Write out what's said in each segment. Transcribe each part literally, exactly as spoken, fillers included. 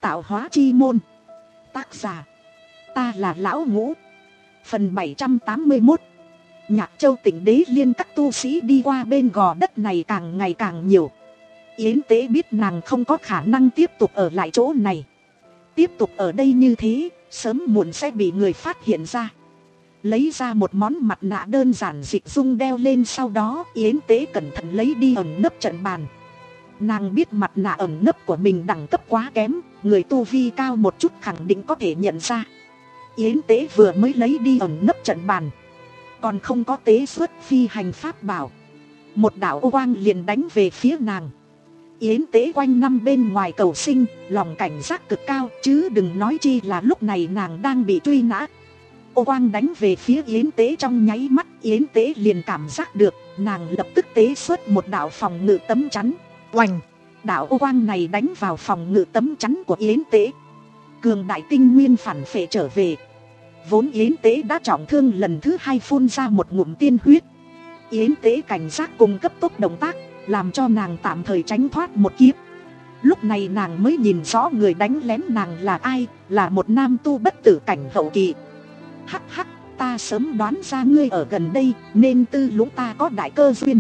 Tạo hóa chi môn. Tác giả: ta là Lão Ngũ. Phần bảy trăm tám mươi mốt. Nhạc Châu Tỉnh Đế Liên các tu sĩ đi qua bên gò đất này càng ngày càng nhiều. Yến Tế biết nàng không có khả năng tiếp tục ở lại chỗ này. Tiếp tục ở đây như thế, sớm muộn sẽ bị người phát hiện ra. Lấy ra một món mặt nạ đơn giản dịch dung đeo lên, sau đó Yến Tế cẩn thận lấy đi ẩn nấp trận bàn. Nàng biết mặt nạ ẩn nấp của mình đẳng cấp quá kém, người tu vi cao một chút khẳng định có thể nhận ra. Yến Tế vừa mới lấy đi ẩn nấp trận bàn, còn không có tế xuất phi hành pháp bảo, một đạo ô quang liền đánh về phía nàng. Yến Tế quanh năm bên ngoài cầu sinh, lòng cảnh giác cực cao, chứ đừng nói chi là lúc này nàng đang bị truy nã. Ô quang đánh về phía Yến Tế trong nháy mắt, Yến Tế liền cảm giác được, nàng lập tức tế xuất một đạo phòng ngự tấm chắn. Oành! Đạo ô quang này đánh vào phòng ngự tấm chắn của Yến Tế. Cường đại tinh nguyên phản phệ trở về. Vốn Yến Tế đã trọng thương, lần thứ hai phun ra một ngụm tiên huyết. Yến Tế cảnh giác cùng cấp tốc động tác, làm cho nàng tạm thời tránh thoát một kiếp. Lúc này nàng mới nhìn rõ người đánh lén nàng là ai, là một nam tu bất tử cảnh hậu kỳ. Hắc hắc, ta sớm đoán ra ngươi ở gần đây, nên tư lũ ta có đại cơ duyên.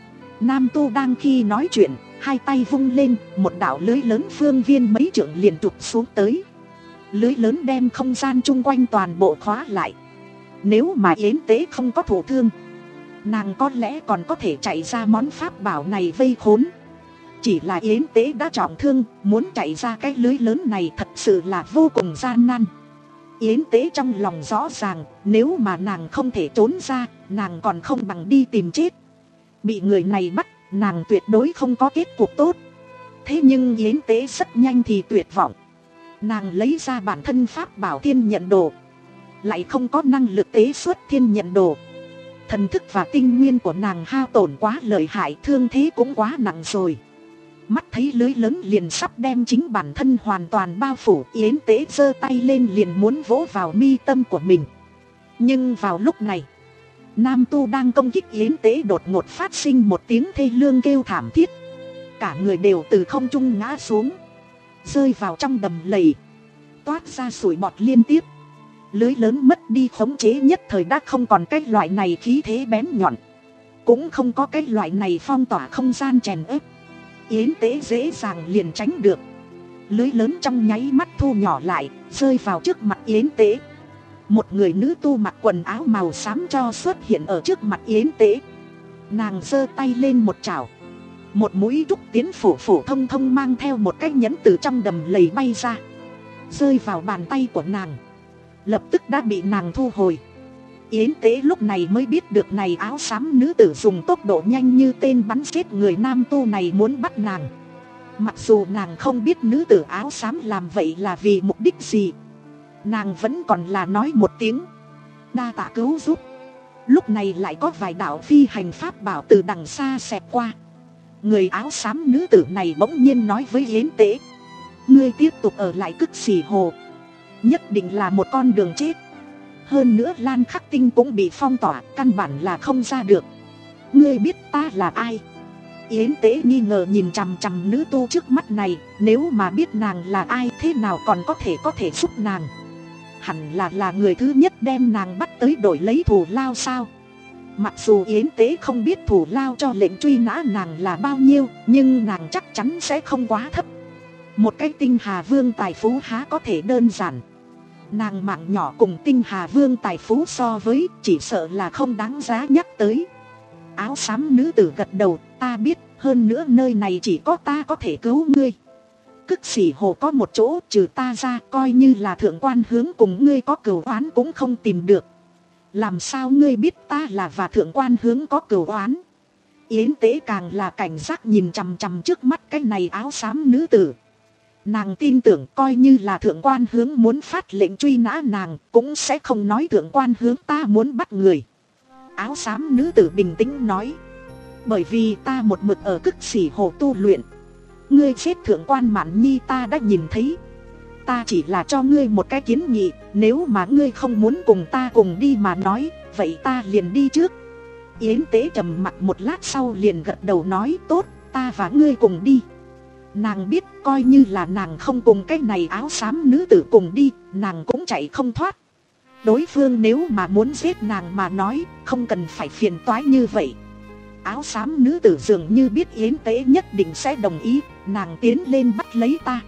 Nam tu đang khi nói chuyện, hai tay vung lên, một đạo lưới lớn phương viên mấy trượng liền chụp xuống tới. Lưới lớn đem không gian chung quanh toàn bộ khóa lại. Nếu mà Yến Tế không có thụ thương, nàng có lẽ còn có thể chạy ra món pháp bảo này vây khốn. Chỉ là Yến Tế đã trọng thương, muốn chạy ra cái lưới lớn này thật sự là vô cùng gian nan. Yến Tế trong lòng rõ ràng, nếu mà nàng không thể trốn ra, nàng còn không bằng đi tìm chết. Bị người này bắt, nàng tuyệt đối không có kết cục tốt. Thế nhưng Yến Tế rất nhanh thì tuyệt vọng. Nàng lấy ra bản thân pháp bảo thiên nhận đồ, lại không có năng lực tế xuất thiên nhận đồ. Thần thức và tinh nguyên của nàng hao tổn quá lợi hại, thương thế cũng quá nặng rồi. Mắt thấy lưới lớn liền sắp đem chính bản thân hoàn toàn bao phủ, Yến Tế giơ tay lên liền muốn vỗ vào mi tâm của mình. Nhưng vào lúc này, nam tu đang công kích Yến Tế đột ngột phát sinh một tiếng thê lương kêu thảm thiết. Cả người đều từ không trung ngã xuống, rơi vào trong đầm lầy, toát ra sủi bọt liên tiếp. Lưới lớn mất đi khống chế, nhất thời đã không còn cái loại này khí thế bén nhọn, cũng không có cái loại này phong tỏa không gian chèn ép. Yến Tế dễ dàng liền tránh được. Lưới lớn trong nháy mắt thu nhỏ lại, rơi vào trước mặt Yến Tế. Một người nữ tu mặc quần áo màu xám cho xuất hiện ở trước mặt Yến Tế. Nàng giơ tay lên một chảo, một mũi trúc tiến phổ phổ thông thông mang theo một cái nhẫn từ trong đầm lầy bay ra, rơi vào bàn tay của nàng, lập tức đã bị nàng thu hồi. Yến Tế lúc này mới biết được này áo xám nữ tử dùng tốc độ nhanh như tên bắn chết người nam tu này muốn bắt nàng. Mặc dù nàng không biết nữ tử áo xám làm vậy là vì mục đích gì, nàng vẫn còn là nói một tiếng đa tạ cứu giúp. Lúc này lại có vài đạo phi hành pháp bảo từ đằng xa xẹt qua. Người áo xám nữ tử này bỗng nhiên nói với Yến Tế: ngươi tiếp tục ở lại Cực Xỉ Hồ, nhất định là một con đường chết. Hơn nữa Lan Khắc Tinh cũng bị phong tỏa, căn bản là không ra được. Ngươi biết ta là ai? Yến Tế nghi ngờ nhìn chằm chằm nữ tu trước mắt này, nếu mà biết nàng là ai, thế nào còn có thể có thể giúp nàng? Hẳn là là người thứ nhất đem nàng bắt tới đổi lấy thù lao sao? Mặc dù Yến Tế không biết thù lao cho lệnh truy nã nàng là bao nhiêu, nhưng nàng chắc chắn sẽ không quá thấp. Một cái Tinh Hà Vương tài phú há có thể đơn giản. Nàng mạng nhỏ cùng Tinh Hà Vương tài phú so với, chỉ sợ là không đáng giá nhắc tới. Áo xám nữ tử gật đầu: ta biết, hơn nữa nơi này chỉ có ta có thể cứu ngươi. Cực Xỉ Hồ có một chỗ, trừ ta ra, coi như là Thượng Quan Hướng cùng ngươi có cừu oán cũng không tìm được. Làm sao ngươi biết ta là và Thượng Quan Hướng có cừu oán? Yến Tế càng là cảnh giác nhìn chằm chằm trước mắt cái này áo xám nữ tử. Nàng tin tưởng coi như là Thượng Quan Hướng muốn phát lệnh truy nã nàng, cũng sẽ không nói Thượng Quan Hướng ta muốn bắt người. Áo xám nữ tử bình tĩnh nói: bởi vì ta một mực ở Cực Xỉ Hồ tu luyện. Ngươi chết Thượng Quan Mạn Nhi ta đã nhìn thấy. Ta chỉ là cho ngươi một cái kiến nghị, nếu mà ngươi không muốn cùng ta cùng đi mà nói, vậy ta liền đi trước. Yến Tế trầm mặc một lát sau liền gật đầu nói: tốt, ta và ngươi cùng đi. Nàng biết coi như là nàng không cùng cái này áo xám nữ tử cùng đi, nàng cũng chạy không thoát. Đối phương nếu mà muốn giết nàng mà nói, không cần phải phiền toái như vậy. Áo xám nữ tử dường như biết Yến Tế nhất định sẽ đồng ý, nàng tiến lên bắt lấy ta.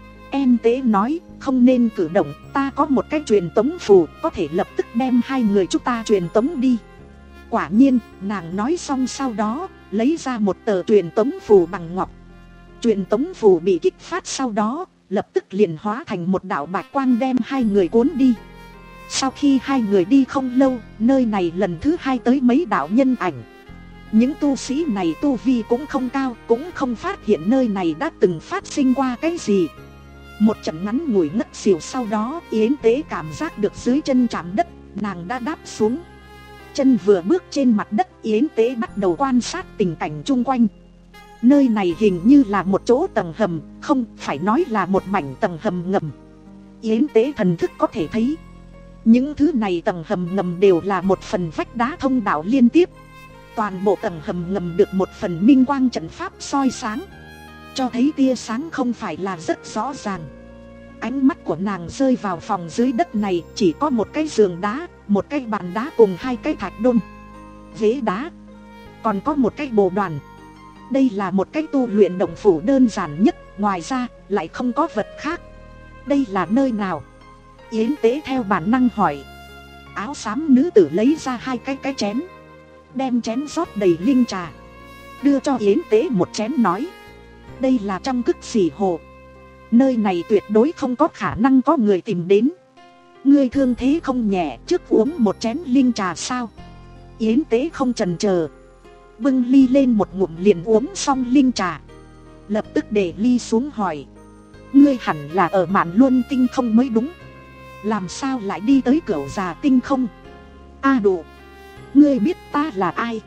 Em Tế nói, không nên cử động, ta có một cái truyền tống phù, có thể lập tức đem hai người chúng ta truyền tống đi. Quả nhiên, nàng nói xong sau đó, lấy ra một tờ truyền tống phù bằng ngọc. Truyền tống phù bị kích phát sau đó, lập tức liền hóa thành một đạo bạch quang đem hai người cuốn đi. Sau khi hai người đi không lâu, nơi này lần thứ hai tới mấy đạo nhân ảnh. Những tu sĩ này tu vi cũng không cao, cũng không phát hiện nơi này đã từng phát sinh qua cái gì. Một trận ngắn ngủi ngất xỉu sau đó, Yến Tế cảm giác được dưới chân chạm đất, nàng đã đáp xuống. Chân vừa bước trên mặt đất, Yến Tế bắt đầu quan sát tình cảnh chung quanh. Nơi này hình như là một chỗ tầng hầm, không phải nói là một mảnh tầng hầm ngầm. Yến Tế thần thức có thể thấy, những thứ này tầng hầm ngầm đều là một phần vách đá thông đạo liên tiếp. Toàn bộ tầng hầm ngầm được một phần minh quang trận pháp soi sáng, cho thấy tia sáng không phải là rất rõ ràng. Ánh mắt của nàng rơi vào phòng dưới đất này, chỉ có một cái giường đá, một cái bàn đá cùng hai cái thạch đôn, ghế đá, còn có một cái bồ đoàn. Đây là một cái tu luyện động phủ đơn giản nhất, ngoài ra lại không có vật khác. Đây là nơi nào? Yến Tế theo bản năng hỏi. Áo xám nữ tử lấy ra hai cái cái chén, đem chén rót đầy linh trà, đưa cho Yến Tế một chén nói, đây là trong Cức Xỉ Hồ, nơi này tuyệt đối không có khả năng có người tìm đến. Ngươi thương thế không nhẹ, trước uống một chén linh trà sao? Yến Tế không chần chờ, bưng ly lên một ngụm liền uống xong linh trà. Lập tức để ly xuống hỏi, ngươi hẳn là ở Mạn Luân Tinh không mới đúng, làm sao lại đi tới Cửu Già Tinh không? A Độ, ngươi biết ta là ai?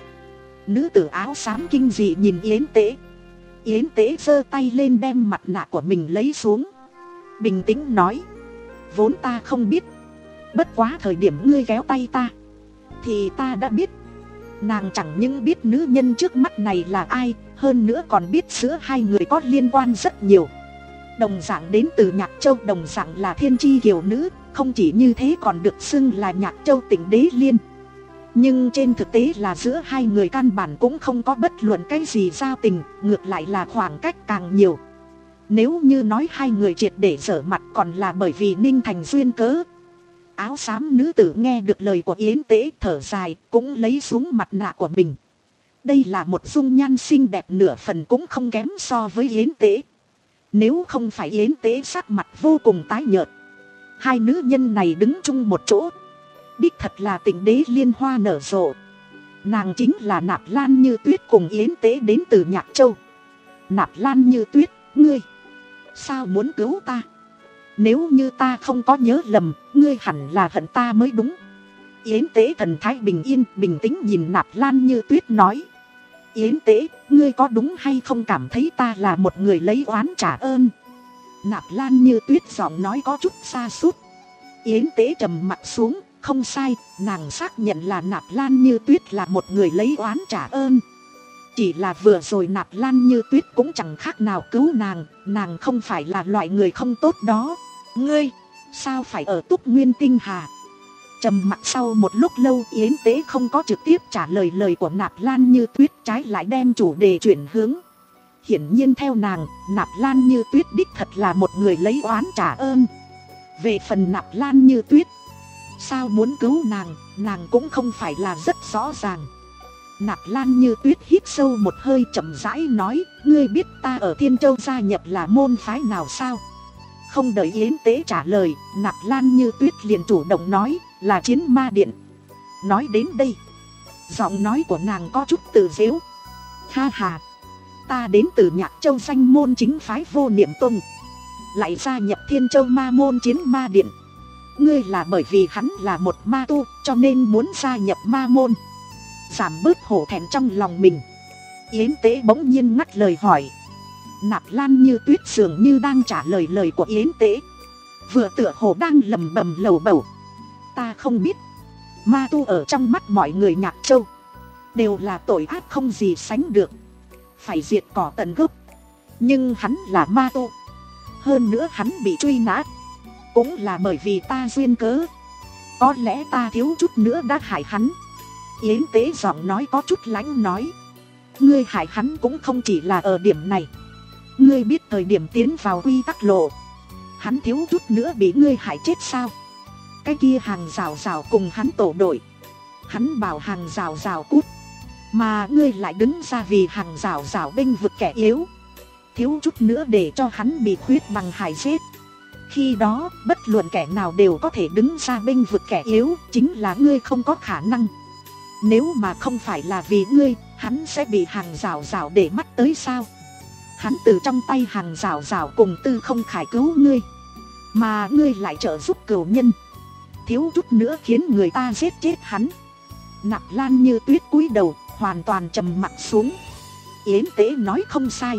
Nữ tử áo xám kinh dị nhìn Yến Tế. Yến Tế giơ tay lên đem mặt nạ của mình lấy xuống, bình tĩnh nói, vốn ta không biết, bất quá thời điểm ngươi kéo tay ta thì ta đã biết. Nàng chẳng những biết nữ nhân trước mắt này là ai, hơn nữa còn biết giữa hai người có liên quan rất nhiều. Đồng dạng đến từ Nhạc Châu, đồng dạng là thiên chi kiều nữ, không chỉ như thế còn được xưng là Nhạc Châu tỉnh đế liên. Nhưng trên thực tế là giữa hai người căn bản cũng không có bất luận cái gì giao tình, ngược lại là khoảng cách càng nhiều. Nếu như nói hai người triệt để giở mặt còn là bởi vì Ninh Thành duyên cớ. Áo xám nữ tử nghe được lời của Yến Tế thở dài, cũng lấy xuống mặt nạ của mình. Đây là một dung nhan xinh đẹp nửa phần cũng không kém so với Yến Tế. Nếu không phải Yến Tế sắc mặt vô cùng tái nhợt, hai nữ nhân này đứng chung một chỗ, đích thật là Tịnh Đế liên hoa nở rộ. Nàng chính là Nạp Lan Như Tuyết cùng Yến Tế đến từ Nhạc Châu. Nạp Lan Như Tuyết, ngươi sao muốn cứu ta? Nếu như ta không có nhớ lầm, ngươi hẳn là hận ta mới đúng. Yến Tế thần thái bình yên, bình tĩnh nhìn Nạp Lan Như Tuyết nói, Yến Tế, ngươi có đúng hay không cảm thấy ta là một người lấy oán trả ơn? Nạp Lan Như Tuyết giọng nói có chút xa sút. Yến Tế trầm mặt xuống, không sai, nàng xác nhận là Nạp Lan Như Tuyết là một người lấy oán trả ơn. Chỉ là vừa rồi Nạp Lan Như Tuyết cũng chẳng khác nào cứu nàng, nàng không phải là loại người không tốt đó. Ngươi, sao phải ở Túc Nguyên Tinh Hà? Trầm mặc sau một lúc lâu, Yến Tế không có trực tiếp trả lời lời của Nạp Lan Như Tuyết, trái lại đem chủ đề chuyển hướng. Hiển nhiên theo nàng, Nạp Lan Như Tuyết đích thật là một người lấy oán trả ơn. Về phần Nạp Lan Như Tuyết, sao muốn cứu nàng, nàng cũng không phải là rất rõ ràng. Nạp Lan Như Tuyết hít sâu một hơi chậm rãi nói, ngươi biết ta ở Thiên Châu gia nhập là môn phái nào sao? Không đợi Yến Tế trả lời, Nạp Lan Như Tuyết liền chủ động nói, là Chiến Ma Điện. Nói đến đây, giọng nói của nàng có chút tự giễu. Ha ha, ta đến từ Nhạc Châu danh môn chính phái Vô Niệm Tông, lại gia nhập Thiên Châu ma môn Chiến Ma Điện. Ngươi là bởi vì hắn là một ma tu, cho nên muốn gia nhập ma môn. Giảm bớt hổ thẹn trong lòng mình, Yến Tế bỗng nhiên ngắt lời hỏi. Nạp Lan Như Tuyết dường như đang trả lời lời của Yến Tế, vừa tựa hồ đang lầm bầm lầu bầu. Ta không biết, ma tu ở trong mắt mọi người Nhạc Châu đều là tội ác không gì sánh được, phải diệt cỏ tận gốc. Nhưng hắn là ma tu. Hơn nữa hắn bị truy nã cũng là bởi vì ta duyên cớ. Có lẽ ta thiếu chút nữa đã hại hắn. Yến Tế giọng nói có chút lãnh nói. Ngươi hại hắn cũng không chỉ là ở điểm này. Ngươi biết thời điểm tiến vào quy tắc lộ, hắn thiếu chút nữa bị ngươi hại chết sao? Cái kia hàng rào rào cùng hắn tổ đội, hắn bảo hàng rào rào cút, mà ngươi lại đứng ra vì hàng rào rào bênh vực kẻ yếu, thiếu chút nữa để cho hắn bị khuyết bằng hại giết. Khi đó bất luận kẻ nào đều có thể đứng ra bênh vực kẻ yếu, chính là ngươi không có khả năng. Nếu mà không phải là vì ngươi, hắn sẽ bị hàng rào rào để mắt tới sao? Hắn từ trong tay hàng rào rào cùng Tư Không Khải cứu ngươi, mà ngươi lại trợ giúp cửu nhân, thiếu chút nữa khiến người ta giết chết hắn. Nạp Lan Như Tuyết cúi đầu, hoàn toàn trầm mặc xuống. Yến Tế nói không sai.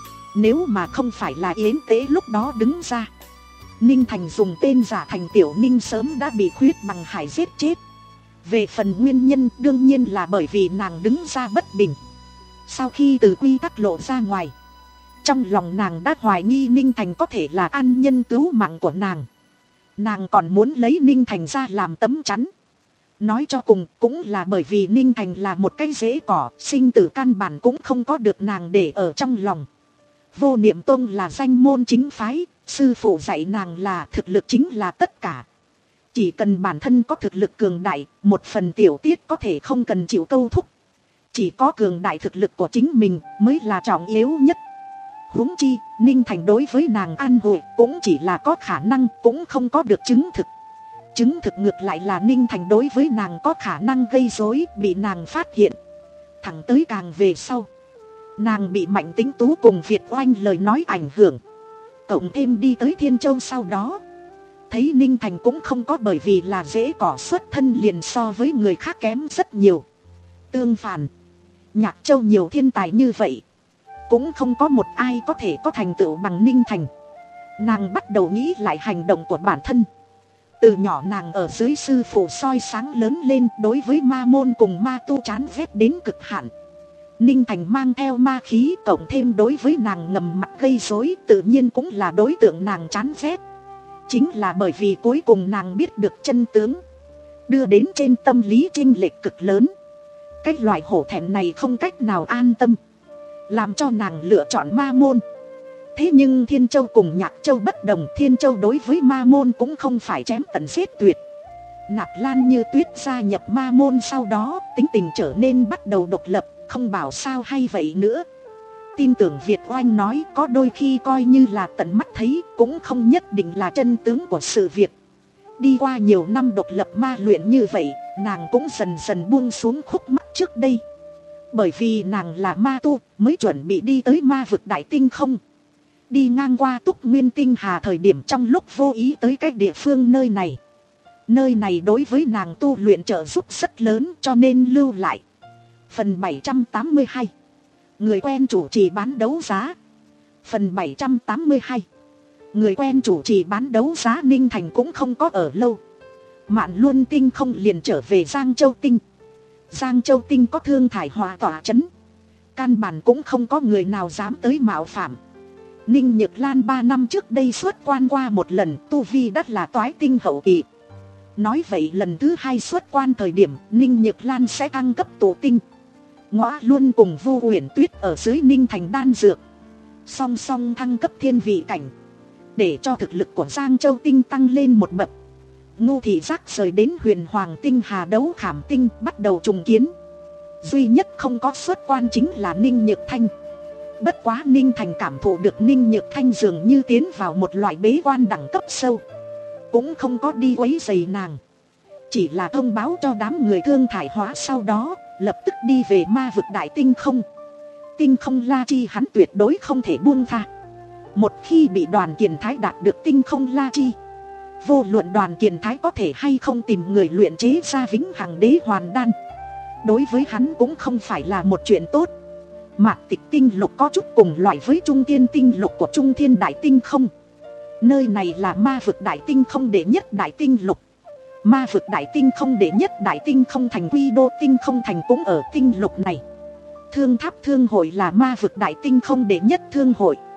Nếu mà không phải là Yến Tế lúc đó đứng ra, Ninh Thành dùng tên giả thành Tiểu Ninh sớm đã bị khuyết bằng hải giết chết. Về phần nguyên nhân đương nhiên là bởi vì nàng đứng ra bất bình. Sau khi từ quy tắc lộ ra ngoài, trong lòng nàng đã hoài nghi Ninh Thành có thể là ân nhân cứu mạng của nàng. Nàng còn muốn lấy Ninh Thành ra làm tấm chắn. Nói cho cùng cũng là bởi vì Ninh Thành là một cái rễ cỏ, sinh tử căn bản cũng không có được nàng để ở trong lòng. Vô Niệm Tông là danh môn chính phái, sư phụ dạy nàng là thực lực chính là tất cả. Chỉ cần bản thân có thực lực cường đại, một phần tiểu tiết có thể không cần chịu câu thúc. Chỉ có cường đại thực lực của chính mình mới là trọng yếu nhất. Huống chi, Ninh Thành đối với nàng an ủi cũng chỉ là có khả năng, cũng không có được chứng thực. Chứng thực ngược lại là Ninh Thành đối với nàng có khả năng gây rối, bị nàng phát hiện. Thẳng tới càng về sau, nàng bị Mạnh Tĩnh Tú cùng Việt Oanh lời nói ảnh hưởng, cộng thêm đi tới Thiên Châu sau đó, thấy Ninh Thành cũng không có bởi vì là rễ cỏ xuất thân liền so với người khác kém rất nhiều. Tương phản, Nhạc Châu nhiều thiên tài như vậy, cũng không có một ai có thể có thành tựu bằng Ninh Thành. Nàng bắt đầu nghĩ lại hành động của bản thân. Từ nhỏ nàng ở dưới sư phụ soi sáng lớn lên, đối với ma môn cùng ma tu chán ghét đến cực hạn. Ninh Thành mang theo ma khí, cộng thêm đối với nàng ngầm mặt gây rối, tự nhiên cũng là đối tượng nàng chán ghét. Chính là bởi vì cuối cùng nàng biết được chân tướng, đưa đến trên tâm lý chênh lệch cực lớn. Cái loại hổ thẹn này không cách nào an tâm, làm cho nàng lựa chọn ma môn. Thế nhưng Thiên Châu cùng Nhạc Châu bất đồng, Thiên Châu đối với ma môn cũng không phải chém tận giết tuyệt. Nạp Lan Như Tuyết gia nhập ma môn sau đó, tính tình trở nên bắt đầu độc lập, không bảo sao hay vậy nữa. Tin tưởng Việt Oanh nói có đôi khi coi như là tận mắt thấy, cũng không nhất định là chân tướng của sự việc. Đi qua nhiều năm độc lập ma luyện như vậy, nàng cũng dần dần buông xuống khúc mắc trước đây. Bởi vì nàng là ma tu, mới chuẩn bị đi tới ma vực Đại Tinh Không. Đi ngang qua Túc Nguyên Tinh Hà thời điểm trong lúc vô ý tới cái địa phương nơi này. Nơi này đối với nàng tu luyện trợ giúp rất lớn, cho nên lưu lại. Phần bảy trăm tám mươi hai, người quen chủ trì bán đấu giá. Phần bảy trăm tám mươi hai, người quen chủ trì bán đấu giá. Ninh Thành cũng không có ở lâu. Mạn Luân Tinh Không liền trở về Giang Châu Tinh. Giang Châu Tinh có Thương Thải Hòa tỏa chấn, căn bản cũng không có người nào dám tới mạo phạm. Ninh Nhược Lan ba năm trước đây xuất quan qua một lần, tu vi đắt là toái tinh hậu kỳ. Nói vậy lần thứ hai xuất quan thời điểm Ninh Nhược Lan sẽ thăng cấp tổ tinh. Ngõa Luân cùng Vu Uyển Tuyết ở dưới Ninh Thành đan dược, song song thăng cấp thiên vị cảnh, để cho thực lực của Giang Châu Tinh tăng lên một bậc. Ngô Thị Giác rời đến Huyền Hoàng Tinh Hà Đấu Khảm Tinh bắt đầu trùng kiến. Duy nhất không có xuất quan chính là Ninh Nhược Thanh. Bất quá Ninh Thành cảm thụ được Ninh Nhược Thanh dường như tiến vào một loại bế quan đẳng cấp sâu, cũng không có đi quấy rầy nàng, chỉ là thông báo cho đám người Thương Thải Hóa, sau đó lập tức đi về ma vực Đại Tinh Không. Tinh Không La Chi hắn tuyệt đối không thể buông tha. Một khi bị Đoàn Kiền Thái đạt được Tinh Không La Chi, vô luận Đoàn Kiền Thái có thể hay không tìm người luyện chế ra vĩnh hằng đế hoàn đan, đối với hắn cũng không phải là một chuyện tốt. Mạc Tịch Tinh Lục có chút cùng loại với Trung Thiên Tinh Lục của Trung Thiên Đại Tinh Không. Nơi này là ma vực Đại Tinh Không đệ nhất Đại Tinh Lục. Ma vực Đại Tinh Không đệ nhất Đại Tinh Không thành Quy Đô Tinh Không thành cũng ở tinh lục này. Thương Tháp Thương Hội là ma vực Đại Tinh Không đệ nhất thương hội.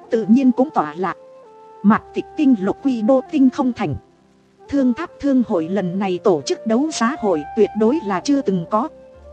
tự nhiên cũng tỏa lạc. Mạt Tịch Tinh Lục quy đô tinh không thành. Thương Tháp Thương hội lần này tổ chức đấu giá hội tuyệt đối là chưa từng có.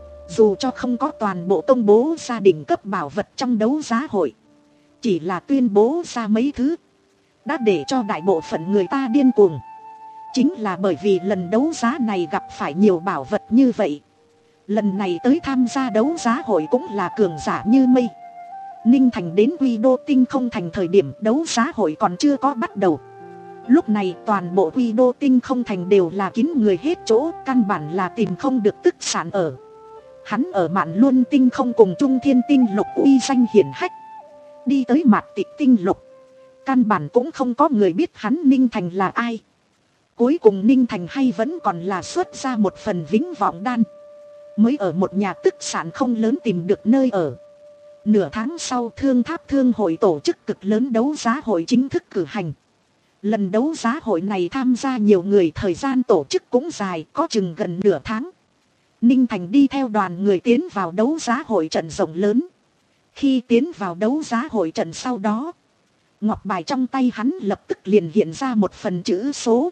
Dù cho không có toàn bộ công bố gia đình cấp bảo vật trong đấu giá hội, chỉ là tuyên bố ra mấy thứ đã để cho đại bộ phận người ta điên cuồng. Chính là bởi vì lần đấu giá này gặp phải nhiều bảo vật như vậy, lần này tới tham gia đấu giá hội cũng là cường giả như mây. Ninh Thành đến Quy Đô Tinh không thành thời điểm đấu giá hội còn chưa có bắt đầu. Lúc này toàn bộ Quy Đô Tinh không thành đều là kín người hết chỗ, căn bản là tìm không được tức sản ở. Hắn ở Mạn Luân Tinh không cùng Trung Thiên Tinh Lục uy danh hiển hách, đi tới Mạt Tịch Tinh Lục, căn bản cũng không có người biết hắn Ninh Thành là ai. Cuối cùng Ninh Thành hay vẫn còn là xuất ra một phần vĩnh vọng đan, mới ở một nhà tức sản không lớn tìm được nơi ở. Nửa tháng sau Thương Tháp Thương hội tổ chức cực lớn đấu giá hội chính thức cử hành. Lần đấu giá hội này tham gia nhiều người, thời gian tổ chức cũng dài, có chừng gần nửa tháng. Ninh Thành đi theo đoàn người tiến vào đấu giá hội trận rộng lớn. Khi tiến vào đấu giá hội trận sau đó, ngọc bài trong tay hắn lập tức liền hiện ra một phần chữ số.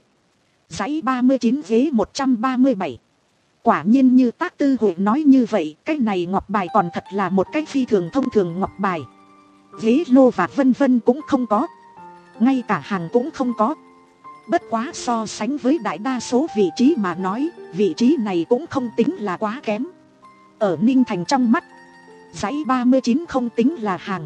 Dãy ba mươi chín ghế một trăm ba mươi bảy. Quả nhiên như Tác Tư Hội nói như vậy, cái này ngọc bài còn thật là một cái phi thường thông thường ngọc bài. Ghế lô và vân vân cũng không có, ngay cả hàng cũng không có. Bất quá so sánh với đại đa số vị trí mà nói, vị trí này cũng không tính là quá kém. Ở Ninh Thành trong mắt, dãy ba mươi chín không tính là hàng.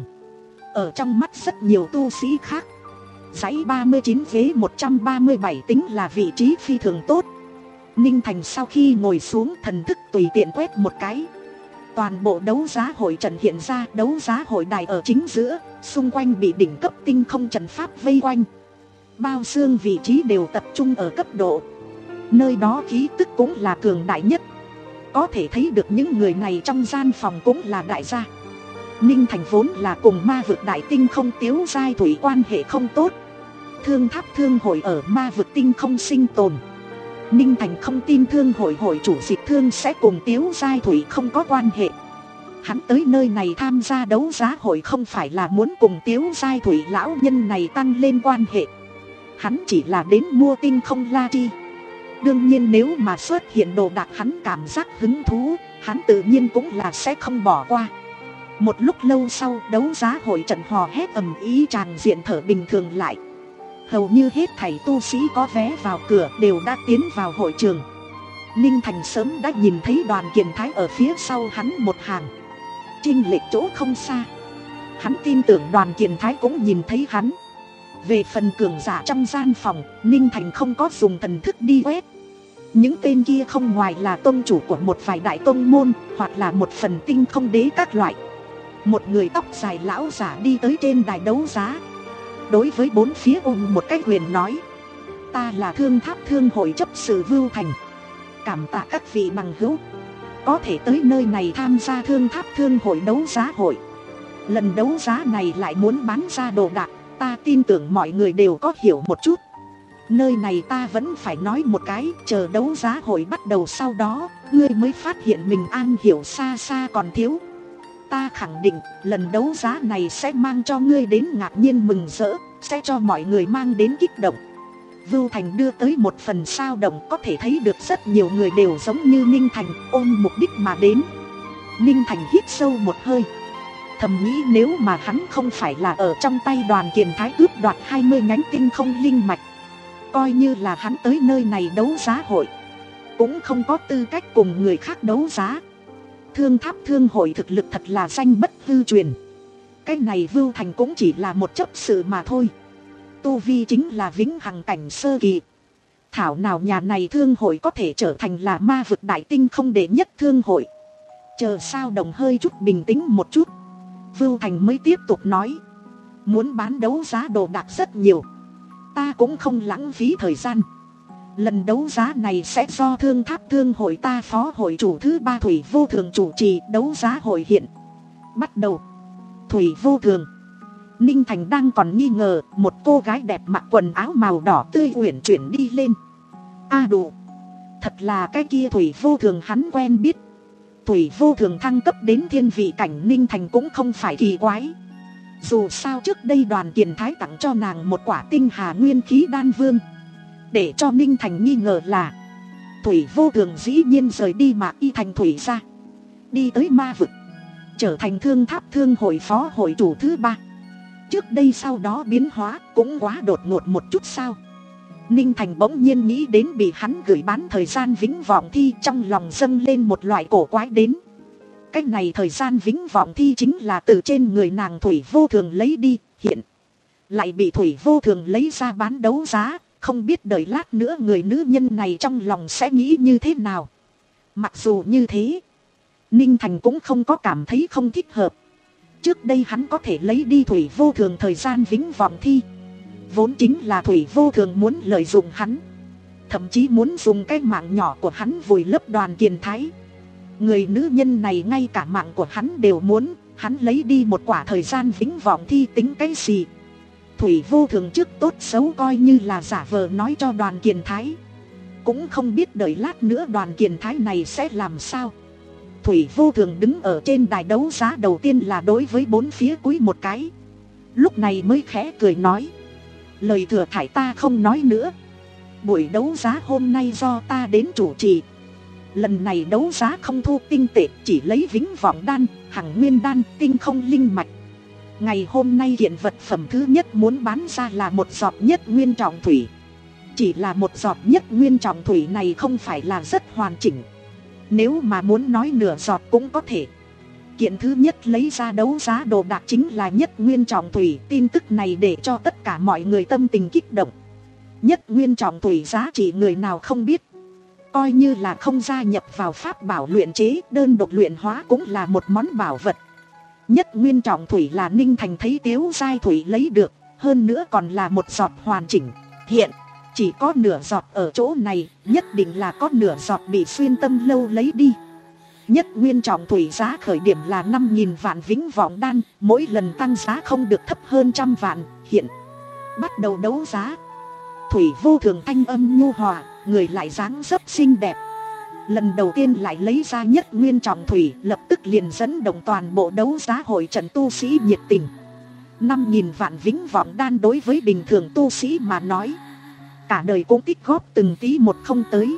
Ở trong mắt rất nhiều tu sĩ khác, dãy ba mươi chín ghế một trăm ba mươi bảy tính là vị trí phi thường tốt. Ninh Thành sau khi ngồi xuống, thần thức tùy tiện quét một cái, toàn bộ đấu giá hội trận hiện ra. Đấu giá hội đài ở chính giữa, xung quanh bị đỉnh cấp tinh không trận pháp vây quanh. Bao xương vị trí đều tập trung ở cấp độ, nơi đó khí tức cũng là cường đại nhất. Có thể thấy được những người này trong gian phòng cũng là đại gia. Ninh Thành vốn là cùng ma vực đại tinh không Tiếu Giai Thủy quan hệ không tốt. Thương Tháp Thương hội ở ma vực tinh không sinh tồn. Ninh Thành không tin Thương hội hội chủ Dịch Thương sẽ cùng Tiếu Giai Thủy không có quan hệ. Hắn tới nơi này tham gia đấu giá hội không phải là muốn cùng Tiếu Giai Thủy lão nhân này tăng lên quan hệ. Hắn chỉ là đến mua tinh không la chi. Đương nhiên nếu mà xuất hiện đồ đạc hắn cảm giác hứng thú, hắn tự nhiên cũng là sẽ không bỏ qua. Một lúc lâu sau, đấu giá hội trận hò hét ầm ý, tràng diện thở bình thường lại. Hầu như hết thảy tu sĩ có vé vào cửa đều đã tiến vào hội trường. Ninh Thành sớm đã nhìn thấy Đoàn Kiền Thái ở phía sau hắn một hàng, chênh lệch chỗ không xa. Hắn tin tưởng Đoàn Kiền Thái cũng nhìn thấy hắn. Về phần cường giả trong gian phòng, Ninh Thành không có dùng thần thức đi quét. Những tên kia không ngoài là tông chủ của một vài đại tông môn, hoặc là một phần tinh không đế các loại. Một người tóc dài lão giả đi tới trên đài đấu giá, đối với bốn phía ôm một cái quyền nói: ta là Thương Tháp Thương hội chấp sự Vưu Thành, cảm tạ các vị bằng hữu có thể tới nơi này tham gia Thương Tháp Thương hội đấu giá hội. Lần đấu giá này lại muốn bán ra đồ đạc, ta tin tưởng mọi người đều có hiểu một chút. Nơi này ta vẫn phải nói một cái, chờ đấu giá hội bắt đầu sau đó, ngươi mới phát hiện mình an hiểu xa xa còn thiếu. Ta khẳng định, lần đấu giá này sẽ mang cho ngươi đến ngạc nhiên mừng rỡ, sẽ cho mọi người mang đến kích động. Vưu Thành đưa tới một phần sao động, có thể thấy được rất nhiều người đều giống như Ninh Thành, ôm mục đích mà đến. Ninh Thành hít sâu một hơi, thầm nghĩ nếu mà hắn không phải là ở trong tay Đoàn Kiền Thái cướp đoạt hai mươi nhánh tinh không linh mạch, coi như là hắn tới nơi này đấu giá hội, cũng không có tư cách cùng người khác đấu giá. Thương Tháp Thương hội thực lực thật là danh bất hư truyền. Cái này Vưu Thành cũng chỉ là một chấp sự mà thôi, tu vi chính là vĩnh hằng cảnh sơ kỳ. Thảo nào nhà này thương hội có thể trở thành là ma vực đại tinh không đệ nhất thương hội. Chờ sao đồng hơi chút bình tĩnh một chút, Vưu Thành mới tiếp tục nói: muốn bán đấu giá đồ đạc rất nhiều, ta cũng không lãng phí thời gian. Lần đấu giá này sẽ do Thương Tháp Thương hội ta phó hội chủ thứ ba Thủy Vô Thường chủ trì. Đấu giá hội hiện bắt đầu. Thủy Vô Thường. Ninh Thành đang còn nghi ngờ, một cô gái đẹp mặc quần áo màu đỏ tươi uyển chuyển đi lên. A à đủ, thật là cái kia Thủy Vô Thường hắn quen biết. Thủy Vô Thường thăng cấp đến thiên vị cảnh Ninh Thành cũng không phải kỳ quái. Dù sao trước đây Đoàn Kiền Thái tặng cho nàng một quả tinh hà nguyên khí đan vương, để cho Ninh Thành nghi ngờ là Thủy Vô Thường dĩ nhiên rời đi mà y thành thủy ra, đi tới ma vực, trở thành Thương Tháp Thương hội phó hội chủ thứ ba. Trước đây sau đó biến hóa cũng quá đột ngột một chút sao. Ninh Thành bỗng nhiên nghĩ đến bị hắn gửi bán thời gian vĩnh vọng thi, trong lòng dâng lên một loại cổ quái đến. Cái này thời gian vĩnh vọng thi chính là từ trên người nàng Thủy Vô Thường lấy đi, hiện lại bị Thủy Vô Thường lấy ra bán đấu giá. Không biết đợi lát nữa người nữ nhân này trong lòng sẽ nghĩ như thế nào. Mặc dù như thế, Ninh Thành cũng không có cảm thấy không thích hợp. Trước đây hắn có thể lấy đi Thủy Vô Thường thời gian vĩnh vọng thi, vốn chính là Thủy Vô Thường muốn lợi dụng hắn, thậm chí muốn dùng cái mạng nhỏ của hắn vùi lấp Đoàn Kiền Thái. Người nữ nhân này ngay cả mạng của hắn đều muốn, hắn lấy đi một quả thời gian vĩnh vọng thi tính cái gì. Thủy Vô Thường trước tốt xấu coi như là giả vờ nói cho Đoàn Kiền Thái, cũng không biết đợi lát nữa Đoàn Kiền Thái này sẽ làm sao. Thủy Vô Thường đứng ở trên đài đấu giá đầu tiên là đối với bốn phía cúi một cái, lúc này mới khẽ cười nói: lời thừa thải ta không nói nữa, buổi đấu giá hôm nay do ta đến chủ trì. Lần này đấu giá không thu tinh tệ, chỉ lấy vĩnh vọng đan, hằng nguyên đan, tinh không linh mạch. Ngày hôm nay hiện vật phẩm thứ nhất muốn bán ra là một giọt nhất nguyên trọng thủy. Chỉ là một giọt nhất nguyên trọng thủy này không phải là rất hoàn chỉnh, nếu mà muốn nói nửa giọt cũng có thể. Kiện thứ nhất lấy ra đấu giá đồ đạc chính là nhất nguyên trọng thủy. Tin tức này để cho tất cả mọi người tâm tình kích động. Nhất nguyên trọng thủy giá trị người nào không biết, coi như là không gia nhập vào pháp bảo luyện chế, đơn độc luyện hóa cũng là một món bảo vật. Nhất nguyên trọng thủy là Ninh Thành thấy Tiếu Giai Thủy lấy được, hơn nữa còn là một giọt hoàn chỉnh. Hiện chỉ có nửa giọt ở chỗ này, nhất định là có nửa giọt bị Xuyên Tâm Lâu lấy đi. Nhất nguyên trọng thủy giá khởi điểm là năm nghìn vạn vĩnh vọng đan, mỗi lần tăng giá không được thấp hơn trăm vạn. Hiện bắt đầu đấu giá. Thủy Vô Thường thanh âm nhu hòa, người lại dáng dấp xinh đẹp. Lần đầu tiên lại lấy ra nhất nguyên trọng thủy, lập tức liền dẫn động toàn bộ đấu giá hội trận tu sĩ nhiệt tình. Năm nghìn vạn vĩnh vọng đan đối với bình thường tu sĩ mà nói, cả đời cũng tích góp từng tí một không tới,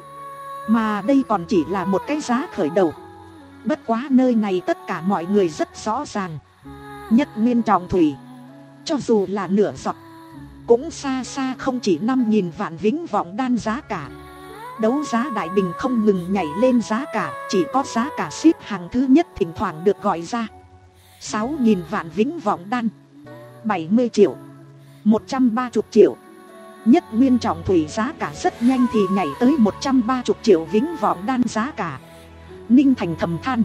mà đây còn chỉ là một cái giá khởi đầu. Bất quá nơi này tất cả mọi người rất rõ ràng, nhất nguyên trọng thủy cho dù là nửa giọt cũng xa xa không chỉ năm nghìn vạn vĩnh vọng đan giá cả. Đấu giá đại bình không ngừng nhảy lên giá cả, chỉ có giá cả xếp hàng thứ nhất thỉnh thoảng được gọi ra. Sáu nghìn vạn vĩnh vọng đan, bảy mươi triệu, một trăm ba mươi triệu. Nhất nguyên trọng thủy giá cả rất nhanh thì nhảy tới một trăm ba mươi triệu vĩnh vọng đan giá cả. Ninh Thành thầm than,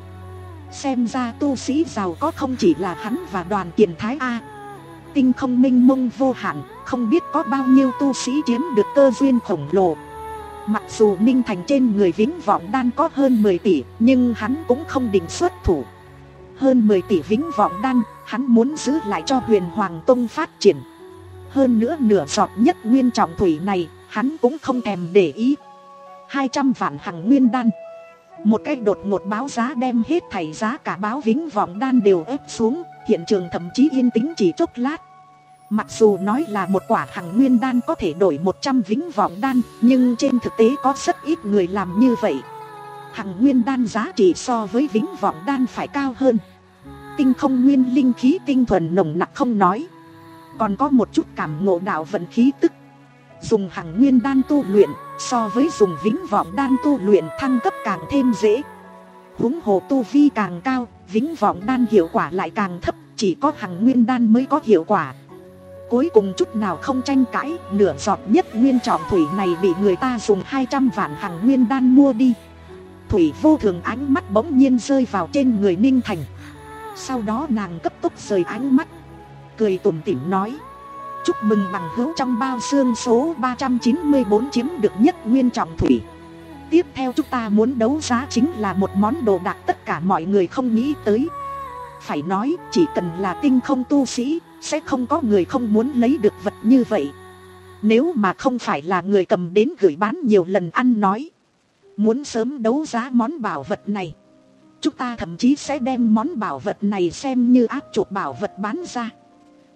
xem ra tu sĩ giàu có không chỉ là hắn và Đoàn Kiền Thái A. Tinh không mênh mông vô hạn, không biết có bao nhiêu tu sĩ chiếm được cơ duyên khổng lồ. Mặc dù Ninh Thành trên người vĩnh vọng đan có hơn mười tỷ, nhưng hắn cũng không định xuất thủ. Hơn mười tỷ vĩnh vọng đan, hắn muốn giữ lại cho Huyền Hoàng Tông phát triển. Hơn nữa nửa giọt nhất nguyên trọng thủy này, hắn cũng không thèm để ý. Hai trăm vạn hằng nguyên đan. Một cái đột ngột báo giá đem hết thảy giá cả báo vĩnh vọng đan đều ép xuống, hiện trường thậm chí yên tĩnh chỉ chốc lát. Mặc dù nói là một quả hằng nguyên đan có thể đổi một trăm vĩnh vọng đan, nhưng trên thực tế có rất ít người làm như vậy. Hằng nguyên đan giá trị so với vĩnh vọng đan phải cao hơn. Tinh không nguyên linh khí tinh thuần nồng nặc không nói, còn có một chút cảm ngộ đạo vận khí tức. Dùng hằng nguyên đan tu luyện, so với dùng vĩnh vọng đan tu luyện thăng cấp càng thêm dễ. Huống hồ tu vi càng cao, vĩnh vọng đan hiệu quả lại càng thấp, chỉ có hằng nguyên đan mới có hiệu quả. Cuối cùng chút nào không tranh cãi, nửa giọt nhất nguyên trọng thủy này bị người ta dùng hai trăm vạn hằng nguyên đan mua đi. Thủy Vô Thường ánh mắt bỗng nhiên rơi vào trên người Ninh Thành. Sau đó nàng cấp tốc rời ánh mắt, cười tủm tỉm nói, chúc mừng bằng hữu trong bao xương số ba trăm chín mươi tư chiếm được nhất nguyên trọng thủy. Tiếp theo chúng ta muốn đấu giá chính là một món đồ đạc tất cả mọi người không nghĩ tới. Phải nói chỉ cần là tinh không tu sĩ, sẽ không có người không muốn lấy được vật như vậy. Nếu mà không phải là người cầm đến gửi bán nhiều lần ăn nói, muốn sớm đấu giá món bảo vật này, chúng ta thậm chí sẽ đem món bảo vật này xem như áp chụp bảo vật bán ra.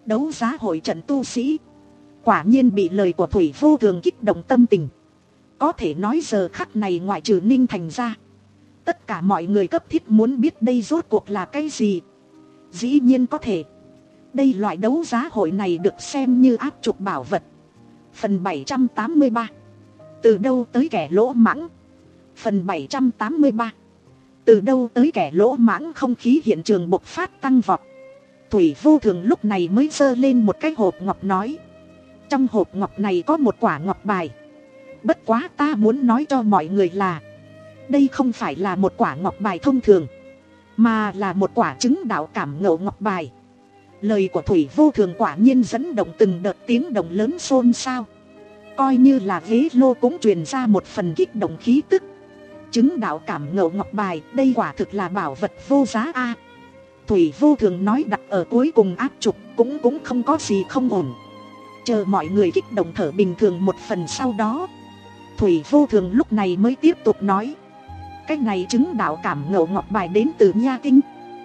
Đấu giá hội trận tu sĩ. Quả nhiên bị lời của Thủy Vô Thường kích động tâm tình. Có thể nói giờ khắc này ngoại trừ Ninh Thành ra, tất cả mọi người cấp thiết muốn biết đây rốt cuộc là cái gì. Dĩ nhiên có thể. Đây loại đấu giá hội này được xem như áp trục bảo vật. Phần bảy trăm tám mươi ba. Từ đâu tới kẻ lỗ mãng. Phần bảy trăm tám mươi ba. Từ đâu tới kẻ lỗ mãng. Không khí hiện trường bộc phát tăng vọt. Thủy Vô Thường lúc này mới giơ lên một cái hộp ngọc nói. Trong hộp ngọc này có một quả ngọc bài. Bất quá ta muốn nói cho mọi người là đây không phải là một quả ngọc bài thông thường, mà là một quả chứng đạo cảm ngộ ngọc bài. Lời của Thủy Vô Thường quả nhiên dẫn động từng đợt tiếng động lớn xôn xao. Coi như là ghế lô cũng truyền ra một phần kích động khí tức. Chứng đạo cảm ngộ ngọc bài, đây quả thực là bảo vật vô giá a. Thủy Vô Thường nói đặt ở cuối cùng áp trục cũng cũng không có gì không ổn. Chờ mọi người kích động thở bình thường một phần sau đó, Thủy Vô Thường lúc này mới tiếp tục nói. Cái này chứng đạo cảm ngộ ngọc bài đến từ Nha Kinh,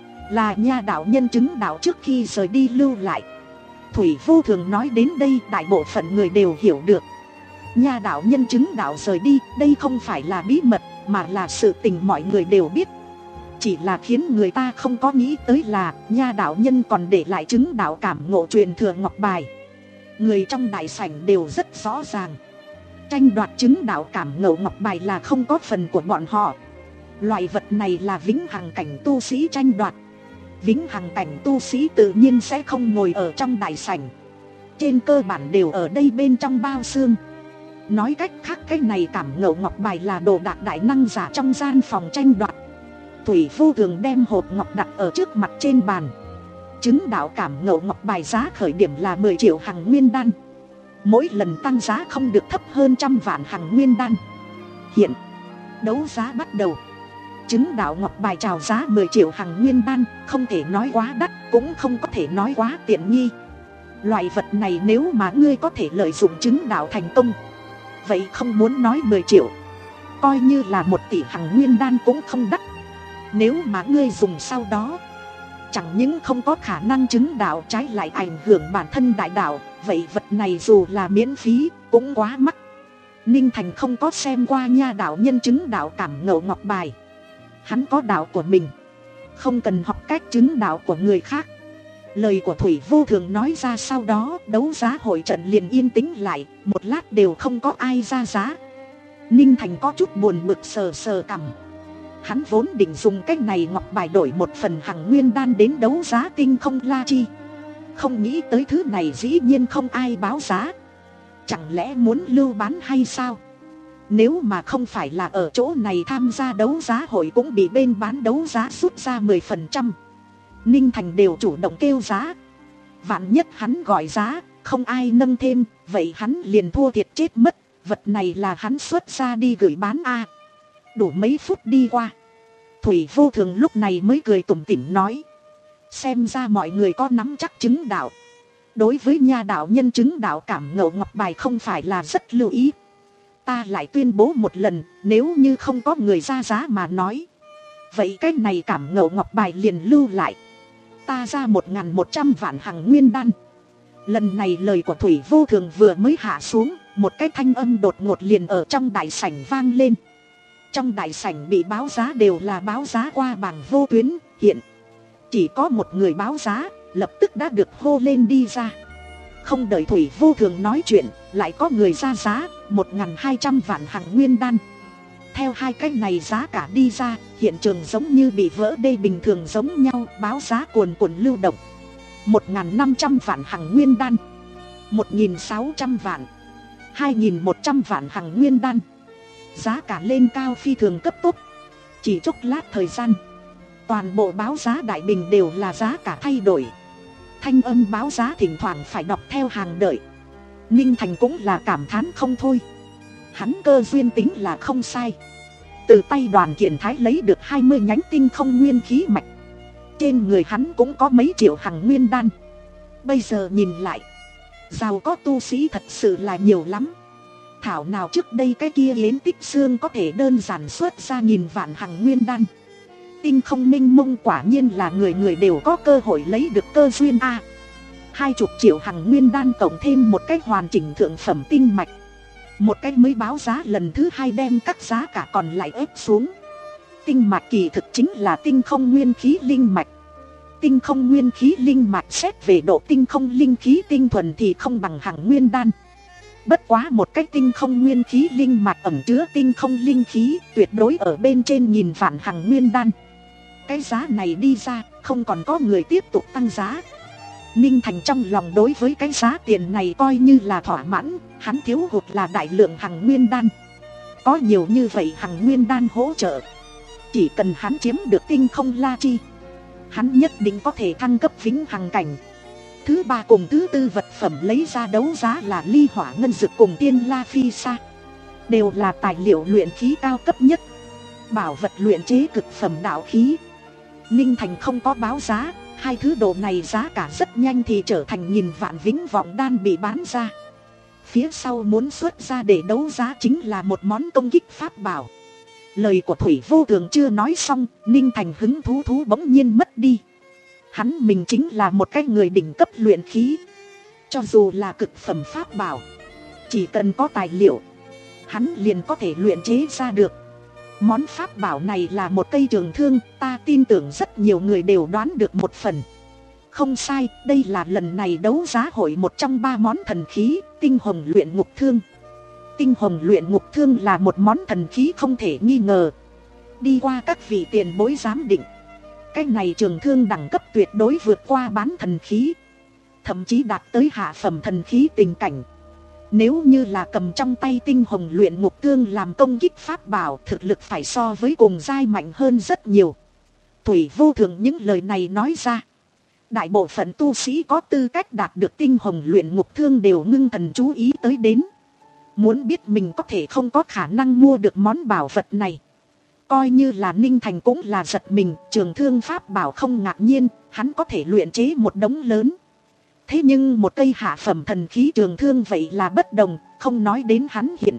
là Nha đạo nhân chứng đạo trước khi rời đi lưu lại. Thủy Vô Thường nói đến đây đại bộ phận người đều hiểu được. Nha đạo nhân chứng đạo rời đi, đây không phải là bí mật, mà là sự tình mọi người đều biết. Chỉ là khiến người ta không có nghĩ tới là Nha đạo nhân còn để lại chứng đạo cảm ngộ truyền thừa ngọc bài. Người trong đại sảnh đều rất rõ ràng, tranh đoạt chứng đạo cảm ngộ ngọc bài là không có phần của bọn họ. Loại vật này là vĩnh hằng cảnh tu sĩ tranh đoạt. Vĩnh hằng cảnh tu sĩ tự nhiên sẽ không ngồi ở trong đại sảnh, trên cơ bản đều ở đây bên trong bao xương. Nói cách khác, cái này cảm ngộ ngọc bài là đồ đạc đại năng giả trong gian phòng tranh đoạt. Thủy Vô Thường đem hộp ngọc đặt ở trước mặt trên bàn. Chứng đạo cảm ngộ ngọc bài giá khởi điểm là mười triệu hằng nguyên đan. Mỗi lần tăng giá không được thấp hơn trăm vạn hằng nguyên đan. Hiện đấu giá bắt đầu. Chứng đạo ngọc bài chào giá mười triệu hằng nguyên đan, không thể nói quá đắt, cũng không có thể nói quá tiện nghi. Loại vật này nếu mà ngươi có thể lợi dụng chứng đạo thành công, vậy không muốn nói mười triệu, coi như là một tỷ hằng nguyên đan cũng không đắt. Nếu mà ngươi dùng sau đó, chẳng những không có khả năng chứng đạo, trái lại ảnh hưởng bản thân đại đạo, vậy vật này dù là miễn phí cũng quá mắc. Ninh Thành không có xem qua Nha đạo nhân chứng đạo cảm ngộ ngọc bài. Hắn có đạo của mình, không cần học cách chứng đạo của người khác. Lời của Thủy Vô Thường nói ra sau đó, đấu giá hội trận liền yên tĩnh lại, một lát đều không có ai ra giá. Ninh Thành có chút buồn bực sờ sờ cằm. Hắn vốn định dùng cách này ngọc bài đổi một phần hằng nguyên đan đến đấu giá tinh không la chi, không nghĩ tới thứ này dĩ nhiên không ai báo giá. Chẳng lẽ muốn lưu bán hay sao? Nếu mà không phải là ở chỗ này tham gia đấu giá hội cũng bị bên bán đấu giá rút ra mười phần trăm, Ninh Thành đều chủ động kêu giá. Vạn nhất hắn gọi giá, không ai nâng thêm, vậy hắn liền thua thiệt chết mất. Vật này là hắn xuất ra đi gửi bán a. Đủ mấy phút đi qua, Thủy Vô Thường lúc này mới cười tủm tỉm nói. Xem ra mọi người có nắm chắc chứng đạo. Đối với Nha đạo nhân chứng đạo cảm ngộ ngọc bài không phải là rất lưu ý. Ta lại tuyên bố một lần, nếu như không có người ra giá mà nói, vậy cái này cảm ngộ ngọc bài liền lưu lại. Ta ra một ngàn một trăm vạn hằng nguyên đan. Lần này lời của Thủy Vô Thường vừa mới hạ xuống, một cái thanh âm đột ngột liền ở trong đại sảnh vang lên. Trong đại sảnh bị báo giá đều là báo giá qua bảng vô tuyến, hiện chỉ có một người báo giá, lập tức đã được hô lên đi ra. Không đợi Thủy Vô Thường nói chuyện, lại có người ra giá một ngàn hai trăm vạn hằng nguyên đan. Theo hai cái này giá cả đi ra, hiện trường giống như bị vỡ đê bình thường giống nhau, báo giá cuồn cuộn lưu động. Một ngàn năm trăm vạn hằng nguyên đan, một nghìn sáu trăm vạn, hai nghìn một trăm vạn hằng nguyên đan. Giá cả lên cao phi thường cấp tốc. Chỉ chốc lát thời gian, toàn bộ báo giá đại bình đều là giá cả thay đổi. Thanh âm báo giá thỉnh thoảng phải đọc theo hàng đợi. Ninh Thành cũng là cảm thán không thôi. Hắn cơ duyên tính là không sai. Từ tay Đoàn Kiện Thái lấy được hai mươi nhánh tinh không nguyên khí mạch. Trên người hắn cũng có mấy triệu hằng nguyên đan. Bây giờ nhìn lại, giàu có tu sĩ thật sự là nhiều lắm. Thảo nào trước đây cái kia Yến Tích Xương có thể đơn giản xuất ra nghìn vạn hằng nguyên đan. Tinh không minh mông quả nhiên là người người đều có cơ hội lấy được cơ duyên a. Hai chục triệu hằng nguyên đan cộng thêm một cái hoàn chỉnh thượng phẩm tinh mạch. Một cái mới báo giá lần thứ hai đem các giá cả còn lại ép xuống. Tinh mạch kỳ thực chính là tinh không nguyên khí linh mạch. Tinh không nguyên khí linh mạch xét về độ tinh không linh khí tinh thuần thì không bằng hằng nguyên đan. Bất quá một cái tinh không nguyên khí linh mạch ẩn chứa tinh không linh khí tuyệt đối ở bên trên nghìn vạn hằng nguyên đan. Cái giá này đi ra, không còn có người tiếp tục tăng giá. Ninh Thành trong lòng đối với cái giá tiền này coi như là thỏa mãn, hắn thiếu hụt là đại lượng hằng nguyên đan. Có nhiều như vậy hằng nguyên đan hỗ trợ, chỉ cần hắn chiếm được tinh không la chi, hắn nhất định có thể thăng cấp vĩnh hằng cảnh. Thứ ba cùng thứ tư vật phẩm lấy ra đấu giá là ly hỏa ngân dược cùng tiên la phi sa, đều là tài liệu luyện khí cao cấp nhất, bảo vật luyện chế cực phẩm đạo khí. Ninh Thành không có báo giá, hai thứ đồ này giá cả rất nhanh thì trở thành nghìn vạn vĩnh vọng đan bị bán ra. Phía sau muốn xuất ra để đấu giá chính là một món công kích pháp bảo. Lời của Thủy Vô Thường chưa nói xong, Ninh Thành hứng thú thú bỗng nhiên mất đi. Hắn mình chính là một cái người đỉnh cấp luyện khí. Cho dù là cực phẩm pháp bảo, chỉ cần có tài liệu, hắn liền có thể luyện chế ra được. Món pháp bảo này là một cây trường thương, ta tin tưởng rất nhiều người đều đoán được một phần. Không sai, đây là lần này đấu giá hội một trong ba món thần khí, tinh hồng luyện ngục thương. Tinh hồng luyện ngục thương là một món thần khí không thể nghi ngờ. Đi qua các vị tiền bối giám định, cái này trường thương đẳng cấp tuyệt đối vượt qua bán thần khí, thậm chí đạt tới hạ phẩm thần khí tình cảnh. Nếu như là cầm trong tay tinh hồng luyện ngục thương làm công kích pháp bảo, thực lực phải so với cùng giai mạnh hơn rất nhiều. Thủy Vô Thường những lời này nói ra, đại bộ phận tu sĩ có tư cách đạt được tinh hồng luyện ngục thương đều ngưng thần chú ý tới đến. Muốn biết mình có thể không có khả năng mua được món bảo vật này. Coi như là Ninh Thành cũng là giật mình, trường thương pháp bảo không ngạc nhiên, hắn có thể luyện chế một đống lớn. Thế nhưng một cây hạ phẩm thần khí trường thương vậy là bất đồng, không nói đến hắn hiện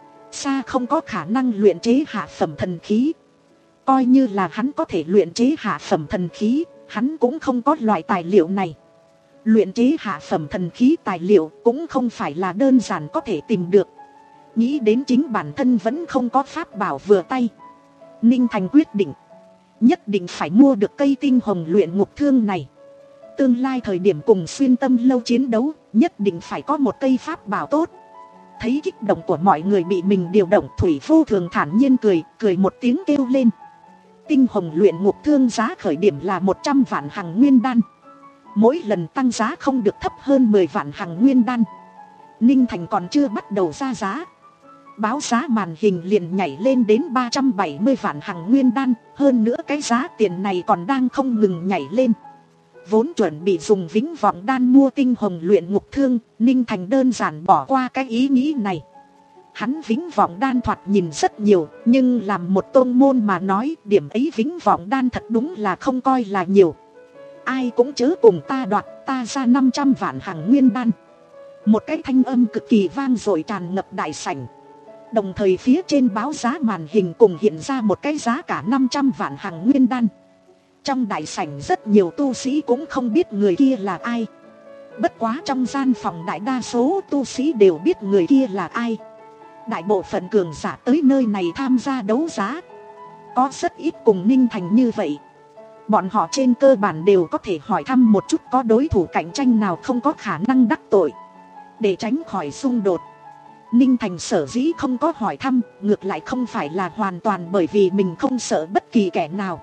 xa không có khả năng luyện chế hạ phẩm thần khí. Coi như là hắn có thể luyện chế hạ phẩm thần khí, hắn cũng không có loại tài liệu này. Luyện chế hạ phẩm thần khí tài liệu cũng không phải là đơn giản có thể tìm được. Nghĩ đến chính bản thân vẫn không có pháp bảo vừa tay, Ninh Thành quyết định nhất định phải mua được cây tinh hồng luyện ngục thương này. Tương lai thời điểm cùng Xuyên Tâm Lâu chiến đấu, nhất định phải có một cây pháp bảo tốt. Thấy kích động của mọi người bị mình điều động, Thủy Vô Thường thản nhiên cười, cười một tiếng kêu lên. Tinh hồng luyện ngục thương giá khởi điểm là một trăm vạn hằng nguyên đan. Mỗi lần tăng giá không được thấp hơn mười vạn hằng nguyên đan. Ninh Thành còn chưa bắt đầu ra giá, báo giá màn hình liền nhảy lên đến ba trăm bảy mươi vạn hằng nguyên đan. Hơn nữa cái giá tiền này còn đang không ngừng nhảy lên. Vốn chuẩn bị dùng vĩnh vọng đan mua tinh hồng luyện ngục thương, Ninh Thành đơn giản bỏ qua cái ý nghĩ này. Hắn vĩnh vọng đan thoạt nhìn rất nhiều, nhưng làm một tôn môn mà nói, điểm ấy vĩnh vọng đan thật đúng là không coi là nhiều. Ai cũng chớ cùng ta đoạt, ta ra năm trăm vạn hằng nguyên đan. Một cái thanh âm cực kỳ vang dội tràn ngập đại sảnh. Đồng thời phía trên báo giá màn hình cùng hiện ra một cái giá cả năm trăm vạn hằng nguyên đan. Trong đại sảnh rất nhiều tu sĩ cũng không biết người kia là ai. Bất quá trong gian phòng đại đa số tu sĩ đều biết người kia là ai. Đại bộ phận cường giả tới nơi này tham gia đấu giá, có rất ít cùng Ninh Thành như vậy. Bọn họ trên cơ bản đều có thể hỏi thăm một chút có đối thủ cạnh tranh nào không có khả năng đắc tội, để tránh khỏi xung đột. Ninh Thành sở dĩ không có hỏi thăm, ngược lại không phải là hoàn toàn bởi vì mình không sợ bất kỳ kẻ nào,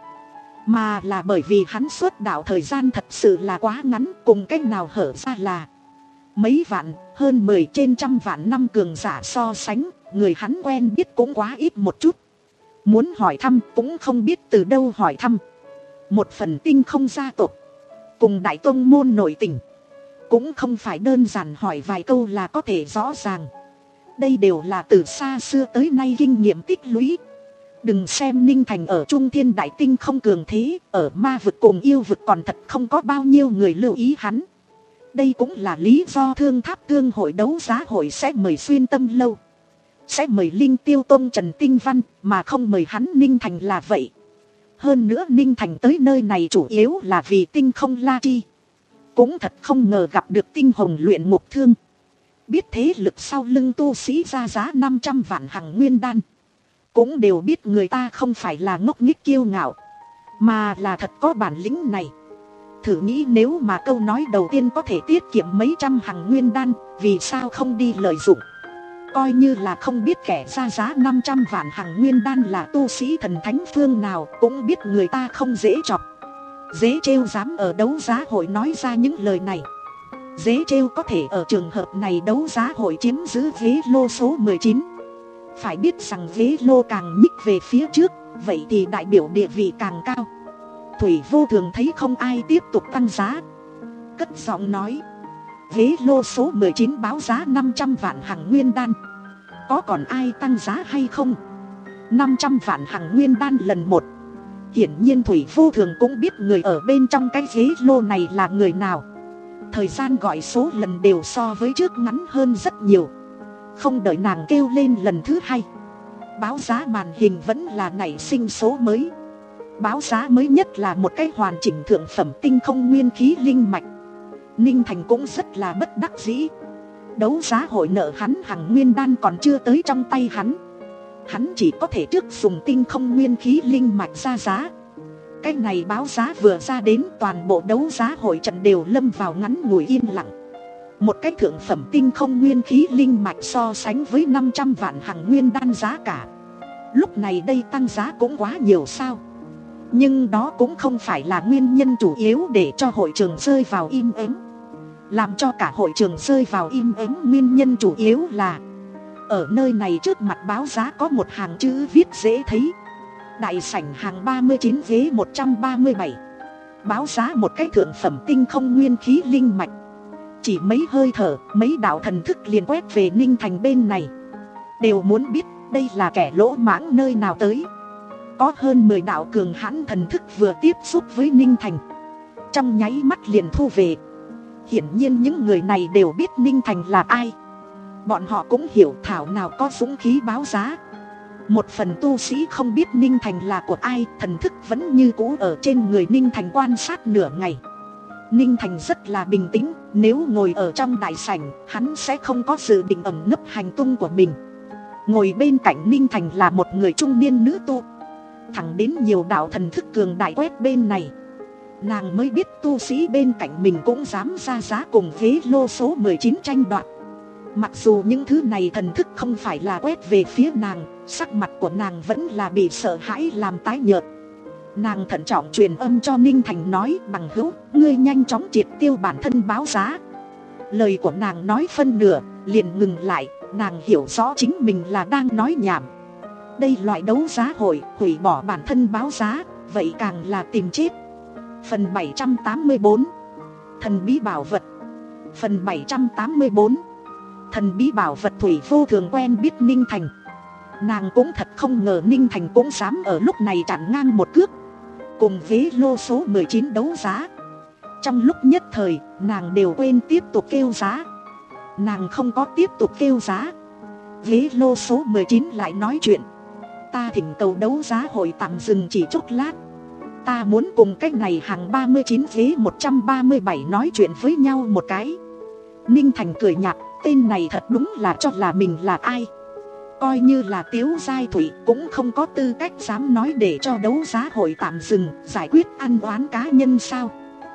mà là bởi vì hắn xuất đạo thời gian thật sự là quá ngắn. Cùng cách nào hở ra là mấy vạn, hơn mười trên trăm vạn năm cường giả so sánh, người hắn quen biết cũng quá ít một chút. Muốn hỏi thăm cũng không biết từ đâu hỏi thăm. Một phần tinh không gia tộc cùng đại tông môn nội tình, cũng không phải đơn giản hỏi vài câu là có thể rõ ràng. Đây đều là từ xa xưa tới nay kinh nghiệm tích lũy. Đừng xem Ninh Thành ở Trung Thiên Đại Tinh không cường thế, ở ma vực cùng yêu vực còn thật không có bao nhiêu người lưu ý hắn. Đây cũng là lý do Thương Tháp Thương hội đấu giá hội sẽ mời Xuyên Tâm Lâu, sẽ mời Linh Tiêu Tông Trần Tinh Văn, mà không mời hắn Ninh Thành là vậy. Hơn nữa Ninh Thành tới nơi này chủ yếu là vì tinh không la chi. Cũng thật không ngờ gặp được tinh hồng luyện ngục thương. Biết thế lực sau lưng tu sĩ ra giá năm trăm vạn hằng nguyên đan. Cũng đều biết người ta không phải là ngốc nghếch kiêu ngạo, mà là thật có bản lĩnh này. Thử nghĩ nếu mà câu nói đầu tiên có thể tiết kiệm mấy trăm hằng nguyên đan, vì sao không đi lợi dụng. Coi như là không biết kẻ ra giá năm trăm vạn hằng nguyên đan là tu sĩ thần thánh phương nào, cũng biết người ta không dễ chọc. Dễ trêu dám ở đấu giá hội nói ra những lời này. Dễ trêu có thể ở trường hợp này đấu giá hội chiếm giữ ghế lô số mười chín. Phải biết rằng ghế lô càng nhích về phía trước, vậy thì đại biểu địa vị càng cao. Thủy Vô Thường thấy không ai tiếp tục tăng giá, cất giọng nói: ghế lô số mười chín báo giá năm trăm vạn hằng nguyên đan. Có còn ai tăng giá hay không? năm trăm vạn hằng nguyên đan lần một. Hiển nhiên Thủy Vô Thường cũng biết người ở bên trong cái ghế lô này là người nào. Thời gian gọi số lần đều so với trước ngắn hơn rất nhiều. Không đợi nàng kêu lên lần thứ hai, báo giá màn hình vẫn là nảy sinh số mới. Báo giá mới nhất là một cái hoàn chỉnh thượng phẩm tinh không nguyên khí linh mạch. Ninh Thành cũng rất là bất đắc dĩ. Đấu giá hội nợ hắn hằng nguyên đan còn chưa tới trong tay hắn. Hắn chỉ có thể trước dùng tinh không nguyên khí linh mạch ra giá. Cái này báo giá vừa ra đến, toàn bộ đấu giá hội trận đều lâm vào ngắn ngủi yên lặng. Một cái thượng phẩm tinh không nguyên khí linh mạch so sánh với năm trăm vạn hằng nguyên đan giá cả, lúc này đây tăng giá cũng quá nhiều sao. Nhưng đó cũng không phải là nguyên nhân chủ yếu để cho hội trường rơi vào im ắng. Làm cho cả hội trường rơi vào im ắng nguyên nhân chủ yếu là ở nơi này trước mặt báo giá có một hàng chữ viết dễ thấy: đại sảnh hàng ba mươi chín ghế một trăm ba mươi bảy. Báo giá một cái thượng phẩm tinh không nguyên khí linh mạch. Chỉ mấy hơi thở, mấy đạo thần thức liền quét về Ninh Thành bên này. Đều muốn biết đây là kẻ lỗ mãng nơi nào tới. Có hơn mười đạo cường hãn thần thức vừa tiếp xúc với Ninh Thành, trong nháy mắt liền thu về. Hiển nhiên những người này đều biết Ninh Thành là ai. Bọn họ cũng hiểu thảo nào có dũng khí báo giá. Một phần tu sĩ không biết Ninh Thành là của ai, thần thức vẫn như cũ ở trên người Ninh Thành quan sát nửa ngày. Ninh Thành rất là bình tĩnh, nếu ngồi ở trong đại sảnh, hắn sẽ không có dự định ẩn nấp hành tung của mình. Ngồi bên cạnh Ninh Thành là một người trung niên nữ tu. Thẳng đến nhiều đạo thần thức cường đại quét bên này, nàng mới biết tu sĩ bên cạnh mình cũng dám ra giá cùng ghế lô số mười chín tranh đoạt. Mặc dù những thứ này thần thức không phải là quét về phía nàng, sắc mặt của nàng vẫn là bị sợ hãi làm tái nhợt. Nàng thận trọng truyền âm cho Ninh Thành nói: bằng hữu, ngươi nhanh chóng triệt tiêu bản thân báo giá. Lời của nàng nói phân nửa, liền ngừng lại. Nàng hiểu rõ chính mình là đang nói nhảm. Đây loại đấu giá hội, hủy bỏ bản thân báo giá, vậy càng là tìm chết. Phần bảy trăm tám mươi bốn, thần bí bảo vật. Phần bảy trăm tám mươi bốn, thần bí bảo vật. Thủy Vô Thường quen biết Ninh Thành. Nàng cũng thật không ngờ Ninh Thành cũng dám ở lúc này chặn ngang một cước, cùng ghế lô số mười chín đấu giá. Trong lúc nhất thời, nàng đều quên tiếp tục kêu giá. Nàng không có tiếp tục kêu giá, ghế lô số mười chín lại nói chuyện: ta thỉnh cầu đấu giá hội tạm dừng chỉ chốc lát. Ta muốn cùng cái này hàng ba mươi chín ghế một trăm ba mươi bảy nói chuyện với nhau một cái. Ninh Thành cười nhạt, tên này thật đúng là cho là mình là ai. Coi như là Tiếu Giai Thủy cũng không có tư cách dám nói để cho đấu giá hội tạm dừng, giải quyết ăn oán cá nhân sao.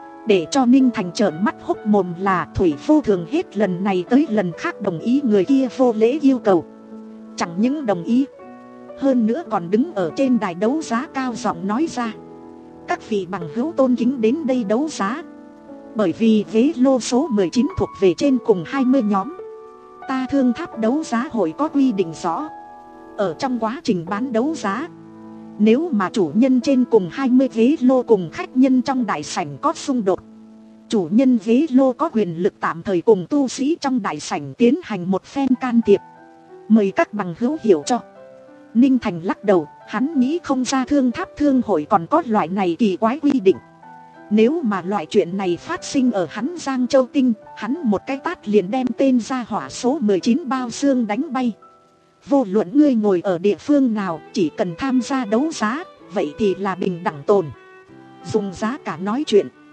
Để cho Ninh Thành trợn mắt hốc mồm là Thủy Vô Thường hết lần này tới lần khác đồng ý người kia vô lễ yêu cầu. Chẳng những đồng ý, hơn nữa còn đứng ở trên đài đấu giá cao giọng nói ra: các vị bằng hữu tôn kính đến đây đấu giá. Bởi vì ghế lô số mười chín thuộc về trên cùng hai mươi nhóm. Ta Thương Tháp đấu giá hội có quy định rõ, ở trong quá trình bán đấu giá, nếu mà chủ nhân trên cùng hai mươi ghế lô cùng khách nhân trong đại sảnh có xung đột, chủ nhân ghế lô có quyền lực tạm thời cùng tu sĩ trong đại sảnh tiến hành một phen can thiệp. Mời các bằng hữu hiểu cho. Ninh Thành lắc đầu, hắn nghĩ không ra Thương Tháp thương hội còn có loại này kỳ quái quy định. Nếu mà loại chuyện này phát sinh ở hắn Giang Châu Tinh, hắn một cái tát liền đem tên gia hỏa số mười chín bao xương đánh bay. Vô luận ngươi ngồi ở địa phương nào, chỉ cần tham gia đấu giá, vậy thì là bình đẳng tồn. Dùng giá cả nói chuyện.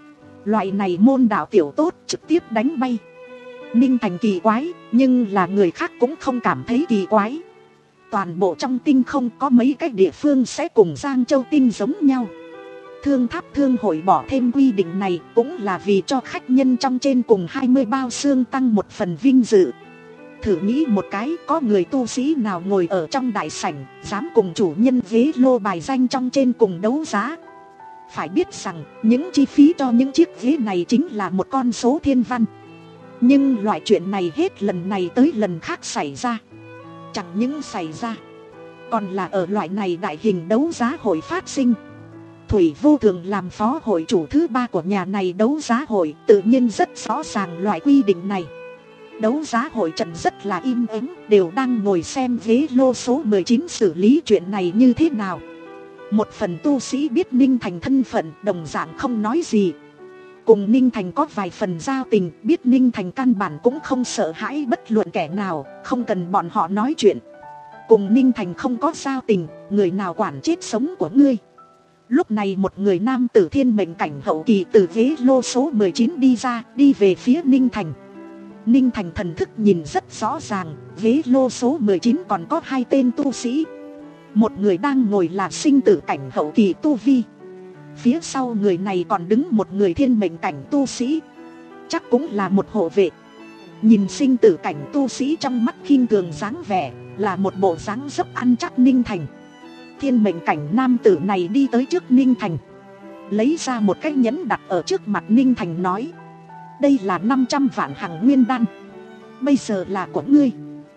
Loại này môn đạo tiểu tốt trực tiếp đánh bay. Ninh Thành kỳ quái, nhưng là người khác cũng không cảm thấy kỳ quái. Toàn bộ trong tinh không có mấy cái địa phương sẽ cùng Giang Châu Tinh giống nhau. Thương Tháp Thương hội bỏ thêm quy định này cũng là vì cho khách nhân trong trên cùng hai mươi bao xương tăng một phần vinh dự. Thử nghĩ một cái, có người tu sĩ nào ngồi ở trong đại sảnh dám cùng chủ nhân ghế lô bài danh trong trên cùng đấu giá. Phải biết rằng những chi phí cho những chiếc ghế này chính là một con số thiên văn. Nhưng loại chuyện này hết lần này tới lần khác xảy ra. Chẳng những xảy ra, còn là ở loại này đại hình đấu giá hội phát sinh. Thủy Vô Thường làm phó hội chủ thứ ba của nhà này đấu giá hội, tự nhiên rất rõ ràng loại quy định này. Đấu giá hội trận rất là im ắng, đều đang ngồi xem ghế lô số mười chín xử lý chuyện này như thế nào. Một phần tu sĩ biết Ninh Thành thân phận, đồng dạng không nói gì. Cùng Ninh Thành có vài phần giao tình, biết Ninh Thành căn bản cũng không sợ hãi bất luận kẻ nào, không cần bọn họ nói chuyện. Cùng Ninh Thành không có giao tình, người nào quản chết sống của ngươi. Lúc này một người nam tử thiên mệnh cảnh hậu kỳ từ ghế lô số mười chín đi ra, đi về phía Ninh Thành. Ninh Thành thần thức nhìn rất rõ ràng, ghế lô số mười chín còn có hai tên tu sĩ. Một người đang ngồi là sinh tử cảnh hậu kỳ tu vi. Phía sau người này còn đứng một người thiên mệnh cảnh tu sĩ, chắc cũng là một hộ vệ. Nhìn sinh tử cảnh tu sĩ trong mắt khinh thường dáng vẻ, là một bộ dáng dấp ăn chắc Ninh Thành. Thiên mệnh cảnh nam tử này đi tới trước Ninh Thành, lấy ra một cái nhẫn đặt ở trước mặt Ninh Thành nói: đây là năm trăm vạn hằng nguyên đan, bây giờ là của ngươi.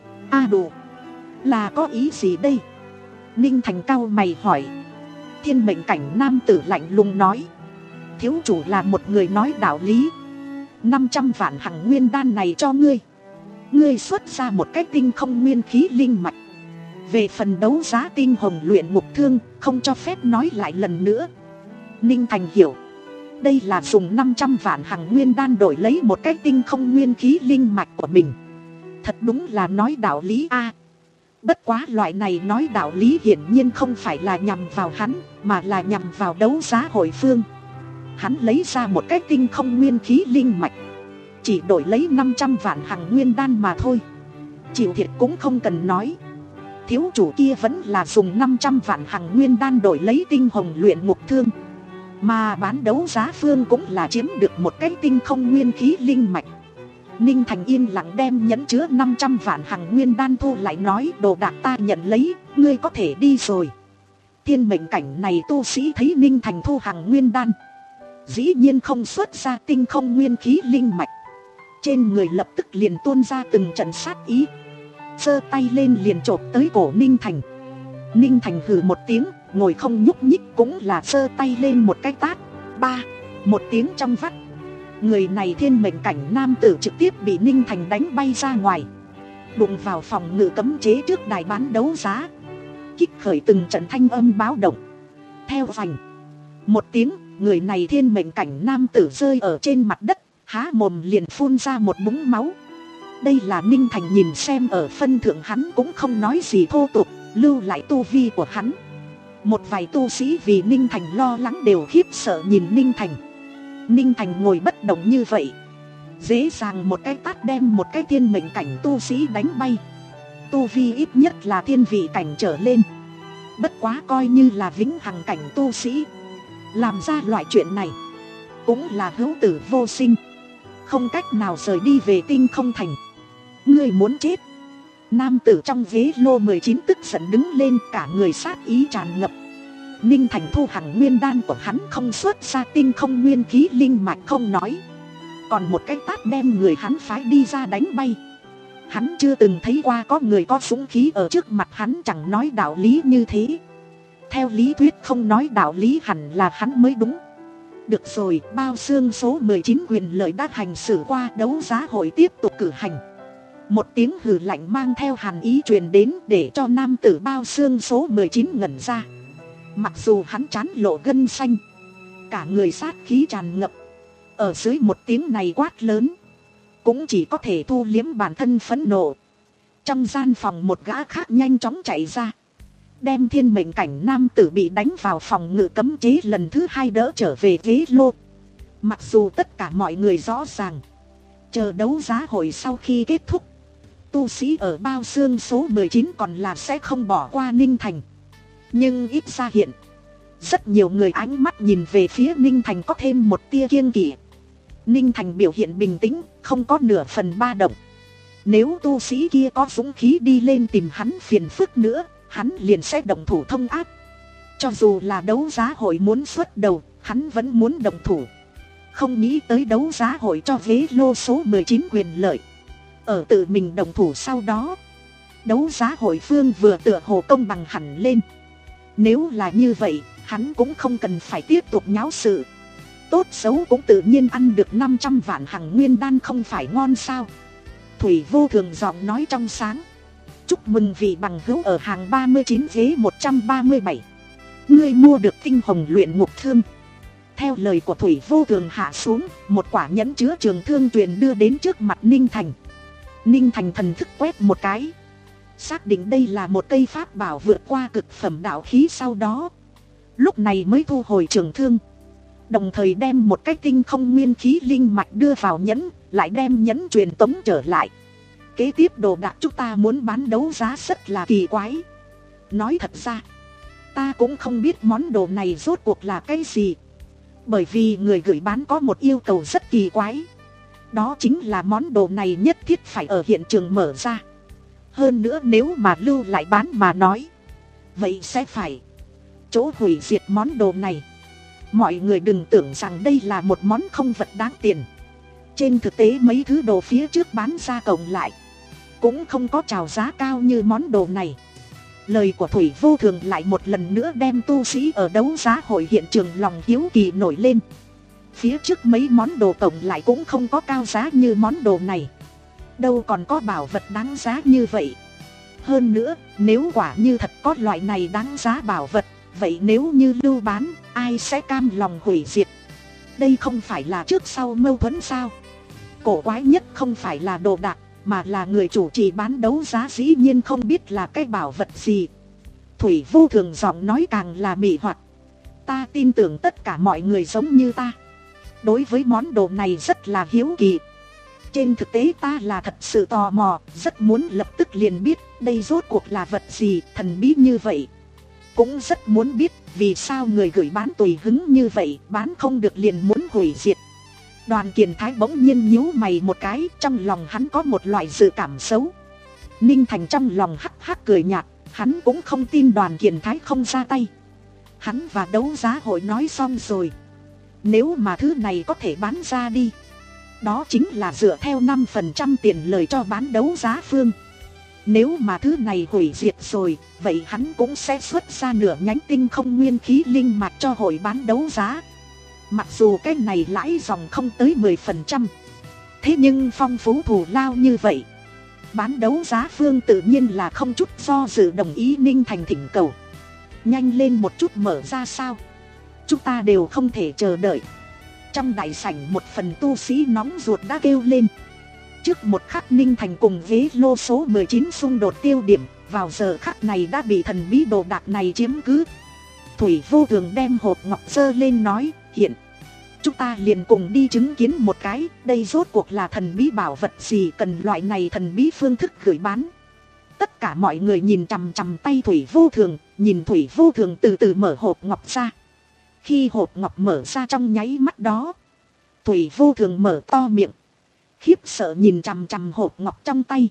A đủ, là có ý gì đây? Ninh Thành cau mày hỏi. Thiên mệnh cảnh nam tử lạnh lùng nói: thiếu chủ là một người nói đạo lý. Năm trăm vạn hằng nguyên đan này cho ngươi, ngươi xuất ra một cái tinh không nguyên khí linh mạch. Về phần đấu giá tinh hồng luyện ngục thương, không cho phép nói lại lần nữa. Ninh Thành hiểu, đây là dùng năm trăm vạn hằng nguyên đan đổi lấy một cái tinh không nguyên khí linh mạch của mình. Thật đúng là nói đạo lý a. À, bất quá loại này nói đạo lý hiển nhiên không phải là nhằm vào hắn, mà là nhằm vào đấu giá hội phương. Hắn lấy ra một cái tinh không nguyên khí linh mạch, chỉ đổi lấy năm trăm vạn hằng nguyên đan mà thôi. Chịu thiệt cũng không cần nói. Thiếu chủ kia vẫn là dùng năm trăm vạn hằng nguyên đan đổi lấy tinh hồng luyện ngục thương, mà bán đấu giá phương cũng là chiếm được một cái tinh không nguyên khí linh mạch. Ninh Thành yên lặng đem nhẫn chứa năm trăm vạn hằng nguyên đan thu lại, nói: đồ đạc ta nhận lấy, ngươi có thể đi rồi. Thiên mệnh cảnh này tu sĩ thấy Ninh Thành thu hằng nguyên đan, dĩ nhiên không xuất ra tinh không nguyên khí linh mạch, trên người lập tức liền tuôn ra từng trận sát ý, giơ tay lên liền chộp tới cổ Ninh Thành. Ninh Thành hừ một tiếng, ngồi không nhúc nhích, cũng là giơ tay lên một cái tát. Ba, một tiếng trong vắt, người này thiên mệnh cảnh nam tử trực tiếp bị Ninh Thành đánh bay ra ngoài, đụng vào phòng ngự cấm chế trước đài bán đấu giá, kích khởi từng trận thanh âm báo động. Theo vành một tiếng, người này thiên mệnh cảnh nam tử rơi ở trên mặt đất, há mồm liền phun ra một búng máu. Đây là Ninh Thành nhìn xem ở phân thượng hắn cũng không nói gì thô tục, lưu lại tu vi của hắn. Một vài tu sĩ vì Ninh Thành lo lắng đều khiếp sợ nhìn Ninh Thành. Ninh Thành ngồi bất động như vậy, dễ dàng một cái tát đem một cái thiên mệnh cảnh tu sĩ đánh bay. Tu vi ít nhất là thiên vị cảnh trở lên, bất quá coi như là vĩnh hằng cảnh tu sĩ, làm ra loại chuyện này cũng là hữu tử vô sinh, không cách nào rời đi về tinh không thành. Ngươi muốn chết? Nam tử trong ghế lô mười chín tức giận đứng lên, cả người sát ý tràn ngập. Ninh Thành thu hằng nguyên đan của hắn không xuất ra tinh không nguyên khí linh mạch không nói, còn một cái tát đem người hắn phái đi ra đánh bay. Hắn chưa từng thấy qua có người có dũng khí ở trước mặt hắn chẳng nói đạo lý như thế. Theo lý thuyết không nói đạo lý hẳn là hắn mới đúng. Được rồi, bao xương số mười chín quyền lợi đã hành xử qua, đấu giá hội tiếp tục cử hành. Một tiếng hừ lạnh mang theo hàn ý truyền đến, để cho nam tử bao xương số mười chín ngẩn ra. Mặc dù hắn trán lộ gân xanh, cả người sát khí tràn ngập, ở dưới một tiếng này quát lớn, cũng chỉ có thể thu liếm bản thân phẫn nộ. Trong gian phòng một gã khác nhanh chóng chạy ra, đem thiên mệnh cảnh nam tử bị đánh vào phòng ngự cấm chế lần thứ hai đỡ trở về ghế lô. Mặc dù tất cả mọi người rõ ràng, chờ đấu giá hội sau khi kết thúc, tu sĩ ở bao xương số mười chín còn là sẽ không bỏ qua Ninh Thành. Nhưng ít ra hiện, rất nhiều người ánh mắt nhìn về phía Ninh Thành có thêm một tia kiêng kỵ. Ninh Thành biểu hiện bình tĩnh, không có nửa phần ba động. Nếu tu sĩ kia có dũng khí đi lên tìm hắn phiền phức nữa, hắn liền sẽ động thủ thông ác. Cho dù là đấu giá hội muốn xuất đầu, hắn vẫn muốn động thủ. Không nghĩ tới đấu giá hội cho ghế lô số mười chín quyền lợi, ở tự mình động thủ sau đó. Đấu giá hội phương vừa tựa hồ công bằng hẳn lên. Nếu là như vậy, hắn cũng không cần phải tiếp tục nháo sự. Tốt xấu cũng tự nhiên ăn được năm trăm vạn hằng nguyên đan không phải ngon sao. Thủy Vô Thường giọng nói trong sáng. Chúc mừng vị bằng hữu ở hàng ba mươi chín ghế một trăm ba mươi bảy. Ngươi mua được tinh hồng luyện ngục thương. Theo lời của Thủy Vô Thường hạ xuống, một quả nhẫn chứa trường thương truyền đưa đến trước mặt Ninh Thành. Ninh Thành thần thức quét một cái, xác định đây là một cây pháp bảo vượt qua cực phẩm đạo khí, sau đó lúc này mới thu hồi trường thương, đồng thời đem một cái tinh không nguyên khí linh mạch đưa vào nhẫn, lại đem nhẫn truyền tống trở lại. Kế tiếp đồ đạc chúng ta muốn bán đấu giá rất là kỳ quái. Nói thật ra, ta cũng không biết món đồ này rốt cuộc là cái gì. Bởi vì người gửi bán có một yêu cầu rất kỳ quái. Đó chính là món đồ này nhất thiết phải ở hiện trường mở ra. Hơn nữa nếu mà lưu lại bán mà nói, vậy sẽ phải chỗ hủy diệt món đồ này. Mọi người đừng tưởng rằng đây là một món không vật đáng tiền. Trên thực tế mấy thứ đồ phía trước bán ra cộng lại cũng không có chào giá cao như món đồ này. Lời của Thủy Vô Thường lại một lần nữa đem tu sĩ ở đấu giá hội hiện trường lòng hiếu kỳ nổi lên. Phía trước mấy món đồ cộng lại cũng không có cao giá như món đồ này. Đâu còn có bảo vật đáng giá như vậy. Hơn nữa, nếu quả như thật có loại này đáng giá bảo vật, vậy nếu như lưu bán, ai sẽ cam lòng hủy diệt? Đây không phải là trước sau mâu thuẫn sao? Cổ quái nhất không phải là đồ đạc, mà là người chủ trì bán đấu giá dĩ nhiên không biết là cái bảo vật gì. Thủy Vô Thường giọng nói càng là mị hoặc. Ta tin tưởng tất cả mọi người giống như ta, đối với món đồ này rất là hiếu kỳ. Trên thực tế ta là thật sự tò mò, rất muốn lập tức liền biết đây rốt cuộc là vật gì thần bí như vậy. Cũng rất muốn biết vì sao người gửi bán tùy hứng như vậy, bán không được liền muốn hủy diệt. Đoàn Kiền Thái bỗng nhiên nhíu mày một cái, trong lòng hắn có một loại dự cảm xấu. Ninh Thành trong lòng hắc hắc cười nhạt, hắn cũng không tin Đoàn Kiền Thái không ra tay. Hắn và đấu giá hội nói xong rồi, nếu mà thứ này có thể bán ra đi, đó chính là dựa theo năm phần trăm tiền lời cho bán đấu giá phương. Nếu mà thứ này hủy diệt rồi, vậy hắn cũng sẽ xuất ra nửa nhánh tinh không nguyên khí linh mạch cho hội bán đấu giá. Mặc dù cái này lãi dòng không tới mười phần trăm, thế nhưng phong phú thù lao như vậy, bán đấu giá phương tự nhiên là không chút do dự đồng ý. Ninh Thành thỉnh cầu, nhanh lên một chút mở ra sao, chúng ta đều không thể chờ đợi. Trong đại sảnh một phần tu sĩ nóng ruột đã kêu lên. Trước một khắc Ninh Thành cùng ghế lô số mười chín xung đột tiêu điểm, vào giờ khắc này đã bị thần bí đồ đạc này chiếm cứ. Thủy Vô Thường đem hộp ngọc giơ lên nói, hiện chúng ta liền cùng đi chứng kiến một cái, đây rốt cuộc là thần bí bảo vật gì, cần loại này thần bí phương thức gửi bán. Tất cả mọi người nhìn chằm chằm tay Thủy Vô Thường, nhìn Thủy Vô Thường từ từ mở hộp ngọc ra. Khi hộp ngọc mở ra trong nháy mắt đó, Thủy Vô Thường mở to miệng, khiếp sợ nhìn chằm chằm hộp ngọc trong tay.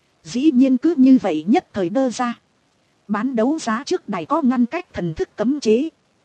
Dĩ nhiên cứ như vậy nhất thời đơ ra. Bán đấu giá trước này có ngăn cách thần thức cấm chế,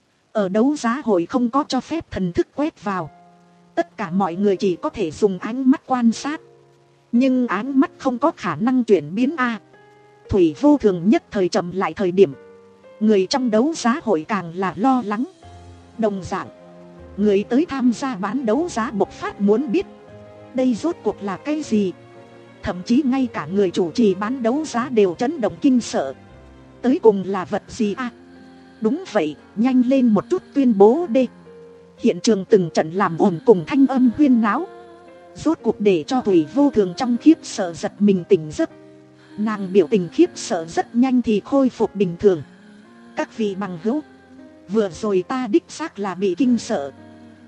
ở đấu giá hội không có cho phép thần thức quét vào. Tất cả mọi người chỉ có thể dùng ánh mắt quan sát, nhưng ánh mắt không có khả năng chuyển biến a. Thủy Vô Thường nhất thời chậm lại thời điểm, người trong đấu giá hội càng là lo lắng. Đồng dạng, người tới tham gia bán đấu giá bộc phát muốn biết đây rốt cuộc là cái gì. Thậm chí ngay cả người chủ trì bán đấu giá đều chấn động kinh sợ. Tới cùng là vật gì à? Đúng vậy, nhanh lên một chút tuyên bố đi. Hiện trường từng trận làm ồn cùng thanh âm huyên náo, rốt cuộc để cho Thủy Vô Thường trong khiếp sợ giật mình tỉnh giấc. Nàng biểu tình khiếp sợ rất nhanh thì khôi phục bình thường. Các vị bằng hữu, vừa rồi ta đích xác là bị kinh sợ.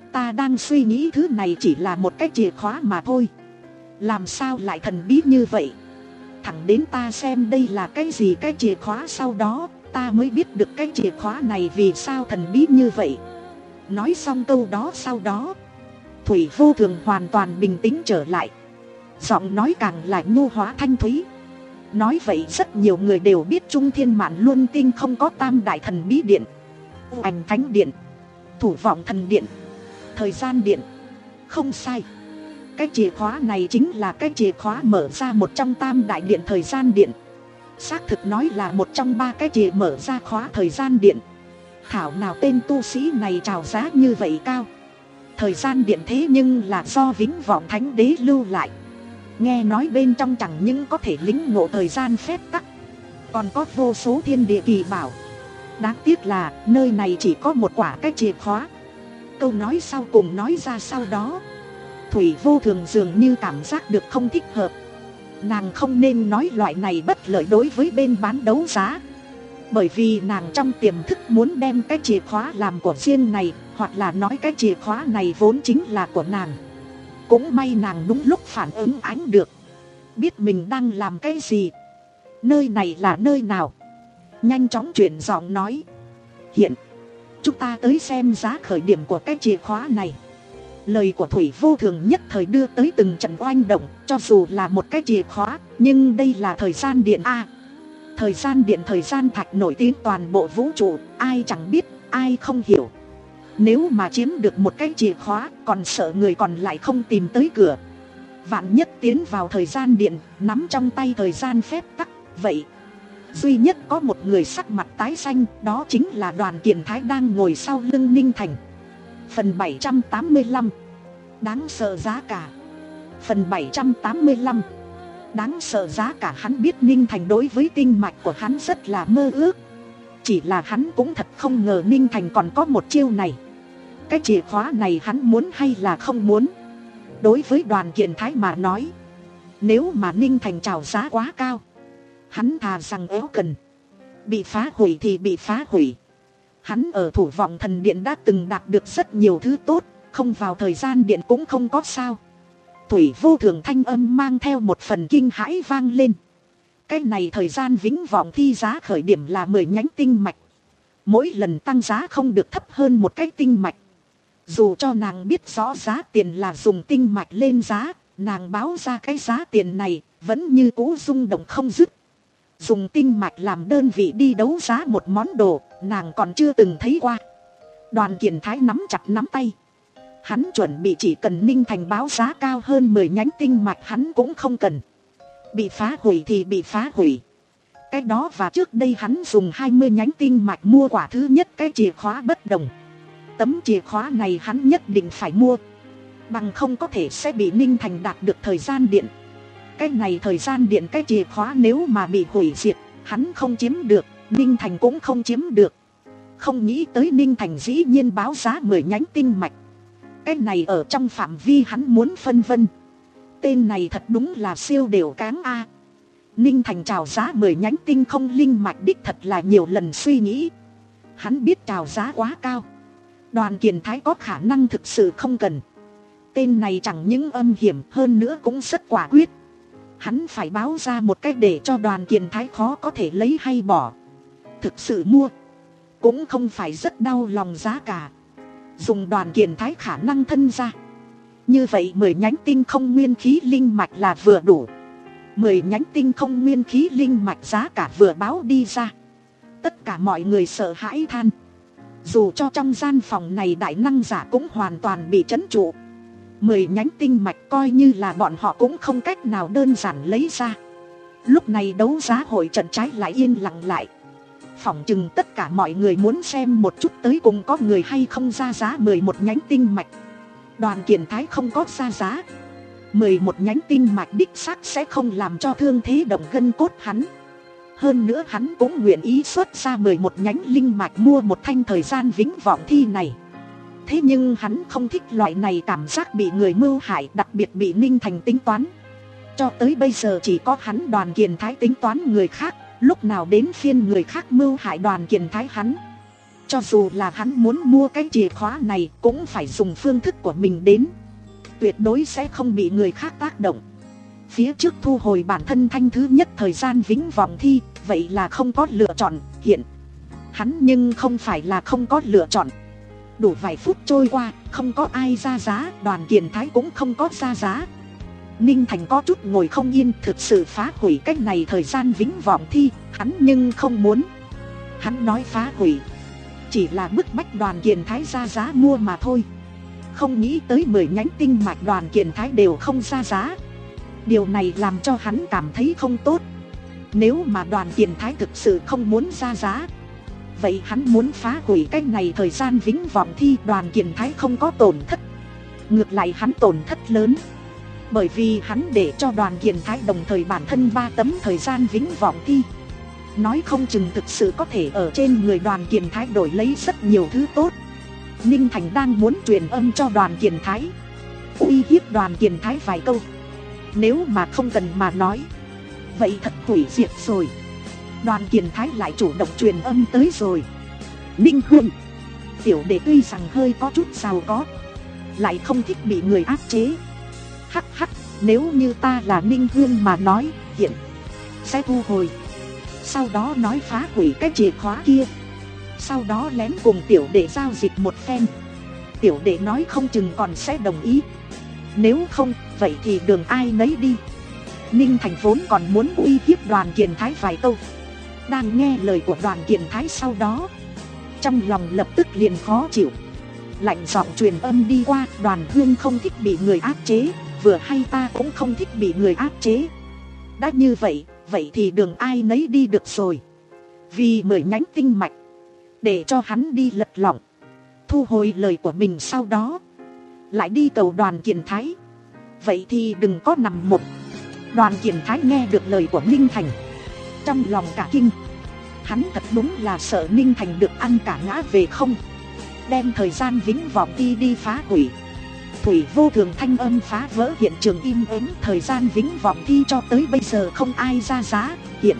Ta đang suy nghĩ thứ này chỉ là một cái chìa khóa mà thôi. Làm sao lại thần bí như vậy? Thẳng đến ta xem đây là cái gì cái chìa khóa, sau đó ta mới biết được cái chìa khóa này vì sao thần bí như vậy. Nói xong câu đó, sau đó Thủy Vô Thường hoàn toàn bình tĩnh trở lại, giọng nói càng lại nhu hóa thanh thúy. Nói vậy rất nhiều người đều biết Trung Thiên Mạn Luân Tinh không có tam đại thần bí điện: U Ảnh Thánh Điện, Thủ Vọng Thần Điện, Thời Gian Điện. Không sai, cái chìa khóa này chính là cái chìa khóa mở ra một trong tam đại điện Thời Gian Điện. Xác thực nói là một trong ba cái chìa mở ra khóa Thời Gian Điện. Thảo nào tên tu sĩ này chào giá như vậy cao. Thời Gian Điện thế nhưng là do Vĩnh Vọng Thánh Đế lưu lại. Nghe nói bên trong chẳng những có thể lĩnh ngộ thời gian phép tắc, còn có vô số thiên địa kỳ bảo. Đáng tiếc là nơi này chỉ có một quả cái chìa khóa. Câu nói sau cùng nói ra sau đó, Thủy Vô Thường dường như cảm giác được không thích hợp. Nàng không nên nói loại này bất lợi đối với bên bán đấu giá, bởi vì nàng trong tiềm thức muốn đem cái chìa khóa làm của riêng này, hoặc là nói cái chìa khóa này vốn chính là của nàng. Cũng may nàng đúng lúc phản ứng ánh được, biết mình đang làm cái gì. Nơi này là nơi nào? Nhanh chóng chuyển giọng nói. Hiện chúng ta tới xem giá khởi điểm của cái chìa khóa này. Lời của Thủy Vô Thường nhất thời đưa tới từng trận oanh động. Cho dù là một cái chìa khóa, nhưng đây là Thời Gian Điện a. Thời Gian Điện, thời gian thạch nổi tiếng toàn bộ vũ trụ, ai chẳng biết, ai không hiểu. Nếu mà chiếm được một cái chìa khóa, còn sợ người còn lại không tìm tới cửa. Vạn nhất tiến vào Thời Gian Điện, nắm trong tay thời gian phép tắc, vậy duy nhất có một người sắc mặt tái xanh, đó chính là Đoàn Kiền Thái đang ngồi sau lưng Ninh Thành. Phần bảy trăm tám mươi lăm, đáng sợ giá cả. Phần bảy trăm tám mươi lăm, đáng sợ giá cả. Hắn biết Ninh Thành đối với tinh mạch của hắn rất là mơ ước, chỉ là hắn cũng thật không ngờ Ninh Thành còn có một chiêu này. Cái chìa khóa này hắn muốn hay là không muốn? Đối với Đoàn Kiền Thái mà nói, nếu mà Ninh Thành chào giá quá cao, hắn thà rằng éo cần. Bị phá hủy thì bị phá hủy. Hắn ở Thủ Vọng Thần Điện đã từng đạt được rất nhiều thứ tốt, không vào Thời Gian Điện cũng không có sao. Thủy Vô Thường thanh âm mang theo một phần kinh hãi vang lên. Cái này Thời Gian Vĩnh Vọng thi giá khởi điểm là mười nhánh tinh mạch. Mỗi lần tăng giá không được thấp hơn một cái tinh mạch. Dù cho nàng biết rõ giá tiền là dùng tinh mạch lên giá, nàng báo ra cái giá tiền này vẫn như cũ rung động không dứt. Dùng tinh mạch làm đơn vị đi đấu giá một món đồ, nàng còn chưa từng thấy qua. Đoàn Kiền Thái nắm chặt nắm tay. Hắn chuẩn bị chỉ cần Ninh Thành báo giá cao hơn mười nhánh tinh mạch hắn cũng không cần. Bị phá hủy thì bị phá hủy. Cái đó và trước đây hắn dùng hai mươi nhánh tinh mạch mua quả thứ nhất cái chìa khóa bất đồng. Tấm chìa khóa này hắn nhất định phải mua, bằng không có thể sẽ bị Ninh Thành đạt được Thời Gian Điện. Cái này Thời Gian Điện cái chìa khóa nếu mà bị hủy diệt, hắn không chiếm được, Ninh Thành cũng không chiếm được. Không nghĩ tới Ninh Thành dĩ nhiên báo giá mười nhánh tinh mạch. Cái này ở trong phạm vi hắn muốn phân vân. Tên này thật đúng là siêu đều cáng a. Ninh Thành chào giá mười nhánh tinh không linh mạch đích thật là nhiều lần suy nghĩ. Hắn biết chào giá quá cao, Đoàn Kiền Thái có khả năng thực sự không cần. Tên này chẳng những âm hiểm hơn nữa cũng rất quả quyết. Hắn phải báo ra một cách để cho Đoàn Kiền Thái khó có thể lấy hay bỏ. Thực sự mua cũng không phải rất đau lòng giá cả. Dùng Đoàn Kiền Thái khả năng thân ra, như vậy mười nhánh tinh không nguyên khí linh mạch là vừa đủ. Mười nhánh tinh không nguyên khí linh mạch giá cả vừa báo đi ra, tất cả mọi người sợ hãi than. Dù cho trong gian phòng này đại năng giả cũng hoàn toàn bị trấn trụ. Mười nhánh tinh mạch coi như là bọn họ cũng không cách nào đơn giản lấy ra. Lúc này đấu giá hội trận trái lại yên lặng lại. Phỏng chừng tất cả mọi người muốn xem một chút tới cùng có người hay không ra giá mười một nhánh tinh mạch. Đoàn Kiền Thái không có ra giá. Mười một nhánh tinh mạch đích xác sẽ không làm cho thương thế động gân cốt hắn. Hơn nữa hắn cũng nguyện ý xuất ra mười một nhánh linh mạch mua một thanh Thời Gian Vĩnh Vọng thi này. Thế nhưng hắn không thích loại này cảm giác bị người mưu hại, đặc biệt bị Ninh Thành tính toán. Cho tới bây giờ chỉ có hắn Đoàn Kiền Thái tính toán người khác, lúc nào đến phiên người khác mưu hại Đoàn Kiền Thái hắn. Cho dù là hắn muốn mua cái chìa khóa này cũng phải dùng phương thức của mình đến, tuyệt đối sẽ không bị người khác tác động. Phía trước thu hồi bản thân thanh thứ nhất thời gian vĩnh vọng thi, vậy là không có lựa chọn. Hiện hắn nhưng không phải là không có lựa chọn. Đủ vài phút trôi qua, không có ai ra giá, Đoàn Kiền Thái cũng không có ra giá. Ninh Thành có chút ngồi không yên, thực sự phá hủy cách này thời gian vĩnh vọng thi, hắn nhưng không muốn. Hắn nói phá hủy chỉ là bức bách Đoàn Kiền Thái ra giá mua mà thôi. Không nghĩ tới mười nhánh tinh mạch Đoàn Kiền Thái đều không ra giá. Điều này làm cho hắn cảm thấy không tốt. Nếu mà Đoàn Kiền Thái thực sự không muốn ra giá, vậy hắn muốn phá hủy cách này thời gian vĩnh vọng thi, Đoàn Kiền Thái không có tổn thất. Ngược lại hắn tổn thất lớn, bởi vì hắn để cho Đoàn Kiền Thái đồng thời bản thân ba tấm thời gian vĩnh vọng thi. Nói không chừng thực sự có thể ở trên người Đoàn Kiền Thái đổi lấy rất nhiều thứ tốt. Ninh Thành đang muốn truyền âm cho Đoàn Kiền Thái, uy hiếp Đoàn Kiền Thái vài câu. Nếu mà không cần mà nói, vậy thật hủy diệt rồi. Đoàn Kiền Thái lại chủ động truyền âm tới rồi. Ninh Hương, tiểu đệ tuy rằng hơi có chút giàu có, lại không thích bị người áp chế. Hắc hắc, nếu như ta là Ninh Hương mà nói, hiện sẽ thu hồi, sau đó nói phá hủy cái chìa khóa kia, sau đó lén cùng tiểu đệ giao dịch một phen. Tiểu đệ nói không chừng còn sẽ đồng ý. Nếu không, vậy thì đường ai nấy đi. Ninh Thành vốn còn muốn uy hiếp Đoàn Kiền Thái vài câu. Đang nghe lời của Đoàn Kiền Thái sau đó, trong lòng lập tức liền khó chịu. Lạnh giọng truyền âm đi qua, Đoàn Hương không thích bị người áp chế, vừa hay ta cũng không thích bị người áp chế. Đã như vậy, vậy thì đường ai nấy đi được rồi. Vì mười nhánh tinh mạch, để cho hắn đi lật lọng, thu hồi lời của mình, sau đó lại đi cầu Đoàn Kiền Thái. Vậy thì đừng có nằm mộng. Đoàn Kiền Thái nghe được lời của Ninh Thành, trong lòng cả kinh. Hắn thật đúng là sợ Ninh Thành được ăn cả ngã về không, đem thời gian vĩnh vọng thi đi phá hủy. Thủy Vô Thường thanh âm phá vỡ hiện trường im ắng. Thời gian vĩnh vọng thi cho tới bây giờ không ai ra giá, hiện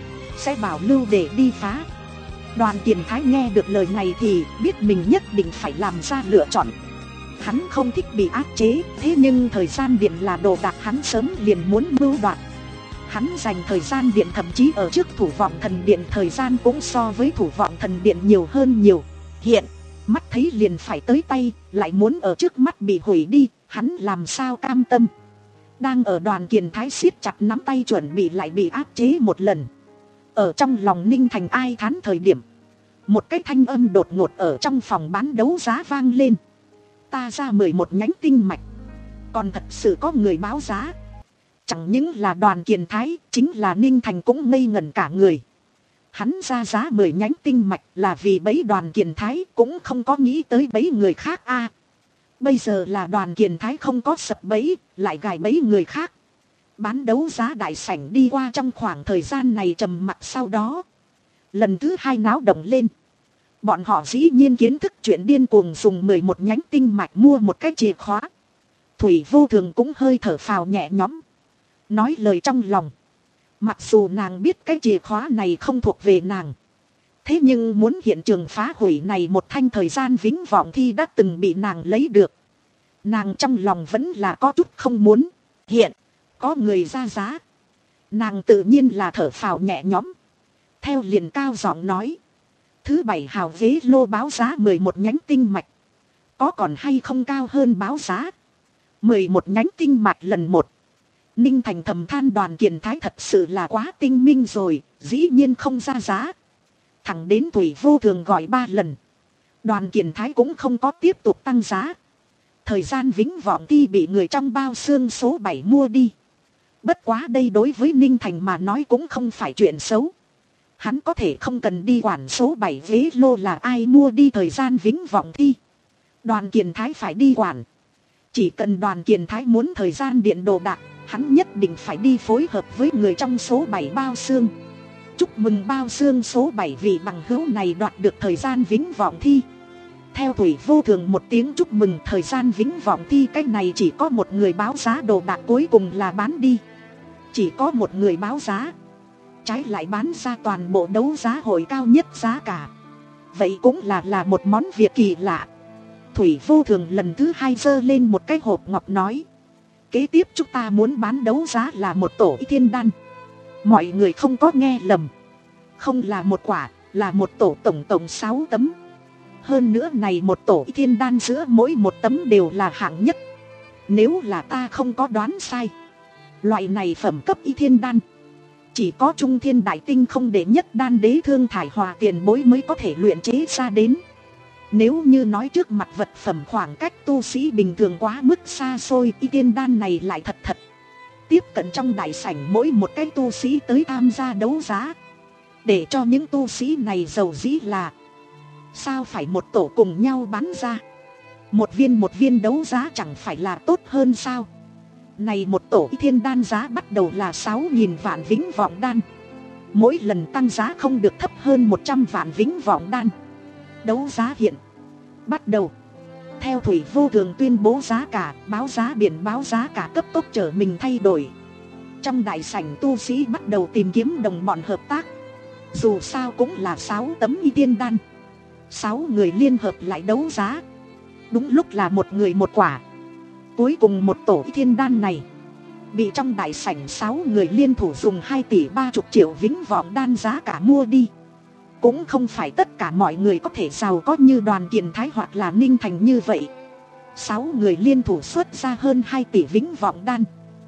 sẽ bảo lưu để đi phá. Đoàn Kiền Thái nghe được lời này thì biết mình nhất định phải làm ra lựa chọn. Hắn không thích bị áp chế, thế nhưng thời gian điện là đồ đạc hắn sớm liền muốn mưu đoạt. Hắn dành thời gian điện thậm chí ở trước Thủ Vọng Thần Điện thời gian cũng so với Thủ Vọng Thần Điện nhiều hơn nhiều. Hiện mắt thấy liền phải tới tay, lại muốn ở trước mắt bị hủy đi, hắn làm sao cam tâm. Đang ở Đoàn Kiền Thái siết chặt nắm tay chuẩn bị lại bị áp chế một lần. Ở trong lòng Ninh Thành ai thán thời điểm, một cái thanh âm đột ngột ở trong phòng bán đấu giá vang lên. Ta ra mười một nhánh tinh mạch, còn thật sự có người báo giá. Chẳng những là Đoàn Kiền Thái, chính là Ninh Thành cũng ngây ngẩn cả người. Hắn ra giá mười nhánh tinh mạch là vì bẫy Đoàn Kiền Thái, cũng không có nghĩ tới bẫy người khác a. À, bây giờ là Đoàn Kiền Thái không có sập bẫy, lại gài bẫy người khác. Bán đấu giá đại sảnh đi qua trong khoảng thời gian này trầm mặc, sau đó lần thứ hai náo động lên. Bọn họ dĩ nhiên kiến thức chuyện điên cuồng dùng mười một nhánh tinh mạch mua một cái chìa khóa. Thủy Vô Thường cũng hơi thở phào nhẹ nhõm, nói lời trong lòng. Mặc dù nàng biết cái chìa khóa này không thuộc về nàng, thế nhưng muốn hiện trường phá hủy này một thanh thời gian vĩnh vọng thi đã từng bị nàng lấy được, nàng trong lòng vẫn là có chút không muốn. Hiện có người ra giá, nàng tự nhiên là thở phào nhẹ nhõm. Theo liền cao giọng nói, thứ bảy hào ghế lô báo giá mười một nhánh tinh mạch, có còn hay không cao hơn báo giá? Mười một nhánh tinh mạch lần một. Ninh Thành thầm than Đoàn Kiền Thái thật sự là quá tinh minh rồi, dĩ nhiên không ra giá. Thẳng đến Thủy Vô Thường gọi ba lần, Đoàn Kiền Thái cũng không có tiếp tục tăng giá. Thời gian vĩnh vọng thi bị người trong bao xương số bảy mua đi. Bất quá đây đối với Ninh Thành mà nói cũng không phải chuyện xấu. Hắn có thể không cần đi quản số bảy ghế lô là ai mua đi thời gian vĩnh vọng thi. Đoàn Kiền Thái phải đi quản. Chỉ cần Đoàn Kiền Thái muốn thời gian điện đồ đạc, hắn nhất định phải đi phối hợp với người trong số bảy bao xương. Chúc mừng bao xương số bảy vì bằng hữu này đoạt được thời gian vĩnh vọng thi. Theo Thủy Vô Thường một tiếng chúc mừng, thời gian vĩnh vọng thi cái này chỉ có một người báo giá đồ đạc cuối cùng là bán đi. Chỉ có một người báo giá, trái lại bán ra toàn bộ đấu giá hội cao nhất giá cả. vậy cũng là là một món việc kỳ lạ. Thủy Vô Thường lần thứ hai giơ lên một cái hộp ngọc nói, kế tiếp chúng ta muốn bán đấu giá là một tổ thiên đan. Mọi người không có nghe lầm, không là một quả, là một tổ, tổng tổng sáu tấm. Hơn nữa này một tổ thiên đan giữa mỗi một tấm đều là hạng nhất. Nếu là ta không có đoán sai, loại này phẩm cấp y thiên đan chỉ có Trung Thiên Đại Tinh không đệ nhất đan đế Thương Thải Hòa tiền bối mới có thể luyện chế ra đến. Nếu như nói trước mặt vật phẩm khoảng cách tu sĩ bình thường quá mức xa xôi, y thiên đan này lại thật thật tiếp cận trong đại sảnh mỗi một cái tu sĩ tới tham gia đấu giá. Để cho những tu sĩ này giàu dĩ là sao phải một tổ cùng nhau bán ra, một viên một viên đấu giá chẳng phải là tốt hơn sao. Này một tổ thiên đan giá bắt đầu là sáu nghìn vạn vĩnh vọng đan, mỗi lần tăng giá không được thấp hơn một trăm vạn vĩnh vọng đan. Đấu giá hiện bắt đầu. Theo Thủy Vô Thường tuyên bố giá cả, báo giá biển báo giá cả cấp tốc trở mình thay đổi. Trong đại sảnh tu sĩ bắt đầu tìm kiếm đồng bọn hợp tác. Dù sao cũng là sáu tấm y tiên đan, sáu người liên hợp lại đấu giá, đúng lúc là một người một quả. Cuối cùng một tổ y thiên đan này bị trong đại sảnh sáu người liên thủ dùng hai tỷ ba mươi triệu vĩnh vọng đan giá cả mua đi. Cũng không phải tất cả mọi người có thể giàu có như Đoàn Kiền Thái hoặc là Ninh Thành như vậy. Sáu người liên thủ xuất ra hơn hai tỷ vĩnh vọng đan,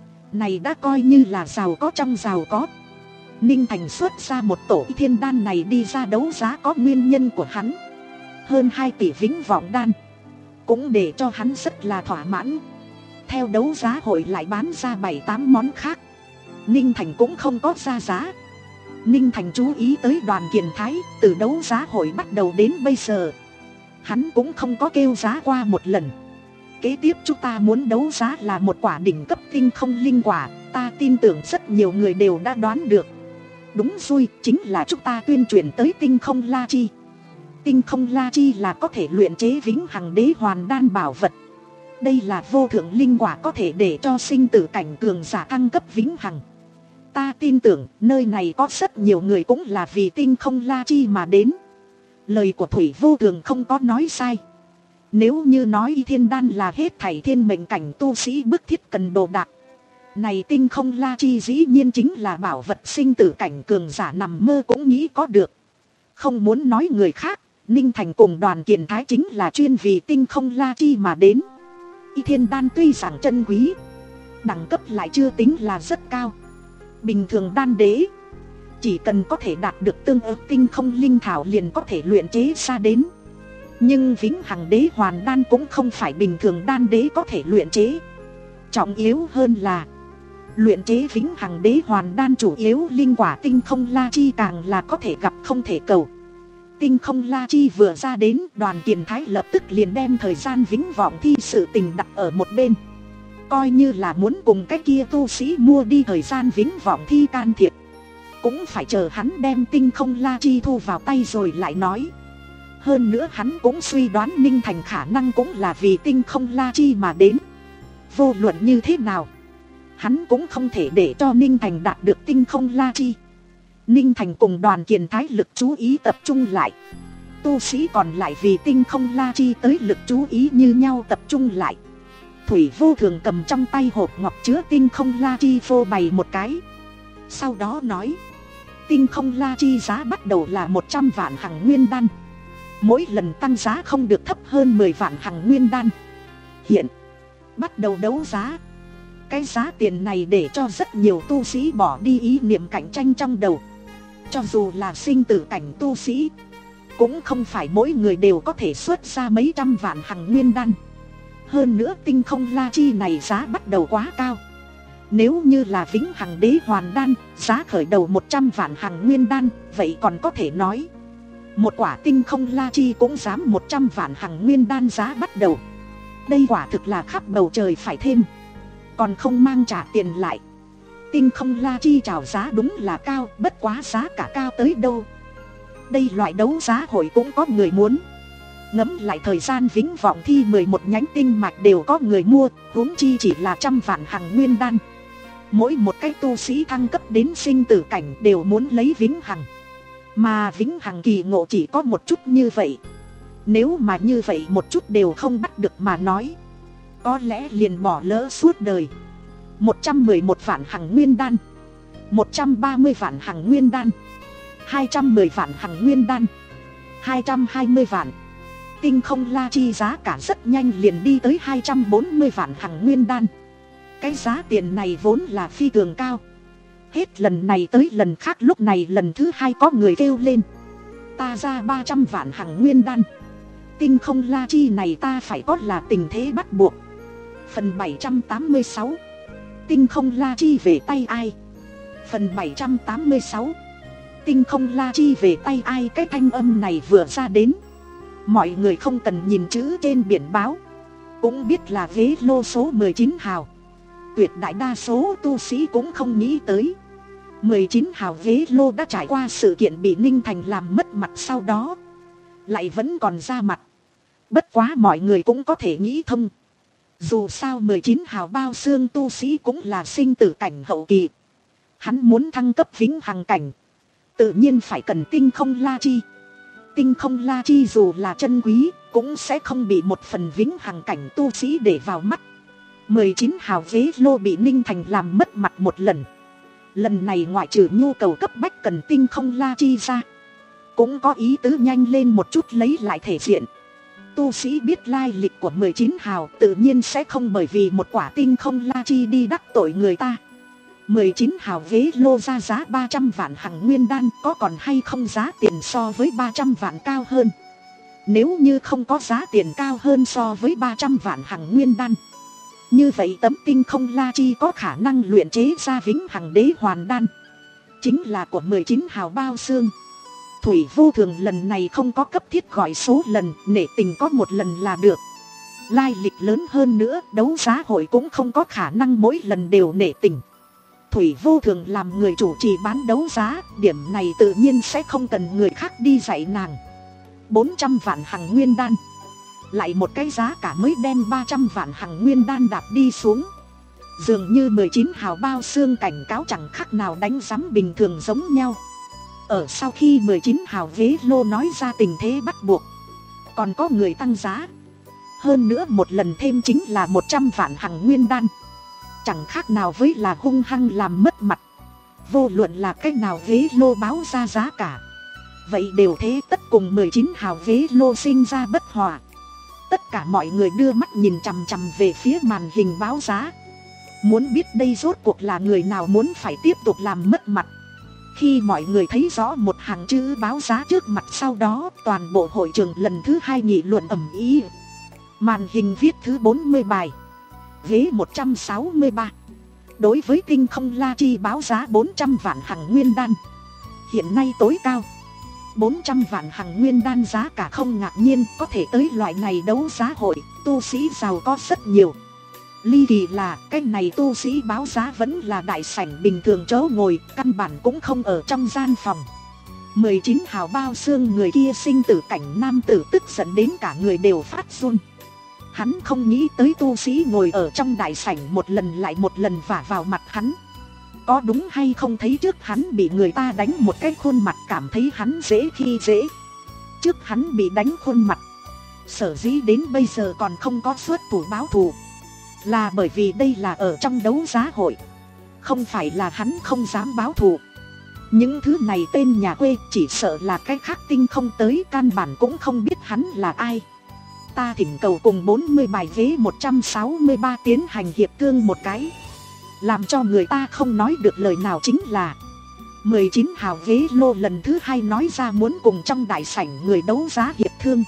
này đã coi như là giàu có trong giàu có. Ninh Thành xuất ra một tổ y thiên đan này đi ra đấu giá có nguyên nhân của hắn. Hơn hai tỷ vĩnh vọng đan cũng để cho hắn rất là thỏa mãn. Theo đấu giá hội lại bán ra bảy tám món khác, Ninh Thành cũng không có ra giá. Ninh Thành chú ý tới Đoàn Kiền Thái, từ đấu giá hội bắt đầu đến bây giờ hắn cũng không có kêu giá qua một lần. Kế tiếp chúng ta muốn đấu giá là một quả đỉnh cấp tinh không linh quả. Ta tin tưởng rất nhiều người đều đã đoán được. Đúng rồi, chính là chúng ta tuyên truyền tới tinh không la chi. Tinh không la chi là có thể luyện chế vĩnh hằng đế hoàn đan bảo vật. Đây là vô thượng linh quả có thể để cho sinh tử cảnh cường giả thăng cấp vĩnh hằng. Ta tin tưởng nơi này có rất nhiều người cũng là vì tinh không la chi mà đến. Lời của Thủy Vô Thường không có nói sai. Nếu như nói y thiên đan là hết thảy thiên mệnh cảnh tu sĩ bức thiết cần đồ đạc, này tinh không la chi dĩ nhiên chính là bảo vật sinh tử cảnh cường giả nằm mơ cũng nghĩ có được. Không muốn nói người khác, Ninh Thành cùng Đoàn Kiền Thái chính là chuyên vì tinh không la chi mà đến. Y thiên đan tuy rằng chân quý, đẳng cấp lại chưa tính là rất cao. Bình thường đan đế chỉ cần có thể đạt được tương ứng tinh không linh thảo liền có thể luyện chế ra đến. Nhưng vĩnh hằng đế hoàn đan cũng không phải bình thường đan đế có thể luyện chế. Trọng yếu hơn là luyện chế vĩnh hằng đế hoàn đan chủ yếu linh quả tinh không la chi càng là có thể gặp không thể cầu. Tinh không la chi vừa ra đến, Đoàn Kiền Thái lập tức liền đem thời gian vĩnh vọng thi sự tình đặt ở một bên. Coi như là muốn cùng cái kia tu sĩ mua đi thời gian vĩnh vọng thi can thiệp, cũng phải chờ hắn đem tinh không la chi thu vào tay rồi lại nói. Hơn nữa hắn cũng suy đoán Ninh Thành khả năng cũng là vì tinh không la chi mà đến. Vô luận như thế nào, hắn cũng không thể để cho Ninh Thành đạt được tinh không la chi. Ninh Thành cùng Đoàn Kiền Thái lực chú ý tập trung lại. Tu sĩ còn lại vì tinh không la chi tới lực chú ý như nhau tập trung lại. Thủy Vô Thường cầm trong tay hộp ngọc chứa tinh không la chi phô bày một cái. Sau đó nói, tinh không la chi giá bắt đầu là một trăm vạn hằng nguyên đan. Mỗi lần tăng giá không được thấp hơn mười vạn hằng nguyên đan. Hiện bắt đầu đấu giá. Cái giá tiền này để cho rất nhiều tu sĩ bỏ đi ý niệm cạnh tranh trong đầu. Cho dù là sinh tử cảnh tu sĩ, cũng không phải mỗi người đều có thể xuất ra mấy trăm vạn hằng nguyên đan. Hơn nữa tinh không la chi này giá bắt đầu quá cao. Nếu như là vĩnh hằng đế hoàn đan, giá khởi đầu một trăm vạn hằng nguyên đan, vậy còn có thể nói. Một quả tinh không la chi cũng dám một trăm vạn hằng nguyên đan giá bắt đầu. Đây quả thực là khắp bầu trời phải thêm, còn không mang trả tiền lại. Tinh không la chi chào giá đúng là cao, bất quá giá cả cao tới đâu. Đây loại đấu giá hội cũng có người muốn. Ngẫm lại thời gian vĩnh vọng thi mười một nhánh tinh mạch đều có người mua, huống chi chỉ là trăm vạn hằng nguyên đan. Mỗi một cái tu sĩ thăng cấp đến sinh tử cảnh đều muốn lấy vĩnh hằng. Mà vĩnh hằng kỳ ngộ chỉ có một chút như vậy. Nếu mà như vậy một chút đều không bắt được mà nói, có lẽ liền bỏ lỡ suốt đời. Một trăm mười một vạn hằng nguyên đan, một trăm ba mươi vạn hằng nguyên đan, hai trăm mười vạn hằng nguyên đan, hai trăm hai mươi vạn. Tinh không la chi giá cả rất nhanh liền đi tới hai trăm bốn mươi vạn hằng nguyên đan. Cái giá tiền này vốn là phi thường cao. Hết lần này tới lần khác, lúc này lần thứ hai có người kêu lên: ta ra ba trăm vạn hằng nguyên đan. Tinh không la chi này ta phải có là tình thế bắt buộc. Phần bảy trăm tám mươi sáu. Tinh không la chi về tay ai? Phần bảy trăm tám mươi sáu. Tinh không la chi về tay ai? Cái thanh âm này vừa ra đến, mọi người không cần nhìn chữ trên biển báo cũng biết là ghế lô số mười chín hào. Tuyệt đại đa số tu sĩ cũng không nghĩ tới mười chín hào ghế lô đã trải qua sự kiện bị Ninh Thành làm mất mặt, sau đó lại vẫn còn ra mặt. Bất quá mọi người cũng có thể nghĩ thông, dù sao mười chín hào bao xương tu sĩ cũng là sinh tử cảnh hậu kỳ. Hắn muốn thăng cấp vĩnh hằng cảnh, tự nhiên phải cần tinh không la chi. Tinh không la chi dù là chân quý cũng sẽ không bị một phần vĩnh hằng cảnh tu sĩ để vào mắt. Mười chín hào ghế lô bị Ninh Thành làm mất mặt một lần. Lần này ngoại trừ nhu cầu cấp bách cần tinh không la chi ra, cũng có ý tứ nhanh lên một chút lấy lại thể diện. Tu sĩ biết lai lịch của mười chín hào tự nhiên sẽ không bởi vì một quả tinh không la chi đi đắc tội người ta. Mười chín hào ghế lô ra giá ba trăm vạn hằng nguyên đan, có còn hay không giá tiền so với ba trăm vạn cao hơn? Nếu như không có giá tiền cao hơn so với ba trăm vạn hằng nguyên đan, như vậy tấm tinh không la chi có khả năng luyện chế ra vĩnh hằng đế hoàn đan, chính là của mười chín hào bao xương. Thủy Vô Thường lần này không có cấp thiết gọi số lần, nể tình có một lần là được. Lai lịch lớn hơn nữa, đấu giá hội cũng không có khả năng mỗi lần đều nể tình. Thủy Vô Thường làm người chủ trì bán đấu giá, điểm này tự nhiên sẽ không cần người khác đi dạy nàng. Bốn trăm vạn hằng nguyên đan, lại một cái giá cả mới đem ba trăm vạn hằng nguyên đan đạp đi xuống. Dường như mười chín hào bao xương cảnh cáo chẳng khác nào đánh giám bình thường giống nhau. Ở sau khi mười chín hào ghế lô nói ra tình thế bắt buộc, còn có người tăng giá. Hơn nữa một lần thêm chính là một trăm vạn hằng nguyên đan, chẳng khác nào với là hung hăng làm mất mặt. Vô luận là cách nào ghế lô báo ra giá cả, vậy đều thế tất cùng mười chín hào ghế lô sinh ra bất hòa. Tất cả mọi người đưa mắt nhìn chằm chằm về phía màn hình báo giá, muốn biết đây rốt cuộc là người nào muốn phải tiếp tục làm mất mặt. Khi mọi người thấy rõ một hàng chữ báo giá trước mặt, sau đó toàn bộ hội trường lần thứ hai nghị luận ầm ĩ. Màn hình viết thứ bốn mươi bài, ghế một trăm sáu mươi ba. Đối với tinh không la chi báo giá bốn trăm vạn hằng nguyên đan, hiện nay tối cao bốn trăm vạn hằng nguyên đan. Giá cả không ngạc nhiên, có thể tới loại này đấu giá hội, tu sĩ giàu có rất nhiều. Ly kỳ là cái này tu sĩ báo giá vẫn là đại sảnh bình thường chỗ ngồi, căn bản cũng không ở trong gian phòng. Mười chín hào bao xương người kia sinh tử cảnh nam tử tức giận đến cả người đều phát run. Hắn không nghĩ tới tu sĩ ngồi ở trong đại sảnh một lần lại một lần vả vào mặt hắn. Có đúng hay không thấy trước hắn bị người ta đánh một cái khuôn mặt cảm thấy hắn dễ khi dễ. Trước hắn bị đánh khuôn mặt, sở dĩ đến bây giờ còn không có xuất thủ báo thù, là bởi vì đây là ở trong đấu giá hội, không phải là hắn không dám báo thù. Những thứ này tên nhà quê chỉ sợ là cái khác tinh không tới, căn bản cũng không biết hắn là ai. Ta thỉnh cầu cùng bốn mươi bài ghế một trăm sáu mươi ba tiến hành hiệp thương một cái. Làm cho người ta không nói được lời nào chính là mười chín hào ghế lô lần thứ hai nói ra muốn cùng trong đại sảnh người đấu giá hiệp thương.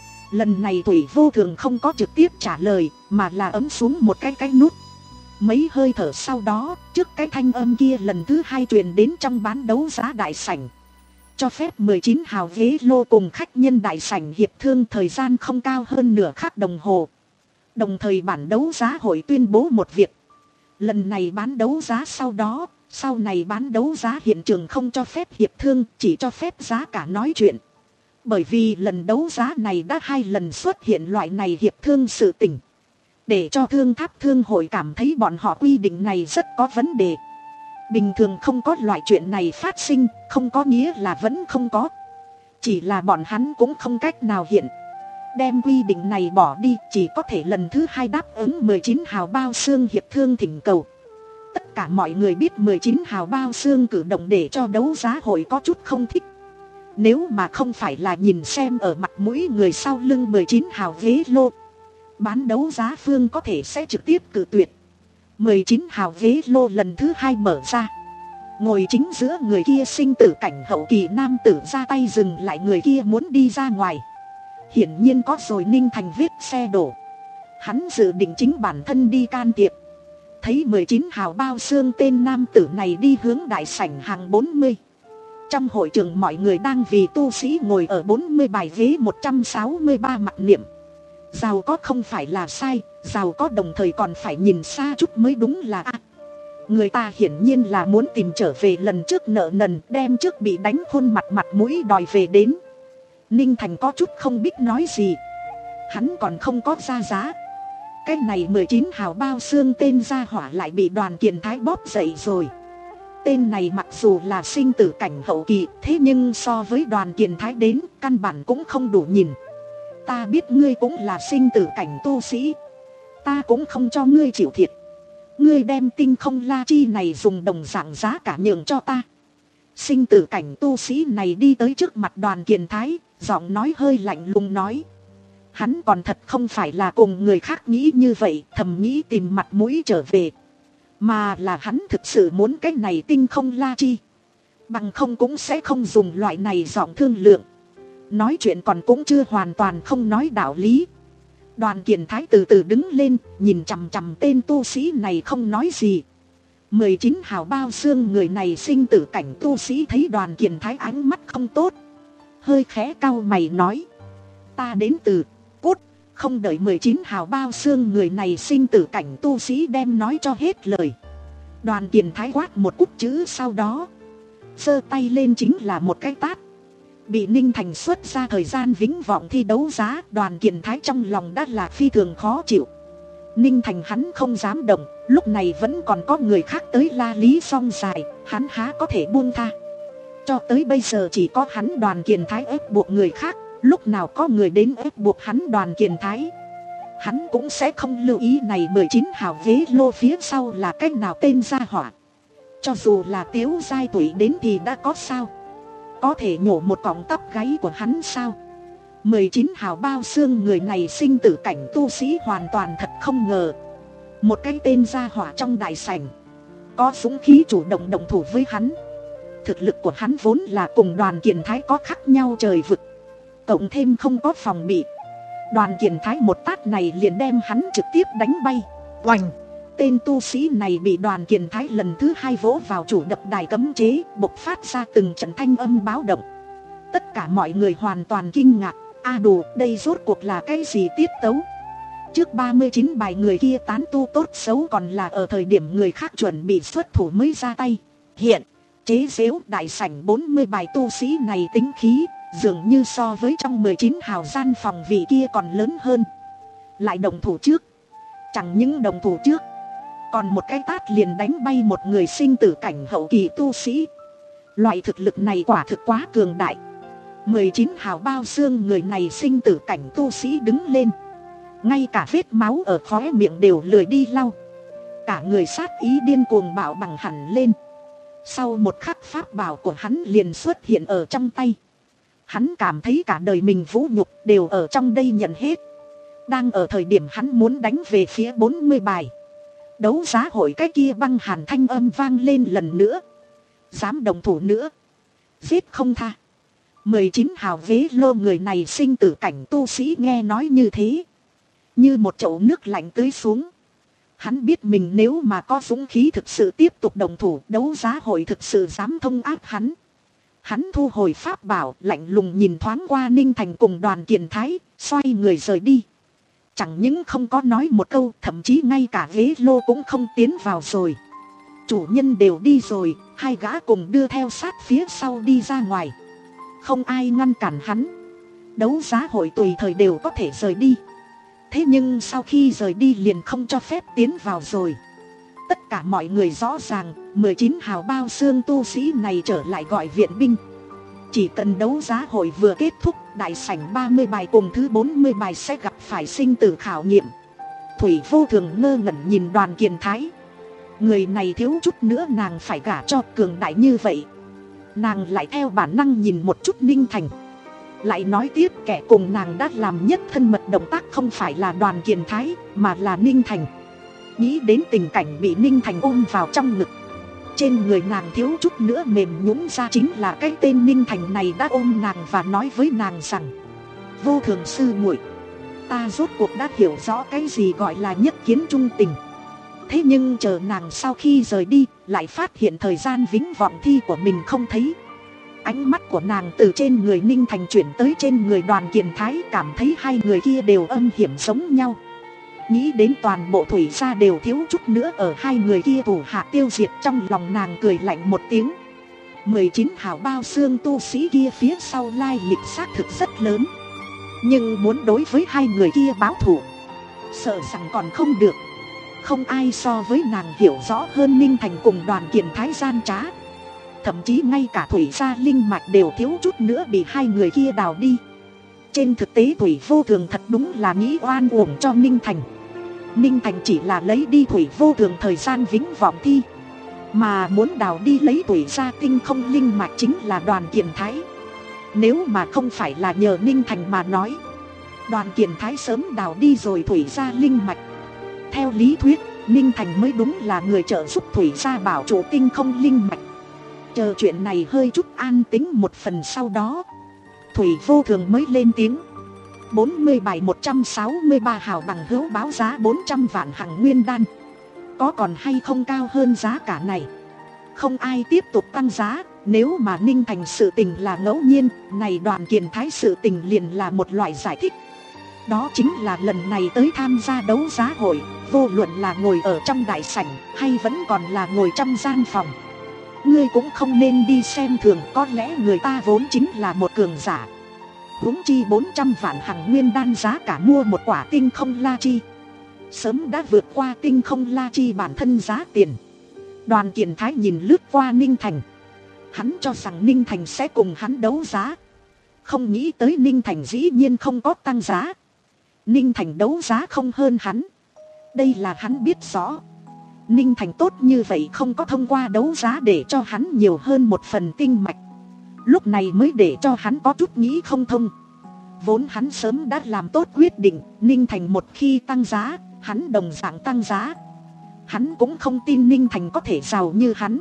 Lần này Thủy Vô Thường không có trực tiếp trả lời, mà là ấn xuống một cái cái nút. Mấy hơi thở sau đó, trước cái thanh âm kia lần thứ hai truyền đến trong bán đấu giá đại sảnh, cho phép mười chín hào ghế lô cùng khách nhân đại sảnh hiệp thương thời gian không cao hơn nửa khắc đồng hồ. Đồng thời bản đấu giá hội tuyên bố một việc. Lần này bán đấu giá sau đó, sau này bán đấu giá hiện trường không cho phép hiệp thương, chỉ cho phép giá cả nói chuyện. Bởi vì lần đấu giá này đã hai lần xuất hiện loại này hiệp thương sự tình, để cho Thương Tháp Thương hội cảm thấy bọn họ quy định này rất có vấn đề. Bình thường không có loại chuyện này phát sinh, không có nghĩa là vẫn không có. Chỉ là bọn hắn cũng không cách nào hiện. Đem quy định này bỏ đi, chỉ có thể lần thứ hai đáp ứng mười chín hào bao xương hiệp thương thỉnh cầu. Tất cả mọi người biết mười chín hào bao xương cử động để cho đấu giá hội có chút không thích. Nếu mà không phải là nhìn xem ở mặt mũi người sau lưng mười chín hào ghế lô, bán đấu giá phương có thể sẽ trực tiếp cự tuyệt. Mười chín hào ghế lô lần thứ hai mở ra. Ngồi chính giữa người kia sinh tử cảnh hậu kỳ nam tử ra tay dừng lại người kia muốn đi ra ngoài. Hiển nhiên có rồi Ninh Thành viết xe đổ. Hắn dự định chính bản thân đi can thiệp. Thấy mười chín hào bao xương tên nam tử này đi hướng đại sảnh hàng bốn mươi. Trong hội trường mọi người đang vì tu sĩ ngồi ở bốn mươi bài ghế một trăm sáu mươi ba mặc niệm. Giàu có không phải là sai, giàu có đồng thời còn phải nhìn xa chút mới đúng là a. Người ta hiển nhiên là muốn tìm trở về lần trước nợ nần, đem trước bị đánh khuôn mặt mặt mũi đòi về đến. Ninh Thành có chút không biết nói gì. Hắn còn không có ra giá. Cái này mười chín hào bao xương tên gia hỏa lại bị Đoàn Kiền Thái bóp dậy rồi. Tên này mặc dù là sinh tử cảnh hậu kỳ, thế nhưng so với Đoàn Kiền Thái đến, căn bản cũng không đủ nhìn. Ta biết ngươi cũng là sinh tử cảnh tu sĩ, ta cũng không cho ngươi chịu thiệt. Ngươi đem tinh không la chi này dùng đồng dạng giá cả nhường cho ta. Sinh tử cảnh tu sĩ này đi tới trước mặt Đoàn Kiền Thái, giọng nói hơi lạnh lùng nói. Hắn còn thật không phải là cùng người khác nghĩ như vậy, thầm nghĩ tìm mặt mũi trở về. Mà là hắn thực sự muốn cái này tinh không la chi. Bằng không cũng sẽ không dùng loại này giọng thương lượng. Nói chuyện còn cũng chưa hoàn toàn không nói đạo lý. Đoàn Kiền Thái từ từ đứng lên, nhìn chằm chằm tên tu sĩ này không nói gì. Mười chín hào bao xương người này sinh tử cảnh tu sĩ thấy Đoàn Kiền Thái ánh mắt không tốt, hơi khẽ cau mày nói. Ta đến từ cút. Không đợi mười chín hào bao xương người này sinh tử cảnh tu sĩ đem nói cho hết lời, Đoàn Kiền Thái quát một cút chữ sau đó giơ tay lên chính là một cái tát. Bị Ninh Thành xuất ra thời gian vĩnh vọng thi đấu giá, Đoàn Kiền Thái trong lòng đã là phi thường khó chịu. Ninh Thành hắn không dám động, lúc này vẫn còn có người khác tới la lý song dài, hắn há có thể buông tha. Cho tới bây giờ chỉ có hắn Đoàn Kiền Thái ép buộc người khác, lúc nào có người đến ép buộc hắn Đoàn Kiền Thái, hắn cũng sẽ không lưu ý này mười chín hào ghế lô phía sau là cách nào tên gia hỏa. Cho dù là Tiếu Giai tuổi đến thì đã có sao, có thể nhổ một cọng tóc gáy của hắn sao? Mười chín hào bao xương người này sinh tử cảnh tu sĩ hoàn toàn thật không ngờ. Một cái tên gia hỏa trong đại sảnh có dũng khí chủ động động thủ với hắn. Thực lực của hắn vốn là cùng Đoàn Kiền Thái có khác nhau trời vực, cộng thêm không có phòng bị, Đoàn Kiền Thái một tát này liền đem hắn trực tiếp đánh bay. Oành! Tên tu sĩ này bị Đoàn Kiền Thái lần thứ hai vỗ vào chủ đập đài cấm chế, bộc phát ra từng trận thanh âm báo động. Tất cả mọi người hoàn toàn kinh ngạc. A đủ, đây rốt cuộc là cái gì tiết tấu? Trước ba mươi chín bài người kia tán tu tốt xấu còn là ở thời điểm người khác chuẩn bị xuất thủ mới ra tay. Hiện, chế giễu đại sảnh bốn mươi bài tu sĩ này tính khí, dường như so với trong mười chín hào gian phòng vị kia còn lớn hơn. Lại đồng thủ trước. Chẳng những đồng thủ trước, còn một cái tát liền đánh bay một người sinh tử cảnh hậu kỳ tu sĩ. Loại thực lực này quả thực quá cường đại. Mười chín hào bao xương người này sinh tử cảnh tu sĩ đứng lên, ngay cả vết máu ở khóe miệng đều lười đi lau. Cả người sát ý điên cuồng bạo bằng hẳn lên. Sau một khắc pháp bảo của hắn liền xuất hiện ở trong tay. Hắn cảm thấy cả đời mình vũ nhục đều ở trong đây nhận hết. Đang ở thời điểm hắn muốn đánh về phía bốn mươi bài đấu giá hội, cái kia băng hàn thanh âm vang lên lần nữa. Dám đồng thủ nữa, giết không tha. Mười chín hào ghế lô người này sinh tử cảnh tu sĩ nghe nói như thế, như một chậu nước lạnh tưới xuống. Hắn biết mình nếu mà có dũng khí thực sự tiếp tục đồng thủ, đấu giá hội thực sự dám thông áp hắn. Hắn thu hồi pháp bảo, lạnh lùng nhìn thoáng qua Ninh Thành cùng Đoàn Kiền Thái, xoay người rời đi. Chẳng những không có nói một câu, thậm chí ngay cả ghế lô cũng không tiến vào rồi. Chủ nhân đều đi rồi, hai gã cùng đưa theo sát phía sau đi ra ngoài. Không ai ngăn cản hắn. Đấu giá hội tùy thời đều có thể rời đi. Thế nhưng sau khi rời đi liền không cho phép tiến vào rồi. tất cả mọi người rõ ràng, mười chín hào bao xương tu sĩ này trở lại gọi viện binh. Chỉ cần đấu giá hội vừa kết thúc, đại sảnh ba mươi bài cùng thứ bốn mươi bài sẽ gặp phải sinh tử khảo nghiệm. Thủy Vô Thường ngơ ngẩn nhìn Đoàn Kiền Thái. Người này thiếu chút nữa nàng phải gả cho, cường đại như vậy. Nàng lại theo bản năng nhìn một chút Ninh Thành. Lại nói tiếp, kẻ cùng nàng đã làm nhất thân mật động tác không phải là Đoàn Kiền Thái, mà là Ninh Thành. Nghĩ đến tình cảnh bị Ninh Thành ôm vào trong ngực, trên người nàng thiếu chút nữa mềm nhũn ra. Chính là cái tên Ninh Thành này đã ôm nàng và nói với nàng rằng: Vô Thường sư muội, ta rốt cuộc đã hiểu rõ cái gì gọi là nhất kiến trung tình. Thế nhưng chờ nàng sau khi rời đi, lại phát hiện thời gian vĩnh vọng thi của mình không thấy. Ánh mắt của nàng từ trên người Ninh Thành chuyển tới trên người Đoàn Kiền Thái, cảm thấy hai người kia đều âm hiểm giống nhau. Nghĩ đến toàn bộ Thủy gia đều thiếu chút nữa ở hai người kia thủ hạ tiêu diệt, trong lòng nàng cười lạnh một tiếng. Mười chín hào bao xương tu sĩ kia phía sau lai lịch xác thực rất lớn, nhưng muốn đối với hai người kia báo thù, sợ rằng còn không được. Không ai so với nàng hiểu rõ hơn Ninh Thành cùng Đoàn Kiền Thái gian trá. Thậm chí ngay cả Thủy gia linh mạch đều thiếu chút nữa bị hai người kia đào đi. Trên thực tế Thủy Vô Thường thật đúng là nghĩ oan uổng cho Ninh Thành. Ninh Thành chỉ là lấy đi Thủy Vô Thường thời gian vĩnh vọng thi, mà muốn đào đi lấy Thủy gia tinh không linh mạch chính là Đoàn Kiền Thái. Nếu mà không phải là nhờ Ninh Thành mà nói, Đoàn Kiền Thái sớm đào đi rồi Thủy gia linh mạch. Theo lý thuyết, Ninh Thành mới đúng là người trợ giúp Thủy gia bảo trụ tinh không linh mạch. Chờ chuyện này hơi chút an tĩnh một phần sau đó, Thủy Vô Thường mới lên tiếng: bốn mươi bài một trăm sáu mươi ba hào bằng hữu báo giá bốn trăm vạn hằng nguyên đan. Có còn hay không cao hơn giá cả này? Không ai tiếp tục tăng giá. Nếu mà Ninh Thành sự tình là ngẫu nhiên, này Đoàn Kiền Thái sự tình liền là một loại giải thích. Đó chính là lần này tới tham gia đấu giá hội, vô luận là ngồi ở trong đại sảnh hay vẫn còn là ngồi trong gian phòng, ngươi cũng không nên đi xem thường, có lẽ người ta vốn chính là một cường giả. Huống chi bốn trăm vạn hằng nguyên đan giá cả mua một quả tinh không la chi, sớm đã vượt qua tinh không la chi bản thân giá tiền. Đoàn Kiền Thái nhìn lướt qua Ninh Thành. Hắn cho rằng Ninh Thành sẽ cùng hắn đấu giá, không nghĩ tới Ninh Thành dĩ nhiên không có tăng giá. Ninh Thành đấu giá không hơn hắn, đây là hắn biết rõ. Ninh Thành tốt như vậy không có thông qua đấu giá để cho hắn nhiều hơn một phần tinh mạch, lúc này mới để cho hắn có chút nghĩ không thông. Vốn hắn sớm đã làm tốt quyết định, Ninh Thành một khi tăng giá, hắn đồng dạng tăng giá. Hắn cũng không tin Ninh Thành có thể giàu như hắn.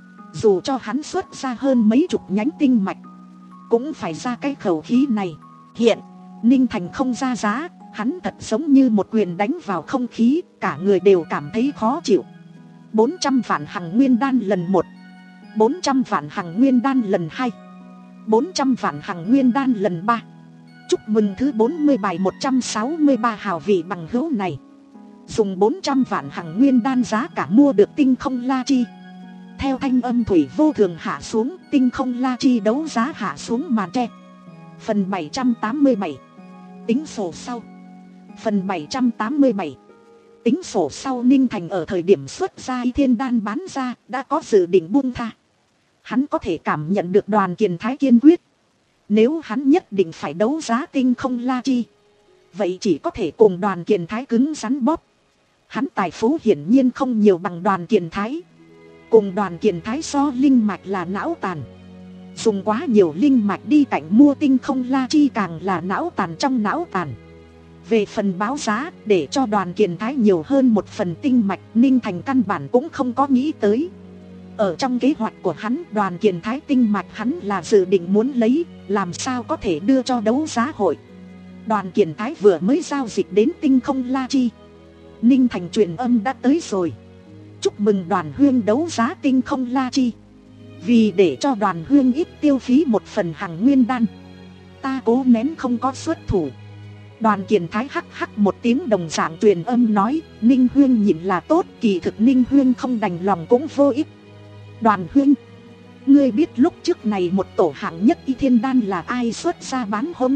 Dù cho hắn xuất ra hơn mấy chục nhánh tinh mạch, cũng phải ra cái khẩu khí này. Hiện Ninh Thành không ra giá, hắn thật giống như một quyền đánh vào không khí, cả người đều cảm thấy khó chịu. Bốn trăm vạn hằng nguyên đan lần một, bốn trăm vạn hằng nguyên đan lần hai, bốn trăm vạn hằng nguyên đan lần ba. Chúc mừng thứ bốn mươi bài một trăm sáu mươi ba hào vị bằng hữu này dùng bốn trăm vạn hằng nguyên đan giá cả mua được tinh không la chi. Theo thanh âm Thủy Vô Thường hạ xuống, tinh không la chi đấu giá hạ xuống màn tre. Phần bảy trăm tám mươi bảy, tính sổ sau. Phần bảy trăm tám mươi bảy, tính sổ sau. Ninh Thành ở thời điểm xuất ra Y Thiên Đan bán ra đã có dự định buông tha. Hắn có thể cảm nhận được Đoàn Kiền Thái kiên quyết. Nếu hắn nhất định phải đấu giá tinh không la chi, vậy chỉ có thể cùng Đoàn Kiền Thái cứng rắn bóp. Hắn tài phú hiển nhiên không nhiều bằng Đoàn Kiền Thái. Cùng Đoàn Kiền Thái so, linh mạch là não tàn. Dùng quá nhiều linh mạch đi cạnh mua tinh không la chi càng là não tàn trong não tàn. Về phần báo giá để cho Đoàn Kiền Thái nhiều hơn một phần tinh mạch, Ninh Thành căn bản cũng không có nghĩ tới. Ở trong kế hoạch của hắn, Đoàn Kiền Thái tinh mạch hắn là dự định muốn lấy, làm sao có thể đưa cho đấu giá hội. Đoàn Kiền Thái vừa mới giao dịch đến tinh không la chi, Ninh Thành truyền âm đã tới rồi. Chúc mừng Đoàn Huyên đấu giá tinh không la chi. Vì để cho Đoàn Huyên ít tiêu phí một phần hằng nguyên đan, ta cố nén không có xuất thủ. Đoàn Kiền Thái hắc hắc một tiếng đồng dạng truyền âm nói, Ninh Huyên nhịn là tốt, kỳ thực Ninh Huyên không đành lòng cũng vô ích. Đoàn Huyên, ngươi biết lúc trước này một tổ hạng nhất Y Thiên Đan là ai xuất ra bán không?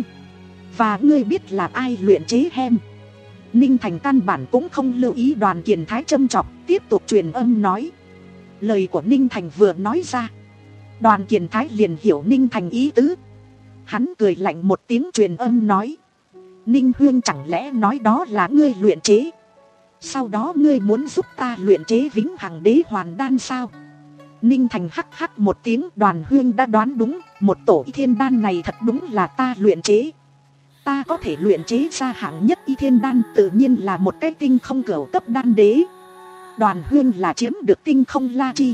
Và ngươi biết là ai luyện chế hem? Ninh Thành căn bản cũng không lưu ý Đoàn Kiền Thái châm chọc, tiếp tục truyền âm nói. Lời của Ninh Thành vừa nói ra, Đoàn Kiền Thái liền hiểu Ninh Thành ý tứ. Hắn cười lạnh một tiếng truyền âm nói. Ninh Huyên chẳng lẽ nói đó là ngươi luyện chế? Sau đó ngươi muốn giúp ta luyện chế vĩnh hằng đế hoàn đan sao? Ninh Thành hắc hắc một tiếng. Đoàn Huyên đã đoán đúng. Một tổ y thiên đan này thật đúng là ta luyện chế. Ta có thể luyện chế ra hạng nhất y thiên đan, tự nhiên là một cái tinh không cửu cấp đan đế. Đoàn Huyên là chiếm được tinh không la chi.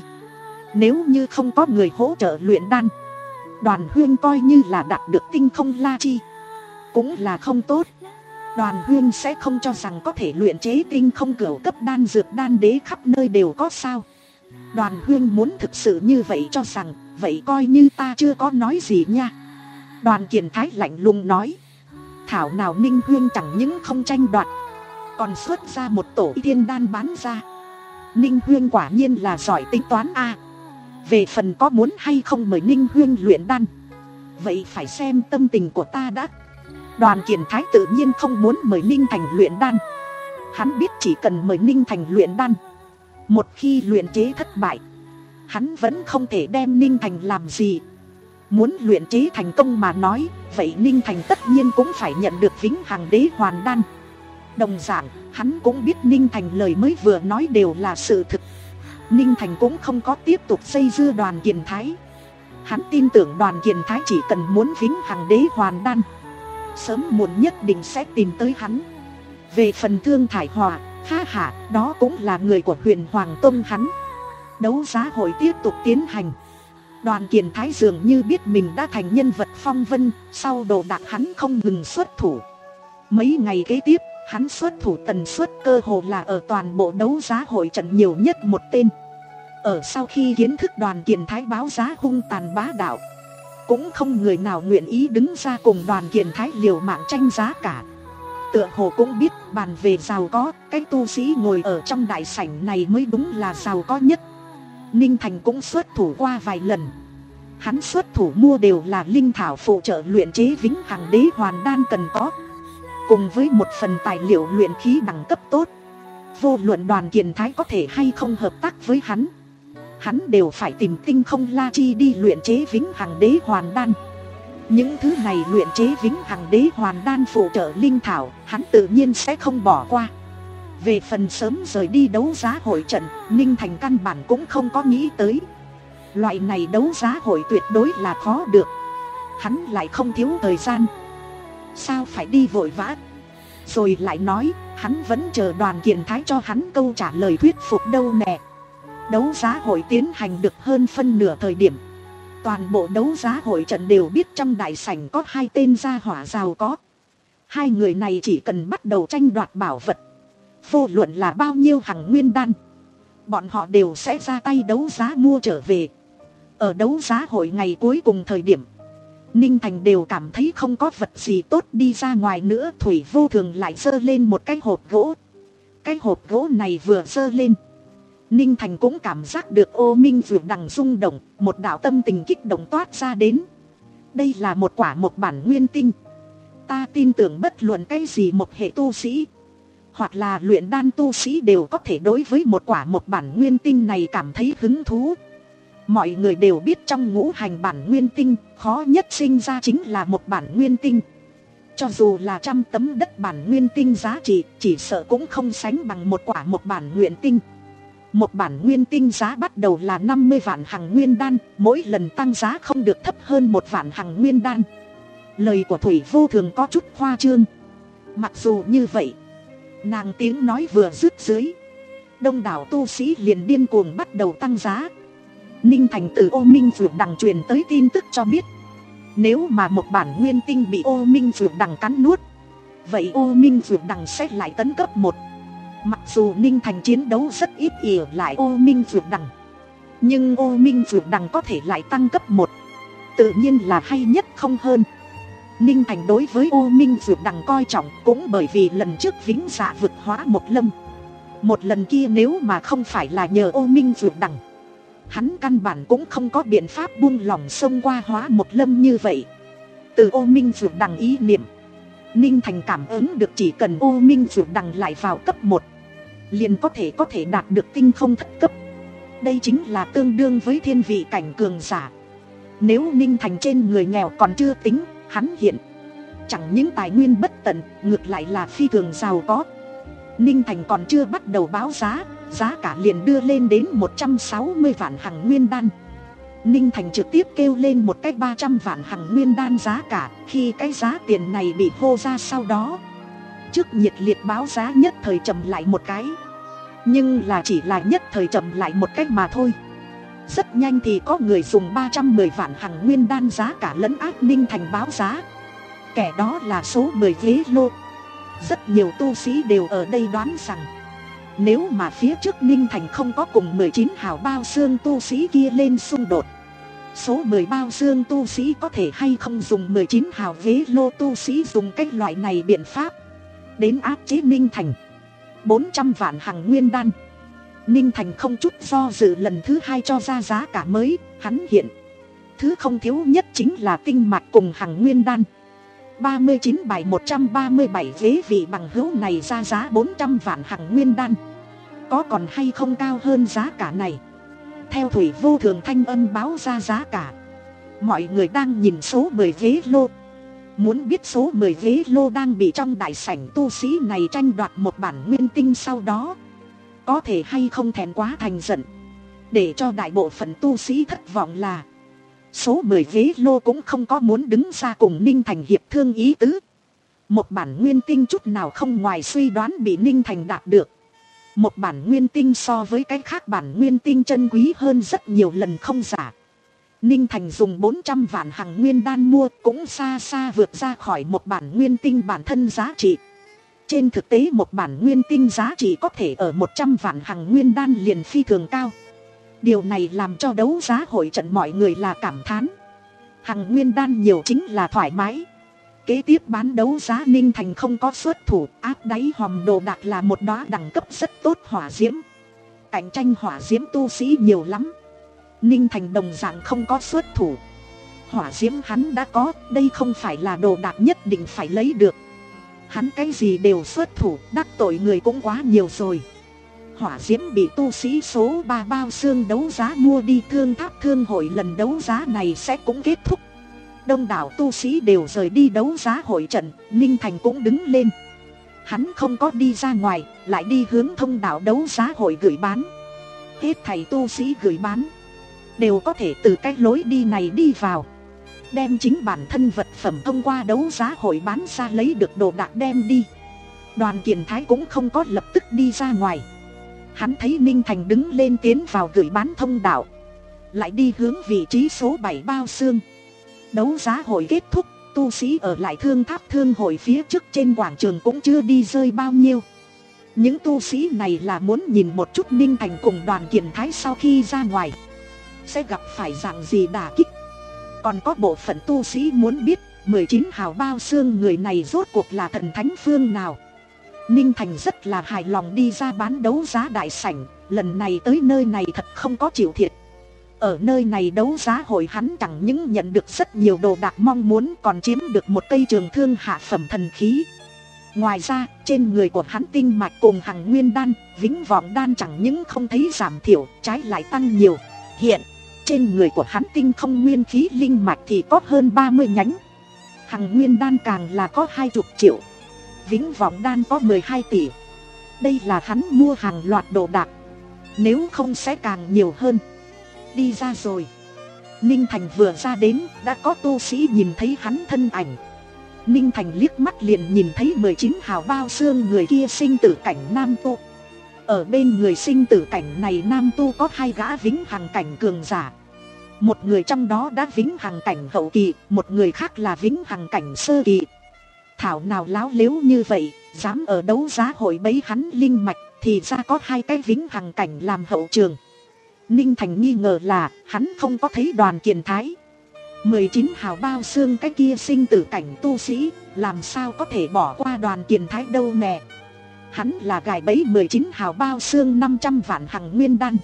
Nếu như không có người hỗ trợ luyện đan, Đoàn Huyên coi như là đạt được tinh không la chi cũng là không tốt. Đoàn Huyên sẽ không cho rằng có thể luyện chế tinh không cửu cấp đan dược đan đế khắp nơi đều có sao. Đoàn Huyên muốn thực sự như vậy cho rằng, vậy coi như ta chưa có nói gì nha. Đoàn Kiền Thái lạnh lùng nói. Thảo nào Ninh Huyên chẳng những không tranh đoạt, còn xuất ra một tổ y thiên đan bán ra. Ninh Huyên quả nhiên là giỏi tính toán a. Về phần có muốn hay không mời Ninh Huyên luyện đan, vậy phải xem tâm tình của ta đã. Đoàn Kiền Thái tự nhiên không muốn mời Ninh Thành luyện đan. Hắn biết chỉ cần mời Ninh Thành luyện đan, một khi luyện chế thất bại, hắn vẫn không thể đem Ninh Thành làm gì. Muốn luyện chế thành công mà nói, vậy Ninh Thành tất nhiên cũng phải nhận được vĩnh hằng đế hoàn đan. Đồng dạng, hắn cũng biết Ninh Thành lời mới vừa nói đều là sự thực. Ninh Thành cũng không có tiếp tục xây dưa Đoàn Kiền Thái. Hắn tin tưởng Đoàn Kiền Thái chỉ cần muốn vĩnh hằng đế hoàn đan, sớm muộn nhất định sẽ tìm tới hắn. Về phần Thương Thải Hòa, ha ha, đó cũng là người của Huyền Hoàng Tông hắn. Đấu giá hội tiếp tục tiến hành. Đoàn Kiền Thái dường như biết mình đã thành nhân vật phong vân, sau đồ đạc hắn không ngừng xuất thủ. Mấy ngày kế tiếp, hắn xuất thủ tần suất cơ hồ là ở toàn bộ đấu giá hội trận nhiều nhất một tên. Ở sau khi kiến thức Đoàn Kiền Thái báo giá hung tàn bá đạo, cũng không người nào nguyện ý đứng ra cùng Đoàn Kiền Thái liều mạng tranh giá cả. Tựa hồ cũng biết bàn về giàu có, cái tu sĩ ngồi ở trong đại sảnh này mới đúng là giàu có nhất. Ninh Thành cũng xuất thủ qua vài lần. Hắn xuất thủ mua đều là linh thảo phụ trợ luyện chế vĩnh hằng đế hoàn đan cần có, cùng với một phần tài liệu luyện khí đẳng cấp tốt. Vô luận Đoàn Kiền Thái có thể hay không hợp tác với hắn, hắn đều phải tìm tinh không la chi đi luyện chế vĩnh hằng đế hoàn đan. Những thứ này luyện chế vĩnh hằng đế hoàn đan phụ trợ linh thảo, hắn tự nhiên sẽ không bỏ qua. Về phần sớm rời đi đấu giá hội trận, Ninh Thành căn bản cũng không có nghĩ tới. Loại này đấu giá hội tuyệt đối là khó được. Hắn lại không thiếu thời gian, sao phải đi vội vã. Rồi lại nói, hắn vẫn chờ Đoàn Kiền Thái cho hắn câu trả lời thuyết phục đâu nè. Đấu giá hội tiến hành được hơn phân nửa thời điểm, toàn bộ đấu giá hội trận đều biết trong đại sảnh có hai tên gia hỏa giàu có. Hai người này chỉ cần bắt đầu tranh đoạt bảo vật, vô luận là bao nhiêu hằng nguyên đan, bọn họ đều sẽ ra tay đấu giá mua trở về. Ở đấu giá hội ngày cuối cùng thời điểm, Ninh Thành đều cảm thấy không có vật gì tốt đi ra ngoài nữa. Thủy Vô Thường lại giơ lên một cái hộp gỗ. Cái hộp gỗ này vừa giơ lên, Ninh Thành cũng cảm giác được ô minh vượt đằng rung động. Một đạo tâm tình kích động toát ra đến. Đây là một quả một bản nguyên tinh. Ta tin tưởng bất luận cái gì một hệ tu sĩ, hoặc là luyện đan tu sĩ đều có thể đối với một quả một bản nguyên tinh này cảm thấy hứng thú. Mọi người đều biết trong ngũ hành bản nguyên tinh, khó nhất sinh ra chính là một bản nguyên tinh. Cho dù là trăm tấm đất bản nguyên tinh giá trị, chỉ sợ cũng không sánh bằng một quả một bản nguyên tinh. Một bản nguyên tinh giá bắt đầu là năm mươi vạn hằng nguyên đan, mỗi lần tăng giá không được thấp hơn một vạn hằng nguyên đan. Lời của Thủy Vô Thường có chút khoa trương. Mặc dù như vậy, nàng tiếng nói vừa dứt dưới, đông đảo tu sĩ liền điên cuồng bắt đầu tăng giá. Ninh Thành từ ô minh vượt đằng truyền tới tin tức cho biết, nếu mà một bản nguyên tinh bị ô minh vượt đằng cắn nuốt, vậy ô minh vượt đằng sẽ lại tấn cấp một. Mặc dù Ninh Thành chiến đấu rất ít ỉa lại ô minh vượt đằng, nhưng ô minh vượt đằng có thể lại tăng cấp một, tự nhiên là hay nhất không hơn. Ninh Thành đối với ô minh vượt đằng coi trọng cũng bởi vì lần trước vĩnh dạ vượt hóa một lâm. Một lần kia nếu mà không phải là nhờ ô minh vượt đằng, hắn căn bản cũng không có biện pháp buông lỏng xông qua hóa một lâm như vậy. Từ ô minh vượt đằng ý niệm, Ninh Thành cảm ứng được chỉ cần ô minh vượt đằng lại vào cấp một, liền có thể có thể đạt được tinh không thất cấp. Đây chính là tương đương với thiên vị cảnh cường giả. Nếu Ninh Thành trên người nghèo còn chưa tính, hắn hiện chẳng những tài nguyên bất tận, ngược lại là phi thường giàu có. Ninh Thành còn chưa bắt đầu báo giá, giá cả liền đưa lên đến một trăm sáu mươi vạn hằng nguyên đan. Ninh Thành trực tiếp kêu lên một cái ba trăm vạn hằng nguyên đan giá cả. Khi cái giá tiền này bị hô ra sau đó, trước nhiệt liệt báo giá nhất thời chậm lại một cái. Nhưng là chỉ là nhất thời chậm lại một cách mà thôi. Rất nhanh thì có người dùng ba trăm mười vạn hằng nguyên đan giá cả lẫn áp Ninh Thành báo giá. Kẻ đó là số mười ghế lô. Rất nhiều tu sĩ đều ở đây đoán rằng, nếu mà phía trước Ninh Thành không có cùng mười chín hào bao xương tu sĩ kia lên xung đột, số mười bao xương tu sĩ có thể hay không dùng mười chín hào ghế lô tu sĩ dùng cách loại này biện pháp đến áp chế Ninh Thành. Bốn trăm vạn hằng nguyên đan. Ninh Thành không chút do dự lần thứ hai cho ra giá cả mới. Hắn hiện thứ không thiếu nhất chính là tinh mạch cùng hằng nguyên đan. Ba mươi chín bài một trăm ba mươi bảy ghế vị bằng hữu này ra giá bốn trăm vạn hằng nguyên đan. Có còn hay không cao hơn giá cả này? Theo Thủy Vô Thường thanh âm báo ra giá cả, mọi người đang nhìn số mười ghế lô. Muốn biết số mười ghế lô đang bị trong đại sảnh tu sĩ này tranh đoạt một bản nguyên tinh sau đó có thể hay không thẹn quá thành giận. Để cho đại bộ phận tu sĩ thất vọng là số mười ghế lô cũng không có muốn đứng ra cùng Ninh Thành hiệp thương ý tứ. Một bản nguyên tinh chút nào không ngoài suy đoán bị Ninh Thành đạt được. Một bản nguyên tinh so với cái khác bản nguyên tinh chân quý hơn rất nhiều lần không giả. Ninh Thành dùng bốn trăm vạn hằng nguyên đan mua cũng xa xa vượt ra khỏi một bản nguyên tinh bản thân giá trị. Trên thực tế một bản nguyên tinh giá trị có thể ở một trăm vạn hằng nguyên đan liền phi thường cao. Điều này làm cho đấu giá hội trận mọi người là cảm thán. Hằng nguyên đan nhiều chính là thoải mái. Kế tiếp bán đấu giá Ninh Thành không có xuất thủ, áp đáy hòm đồ đạc là một đóa đẳng cấp rất tốt hỏa diễm. Cạnh tranh hỏa diễm tu sĩ nhiều lắm. Ninh Thành đồng dạng không có xuất thủ. Hỏa diễm hắn đã có, đây không phải là đồ đạc nhất định phải lấy được. Hắn cái gì đều xuất thủ, đắc tội người cũng quá nhiều rồi. Hỏa diễm bị tu sĩ số ba bao xương đấu giá mua đi. Thương Tháp thương hội lần đấu giá này sẽ cũng kết thúc. Đông đảo tu sĩ đều rời đi đấu giá hội trận. Ninh Thành cũng đứng lên. Hắn không có đi ra ngoài, lại đi hướng thông đạo đấu giá hội gửi bán. Hết thảy tu sĩ gửi bán đều có thể từ cái lối đi này đi vào, đem chính bản thân vật phẩm thông qua đấu giá hội bán ra lấy được đồ đạc đem đi. Đoàn Kiền Thái cũng không có lập tức đi ra ngoài. Hắn thấy Ninh Thành đứng lên tiến vào gửi bán thông đạo, lại đi hướng vị trí số bảy bao xương. Đấu giá hội kết thúc, tu sĩ ở lại Thương Tháp thương hội phía trước trên quảng trường cũng chưa đi rơi bao nhiêu. Những tu sĩ này là muốn nhìn một chút Ninh Thành cùng Đoàn Kiền Thái sau khi ra ngoài sẽ gặp phải dạng gì đả kích. Còn có bộ phận tu sĩ muốn biết mười chín hào bao xương người này rốt cuộc là thần thánh phương nào. Ninh Thành rất là hài lòng đi ra bán đấu giá đại sảnh. Lần này tới nơi này thật không có chịu thiệt. Ở nơi này đấu giá hội hắn chẳng những nhận được rất nhiều đồ đạc mong muốn, còn chiếm được một cây trường thương hạ phẩm thần khí. Ngoài ra trên người của hắn tinh mạch cùng hằng nguyên đan, vĩnh vọng đan chẳng những không thấy giảm thiểu, trái lại tăng nhiều. Hiện trên người của hắn tinh không nguyên khí linh mạch thì có hơn ba mươi nhánh. Hằng nguyên đan càng là có hai mươi triệu. Vĩnh vọng đan có mười hai tỷ. Đây là hắn mua hàng loạt đồ đạc, nếu không sẽ càng nhiều hơn. Đi ra rồi. Ninh Thành vừa ra đến, đã có tu sĩ nhìn thấy hắn thân ảnh. Ninh Thành liếc mắt liền nhìn thấy mười chín hào bao xương người kia sinh tử cảnh nam tu. Ở bên người sinh tử cảnh này nam tu có hai gã vĩnh hằng cảnh cường giả. Một người trong đó đã vĩnh hằng cảnh hậu kỳ, một người khác là vĩnh hằng cảnh sơ kỳ. Thảo nào láo lếu như vậy, dám ở đấu giá hội bấy hắn linh mạch, thì ra có hai cái vĩnh hằng cảnh làm hậu trường. Ninh Thành nghi ngờ là hắn không có thấy Đoàn Kiền Thái. Mười chín hào bao xương cái kia sinh tử cảnh tu sĩ, làm sao có thể bỏ qua Đoàn Kiền Thái đâu nè. Hắn là gài bẫy mười chín hào bao xương năm trăm vạn hằng nguyên đan.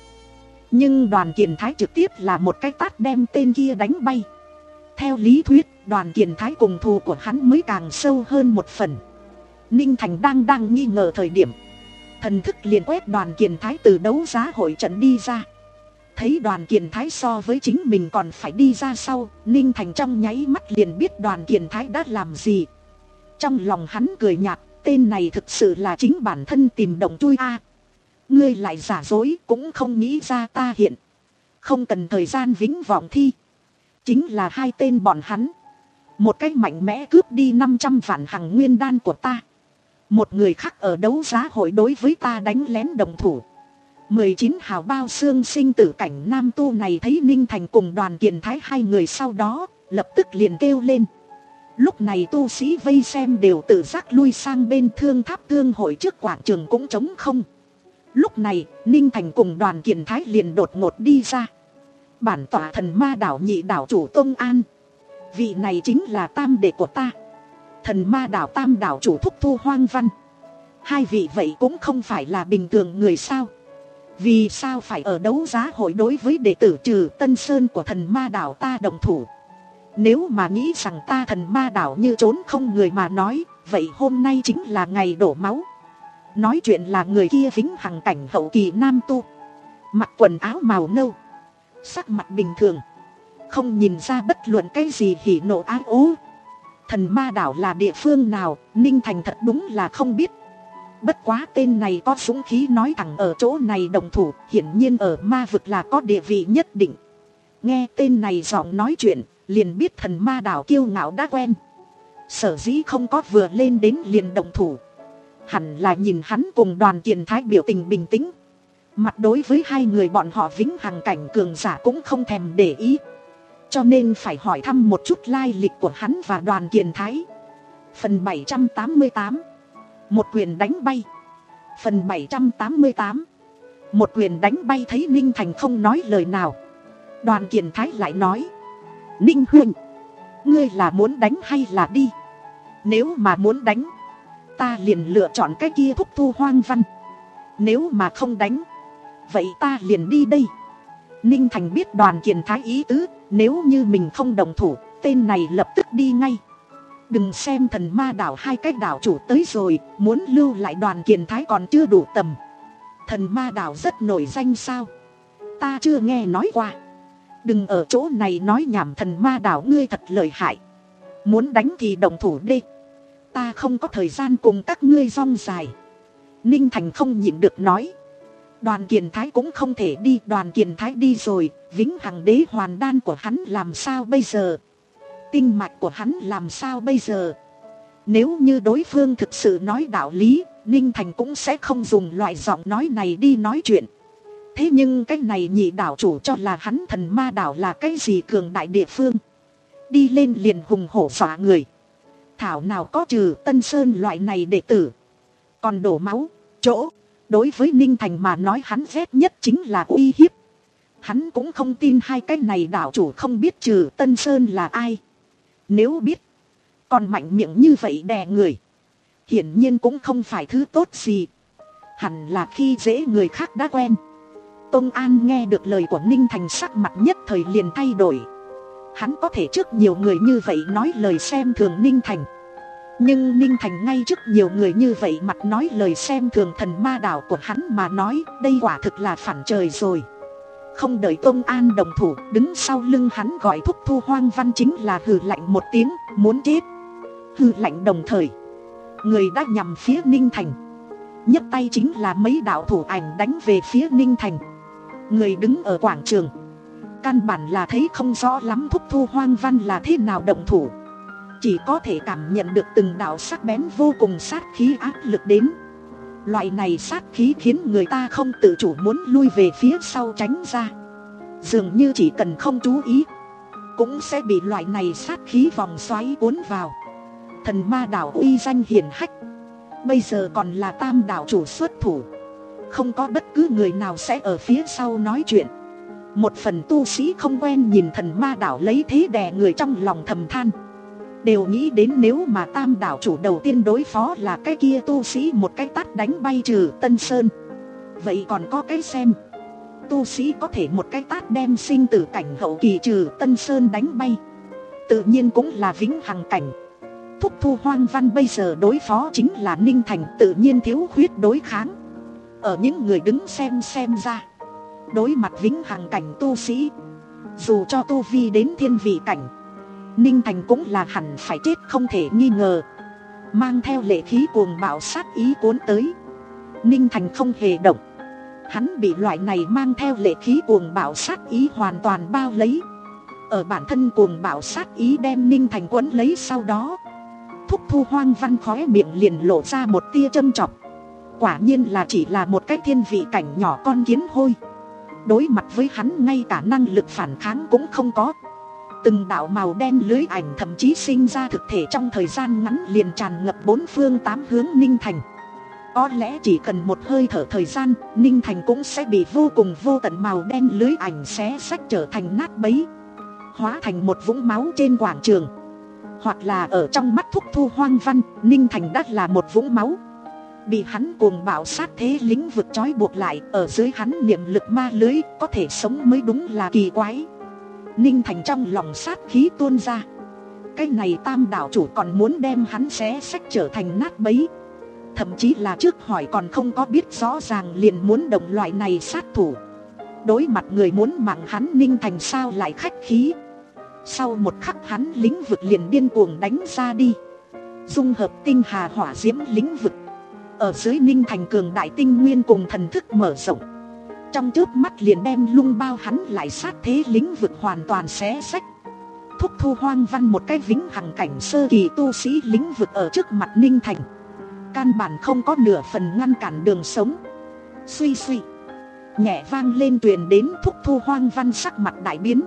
Nhưng Đoàn Kiền Thái trực tiếp là một cái tát đem tên kia đánh bay. Theo lý thuyết, Đoàn Kiền Thái cùng thù của hắn mới càng sâu hơn một phần. Ninh Thành đang đang nghi ngờ thời điểm, Thần thức liền quét Đoàn Kiền Thái từ đấu giá hội trận đi ra. Thấy Đoàn Kiền Thái so với chính mình còn phải đi ra sau, Ninh Thành trong nháy mắt liền biết Đoàn Kiền Thái đã làm gì. Trong lòng hắn cười nhạt, tên này thực sự là chính bản thân tìm động chui a. Ngươi lại giả dối cũng không nghĩ ra ta hiện. Không cần thời gian vĩnh vọng thi. Chính là hai tên bọn hắn. Một cách mạnh mẽ cướp đi năm trăm vạn hằng nguyên đan của ta. Một người khác ở đấu giá hội đối với ta đánh lén đồng thủ. mười chín hào bao xương sinh tử cảnh nam tu này thấy Ninh Thành cùng Đoàn Kiền Thái hai người sau đó, lập tức liền kêu lên. Lúc này tu sĩ vây xem đều tự giác lui sang bên Thương Tháp Thương hội trước quảng trường cũng trống không. Lúc này, Ninh Thành cùng Đoàn Kiền Thái liền đột ngột đi ra. Bản tỏa thần ma đảo nhị đảo chủ Tông An. Vị này chính là tam đệ của ta. Thần ma đảo tam đảo chủ Thúc Thu Hoang Văn. Hai vị vậy cũng không phải là bình thường người sao. Vì sao phải ở đấu giá hội đối với đệ tử Trừ Tân Sơn của thần ma đảo ta đồng thủ. Nếu mà nghĩ rằng ta thần ma đảo như trốn không người mà nói, vậy hôm nay chính là ngày đổ máu. Nói chuyện là người kia vĩnh hằng cảnh hậu kỳ nam tu. Mặc quần áo màu nâu, sắc mặt bình thường, không nhìn ra bất luận cái gì hỉ nộ ái ố. Thần ma đảo là địa phương nào, Ninh Thành thật đúng là không biết. Bất quá tên này có dũng khí nói thẳng ở chỗ này đồng thủ, hiển nhiên ở ma vực là có địa vị nhất định. Nghe tên này giọng nói chuyện, liền biết thần ma đảo kiêu ngạo đã quen. Sở dĩ không có vừa lên đến liền đồng thủ. Hẳn là nhìn hắn cùng Đoàn Kiền Thái biểu tình bình tĩnh. Mặt đối với hai người bọn họ vĩnh hằng cảnh cường giả cũng không thèm để ý. Cho nên phải hỏi thăm một chút lai lịch của hắn và Đoàn Kiền Thái. Phần bảy trăm tám mươi tám. Một quyền đánh bay. Phần bảy trăm tám mươi tám. Một quyền đánh bay thấy Ninh Thành không nói lời nào. Đoàn Kiền Thái lại nói. Ninh huynh, ngươi là muốn đánh hay là đi? Nếu mà muốn đánh, ta liền lựa chọn cái kia Thúc Thu Hoang Văn. Nếu mà không đánh, vậy ta liền đi đây. Ninh Thành biết Đoàn Kiền Thái ý tứ, nếu như mình không đồng thủ, tên này lập tức đi ngay. Đừng xem thần ma đảo hai cái đảo chủ tới rồi, muốn lưu lại Đoàn Kiền Thái còn chưa đủ tầm. Thần ma đảo rất nổi danh sao? Ta chưa nghe nói qua. Đừng ở chỗ này nói nhảm, thần ma đảo ngươi thật lợi hại. Muốn đánh thì đồng thủ đi. Ta không có thời gian cùng các ngươi rong dài. Ninh Thành không nhịn được nói. Đoàn Kiền Thái cũng không thể đi. Đoàn Kiền Thái đi rồi, vĩnh hằng đế hoàn đan của hắn làm sao bây giờ? Tinh mạch của hắn làm sao bây giờ? Nếu như đối phương thực sự nói đạo lý, Ninh Thành cũng sẽ không dùng loại giọng nói này đi nói chuyện. Thế nhưng cái này nhị đảo chủ cho là hắn thần ma đảo là cái gì cường đại địa phương. Đi lên liền hùng hổ dọa người. Thảo nào có Trừ Tân Sơn loại này đệ tử. Còn đổ máu, chỗ. Đối với Ninh Thành mà nói hắn ghét nhất chính là uy hiếp. Hắn cũng không tin hai cái này đảo chủ không biết Trừ Tân Sơn là ai. Nếu biết, còn mạnh miệng như vậy đè người, hiển nhiên cũng không phải thứ tốt gì. Hẳn là khi dễ người khác đã quen. Tông An nghe được lời của Ninh Thành sắc mặt nhất thời liền thay đổi. Hắn có thể trước nhiều người như vậy nói lời xem thường Ninh Thành. Nhưng Ninh Thành ngay trước nhiều người như vậy mặt nói lời xem thường thần ma đảo của hắn mà nói, đây quả thực là phản trời rồi. Không đợi Tông An đồng thủ, đứng sau lưng hắn gọi Thúc Thu Hoang Văn chính là hừ lạnh một tiếng, muốn chết. Hừ lạnh đồng thời, người đã nhằm phía Ninh Thành. Nhấc tay chính là mấy đạo thủ ảnh đánh về phía Ninh Thành. Người đứng ở quảng trường, căn bản là thấy không rõ lắm Thúc Thu Hoang Văn là thế nào động thủ. Chỉ có thể cảm nhận được từng đạo sắc bén vô cùng sát khí áp lực đến. Loại này sát khí khiến người ta không tự chủ muốn lui về phía sau tránh ra. Dường như chỉ cần không chú ý, cũng sẽ bị loại này sát khí vòng xoáy cuốn vào. Thần ma đảo uy danh hiển hách, bây giờ còn là tam đảo chủ xuất thủ. Không có bất cứ người nào sẽ ở phía sau nói chuyện. Một phần tu sĩ không quen nhìn thần ma đảo lấy thế đè người trong lòng thầm than. Đều nghĩ đến nếu mà tam đảo chủ đầu tiên đối phó là cái kia tu sĩ một cái tát đánh bay Trừ Tân Sơn, vậy còn có cái xem. Tu sĩ có thể một cái tát đem sinh tử cảnh hậu kỳ Trừ Tân Sơn đánh bay, tự nhiên cũng là vĩnh hằng cảnh. Thúc Thu Hoang Văn bây giờ đối phó chính là Ninh Thành, tự nhiên thiếu khuyết đối kháng. Ở những người đứng xem xem ra, đối mặt vĩnh hằng cảnh tu sĩ, dù cho tu vi đến thiên vị cảnh, Ninh Thành cũng là hẳn phải chết không thể nghi ngờ. Mang theo lệ khí cuồng bạo sát ý cuốn tới, Ninh Thành không hề động. Hắn bị loại này mang theo lệ khí cuồng bạo sát ý hoàn toàn bao lấy. Ở bản thân cuồng bạo sát ý đem Ninh Thành quấn lấy sau đó, Thúc Thu Hoang Văn khóe miệng liền lộ ra một tia châm chọc. Quả nhiên là chỉ là một cái thiên vị cảnh nhỏ con kiến hôi. Đối mặt với hắn ngay cả năng lực phản kháng cũng không có. Từng đạo màu đen lưới ảnh thậm chí sinh ra thực thể trong thời gian ngắn liền tràn ngập bốn phương tám hướng Ninh Thành. Có lẽ chỉ cần một hơi thở thời gian, Ninh Thành cũng sẽ bị vô cùng vô tận màu đen lưới ảnh xé xách trở thành nát bấy, hóa thành một vũng máu trên quảng trường. Hoặc là ở trong mắt Thúc Thu Hoang Văn, Ninh Thành đã là một vũng máu, bị hắn cuồng bạo sát thế lĩnh vực trói buộc lại. Ở dưới hắn niệm lực ma lưới, có thể sống mới đúng là kỳ quái. Ninh Thành trong lòng sát khí tuôn ra. Cái này Tam đạo chủ còn muốn đem hắn xé xách trở thành nát bấy. Thậm chí là trước hỏi còn không có biết rõ ràng liền muốn động loại này sát thủ. Đối mặt người muốn mạng hắn, Ninh Thành sao lại khách khí. Sau một khắc hắn lĩnh vực liền điên cuồng đánh ra đi, dung hợp tinh hà hỏa diễm lĩnh vực. Ở dưới Ninh Thành cường đại tinh nguyên cùng thần thức mở rộng, trong chớp mắt liền đem lung bao hắn lại sát thế lĩnh vực hoàn toàn xé xách. Thúc Thu Hoang Văn một cái vĩnh hằng cảnh sơ kỳ tu sĩ lĩnh vực ở trước mặt Ninh Thành, căn bản không có nửa phần ngăn cản đường sống. Suy suy nhẹ vang lên truyền đến. Thúc Thu Hoang Văn sắc mặt đại biến.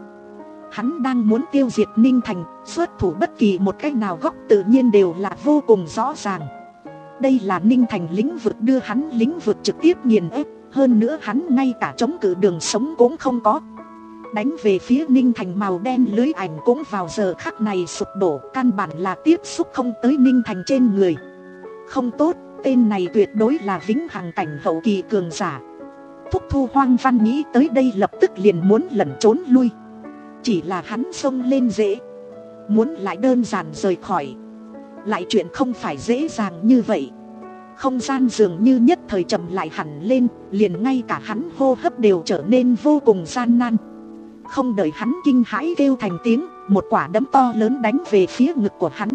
Hắn đang muốn tiêu diệt Ninh Thành, xuất thủ bất kỳ một cách nào góc tự nhiên đều là vô cùng rõ ràng. Đây là Ninh Thành lĩnh vực đưa hắn lĩnh vực trực tiếp nghiền ép. Hơn nữa hắn ngay cả chống cự đường sống cũng không có. Đánh về phía Ninh Thành màu đen lưới ảnh cũng vào giờ khắc này sụp đổ. Căn bản là tiếp xúc không tới Ninh Thành trên người. Không tốt, tên này tuyệt đối là vĩnh hằng cảnh hậu kỳ cường giả. Thúc Thu Hoang Văn nghĩ tới đây lập tức liền muốn lẩn trốn lui. Chỉ là hắn xông lên dễ, muốn lại đơn giản rời khỏi, lại chuyện không phải dễ dàng như vậy. Không gian dường như nhất thời chậm lại hẳn lên, liền ngay cả hắn hô hấp đều trở nên vô cùng gian nan. Không đợi hắn kinh hãi kêu thành tiếng, một quả đấm to lớn đánh về phía ngực của hắn.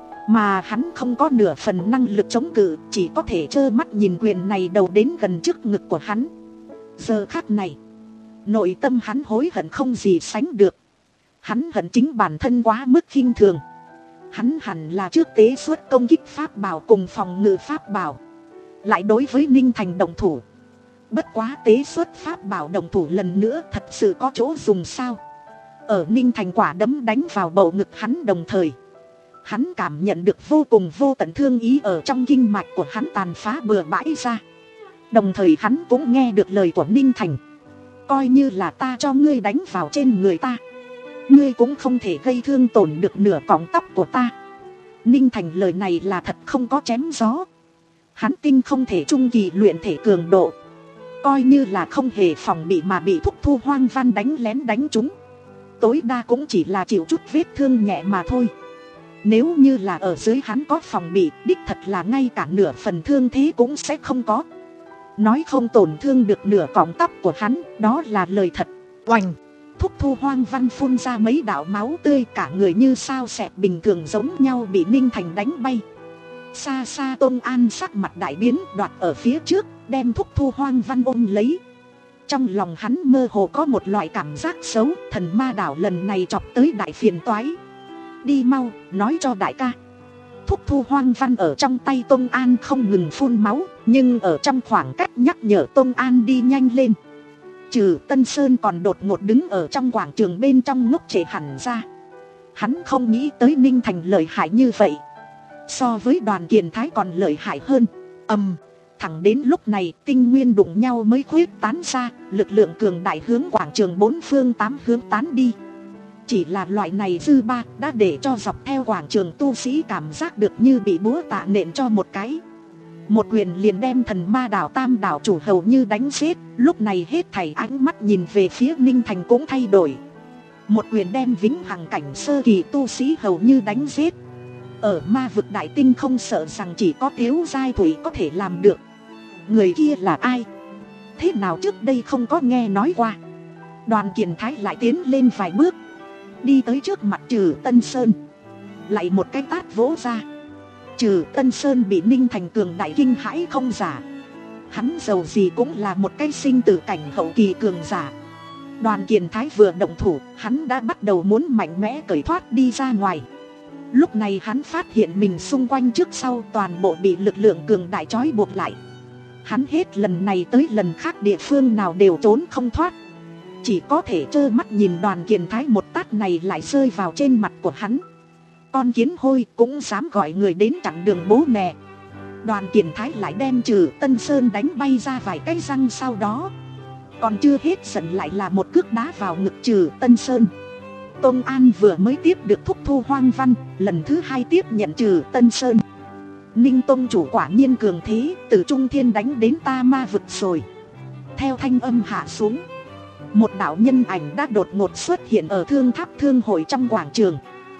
Mà hắn không có nửa phần năng lực chống cự, chỉ có thể trơ mắt nhìn quyền này đầu đến gần trước ngực của hắn. Giờ khắc này, nội tâm hắn hối hận không gì sánh được. Hắn hận chính bản thân quá mức khinh thường. Hắn hẳn là trước tế xuất công kích pháp bảo cùng phòng ngự pháp bảo, lại đối với Ninh Thành đồng thủ. Bất quá tế xuất pháp bảo đồng thủ lần nữa thật sự có chỗ dùng sao? Ở Ninh Thành quả đấm đánh vào bầu ngực hắn đồng thời, hắn cảm nhận được vô cùng vô tận thương ý ở trong kinh mạch của hắn tàn phá bừa bãi ra. Đồng thời hắn cũng nghe được lời của Ninh Thành: coi như là ta cho ngươi đánh vào trên người ta, ngươi cũng không thể gây thương tổn được nửa cọng tóc của ta. Ninh Thành lời này là thật không có chém gió. Hắn tinh không thể trung kỳ luyện thể cường độ, coi như là không hề phòng bị mà bị Thúc Thu Hoang Văn đánh lén đánh trúng, tối đa cũng chỉ là chịu chút vết thương nhẹ mà thôi. Nếu như là ở dưới hắn có phòng bị, đích thật là ngay cả nửa phần thương thế cũng sẽ không có. Nói không tổn thương được nửa cọng tóc của hắn, đó là lời thật. Oành! Thúc Thu Hoang Văn phun ra mấy đạo máu tươi, cả người như sao xẹt bình thường giống nhau bị Ninh Thành đánh bay. Xa xa Tôn An sắc mặt đại biến, đoạt ở phía trước, đem Thúc Thu Hoang Văn ôm lấy. Trong lòng hắn mơ hồ có một loại cảm giác xấu, thần ma đảo lần này chọc tới đại phiền toái. Đi mau, nói cho đại ca. Thúc Thu Hoang Văn ở trong tay Tôn An không ngừng phun máu, nhưng ở trong khoảng cách nhắc nhở Tôn An đi nhanh lên. Trừ Tân Sơn còn đột ngột đứng ở trong quảng trường bên trong ngốc trệ hẳn ra. Hắn không nghĩ tới Ninh Thành lợi hại như vậy, so với Đoàn Kiền Thái còn lợi hại hơn. Ầm, thẳng đến lúc này tinh nguyên đụng nhau mới khuếch tán ra, lực lượng cường đại hướng quảng trường bốn phương tám hướng tán đi. Chỉ là loại này dư ba đã để cho dọc theo quảng trường tu sĩ cảm giác được như bị búa tạ nện cho một cái. Một quyền liền đem thần ma đảo Tam đảo chủ hầu như đánh giết. Lúc này hết thảy ánh mắt nhìn về phía Ninh Thành cũng thay đổi. Một quyền đem vĩnh hằng cảnh sơ kỳ tu sĩ hầu như đánh giết. Ở ma vực đại tinh không sợ rằng chỉ có Tiếu Giai Thủy có thể làm được. Người kia là ai? Thế nào trước đây không có nghe nói qua? Đoàn Kiền Thái lại tiến lên vài bước, đi tới trước mặt Trừ Tân Sơn, lại một cái tát vỗ ra. Trừ Tân Sơn bị Ninh Thành cường đại kinh hãi không giả. Hắn dầu gì cũng là một cái sinh tử cảnh hậu kỳ cường giả. Đoàn Kiền Thái vừa động thủ, hắn đã bắt đầu muốn mạnh mẽ cởi thoát đi ra ngoài. Lúc này hắn phát hiện mình xung quanh trước sau toàn bộ bị lực lượng cường đại trói buộc lại. Hắn hết lần này tới lần khác địa phương nào đều trốn không thoát, chỉ có thể trơ mắt nhìn Đoàn Kiền Thái một tát này lại rơi vào trên mặt của hắn. Con kiến hôi cũng dám gọi người đến chặn đường bố mẹ. Đoàn Kiền Thái lại đem Trừ Tân Sơn đánh bay ra vài cái răng, sau đó còn chưa hết giận lại là một cước đá vào ngực Trừ Tân Sơn. Tôn An vừa mới tiếp được thúc thu hoang văn, lần thứ hai tiếp nhận Trừ Tân Sơn. Ninh Tông chủ quả nhiên cường thế, từ Trung Thiên đánh đến ta ma vực rồi. Theo thanh âm hạ xuống, một đạo nhân ảnh đã đột ngột xuất hiện ở Thương Tháp Thương hội trong quảng trường.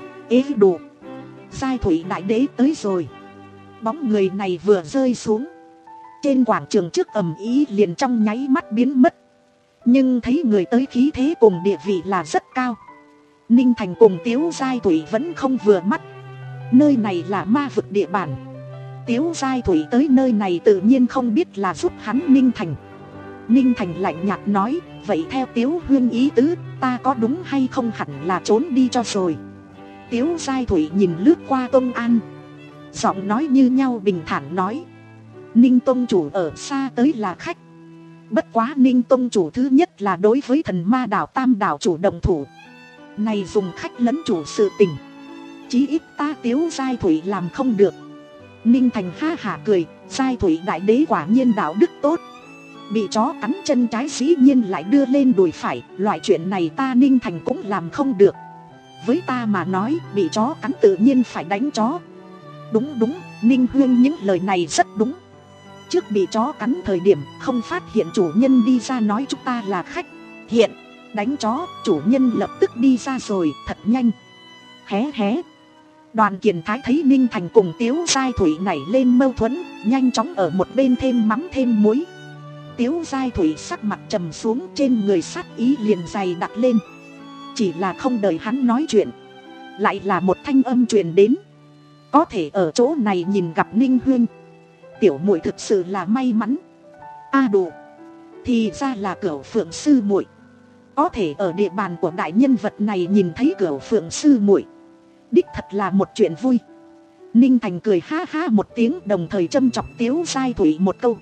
Ê đủ, Giai Thủy Đại Đế tới rồi. Bóng người này vừa rơi xuống, trên quảng trường trước ầm ý liền trong nháy mắt biến mất. Nhưng thấy người tới khí thế cùng địa vị là rất cao. Ninh Thành cùng Tiếu Giai Thủy vẫn không vừa mắt. Nơi này là ma vực địa bàn, Tiếu Giai Thủy tới nơi này tự nhiên không biết là giúp hắn Ninh Thành. Ninh Thành lạnh nhạt nói, vậy theo Tiếu Huyên ý tứ, ta có đúng hay không hẳn là trốn đi cho rồi. Tiếu Giai Thủy nhìn lướt qua Tông An, giọng nói như nhau bình thản nói, Ninh Tông chủ ở xa tới là khách. Bất quá Ninh Tông chủ thứ nhất là đối với thần ma đảo Tam đảo chủ động thủ, này dùng khách lẫn chủ sự tình, chí ít ta Tiếu Giai Thủy làm không được. Ninh Thành ha hả cười, Giai Thủy Đại Đế quả nhiên đạo đức tốt. Bị chó cắn chân trái dĩ nhiên lại đưa lên đùi phải, loại chuyện này ta Ninh Thành cũng làm không được. Với ta mà nói, bị chó cắn tự nhiên phải đánh chó. Đúng đúng, Ninh Huyên những lời này rất đúng. Trước bị chó cắn thời điểm không phát hiện chủ nhân đi ra nói chúng ta là khách. Hiện đánh chó, chủ nhân lập tức đi ra rồi, thật nhanh. Hé hé. Đoàn Kiền Thái thấy Ninh Thành cùng Tiếu Giai Thủy nảy lên mâu thuẫn, nhanh chóng ở một bên thêm mắm thêm muối. Tiếu Giai Thủy sắc mặt trầm xuống, trên người sát ý liền dày đặt lên. Chỉ là không đợi hắn nói chuyện, lại là một thanh âm truyền đến. Có thể ở chỗ này nhìn gặp Ninh Huyên, tiểu muội thực sự là may mắn. A à đủ, thì ra là Cửu Phượng sư muội. Có thể ở địa bàn của đại nhân vật này nhìn thấy Cửu Phượng sư muội, đích thật là một chuyện vui. Ninh Thành cười ha ha một tiếng, đồng thời châm chọc Tiếu Giai Thủy một câu.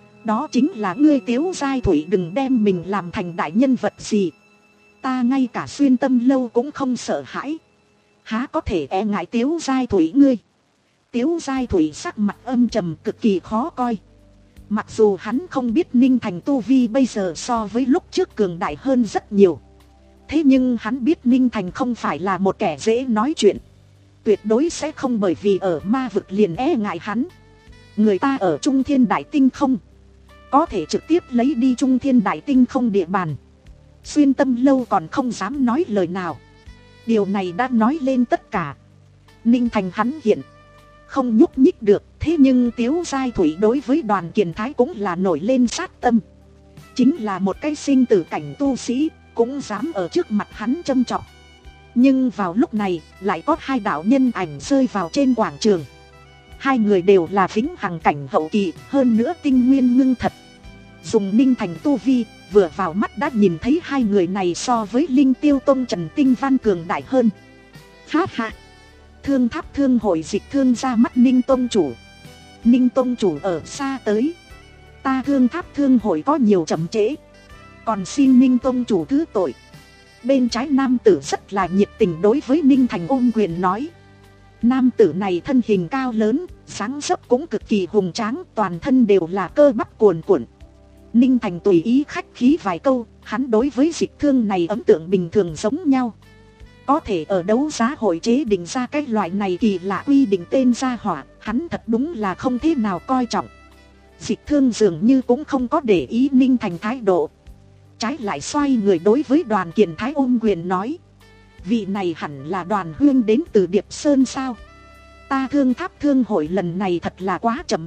Đó chính là ngươi Tiếu Giai Thủy đừng đem mình làm thành đại nhân vật gì. Ta ngay cả Xuyên Tâm lâu cũng không sợ hãi, há có thể e ngại Tiếu Giai Thủy ngươi. Tiếu Giai Thủy sắc mặt âm trầm cực kỳ khó coi. Mặc dù hắn không biết Ninh Thành tu vi bây giờ so với lúc trước cường đại hơn rất nhiều, thế nhưng hắn biết Ninh Thành không phải là một kẻ dễ nói chuyện, tuyệt đối sẽ không bởi vì ở ma vực liền e ngại hắn. Người ta ở Trung Thiên Đại Tinh không, có thể trực tiếp lấy đi Trung Thiên Đại Tinh không địa bàn. Xuyên Tâm lâu còn không dám nói lời nào. Điều này đã nói lên tất cả. Ninh Thành hắn hiện không nhúc nhích được, thế nhưng Tiếu Giai Thủy đối với Đoàn Kiền Thái cũng là nổi lên sát tâm. Chính là một cái sinh tử cảnh tu sĩ, cũng dám ở trước mặt hắn châm chọc. Nhưng vào lúc này, lại có hai đạo nhân ảnh rơi vào trên quảng trường. Hai người đều là vĩnh hằng cảnh hậu kỳ, hơn nữa tinh nguyên ngưng thật. Dùng Ninh Thành tu vi, vừa vào mắt đã nhìn thấy hai người này so với Linh Tiêu Tông Trần Tinh Văn cường đại hơn. Ha ha! Thương Tháp Thương hội dịch thương ra mắt Ninh Tông chủ. Ninh Tông chủ ở xa tới, ta Thương Tháp Thương hội có nhiều chậm trễ, còn xin Ninh Tông chủ thứ tội. Bên trái nam tử rất là nhiệt tình đối với Ninh Thành ôm quyền nói. Nam tử này thân hình cao lớn, dáng dấp cũng cực kỳ hùng tráng, toàn thân đều là cơ bắp cuồn cuộn. Ninh Thành tùy ý khách khí vài câu, hắn đối với dịch thương này ấn tượng bình thường giống nhau. Có thể ở đấu giá hội chế định ra cái loại này kỳ lạ quy định tên gia hỏa, hắn thật đúng là không thế nào coi trọng. Dịch thương dường như cũng không có để ý Ninh Thành thái độ, trái lại xoay người đối với Đoàn Kiền Thái ôm quyền nói. Vị này hẳn là Đoàn Huyên đến từ Điệp Sơn sao? Ta Thương Tháp Thương hội lần này thật là quá chậm trễ,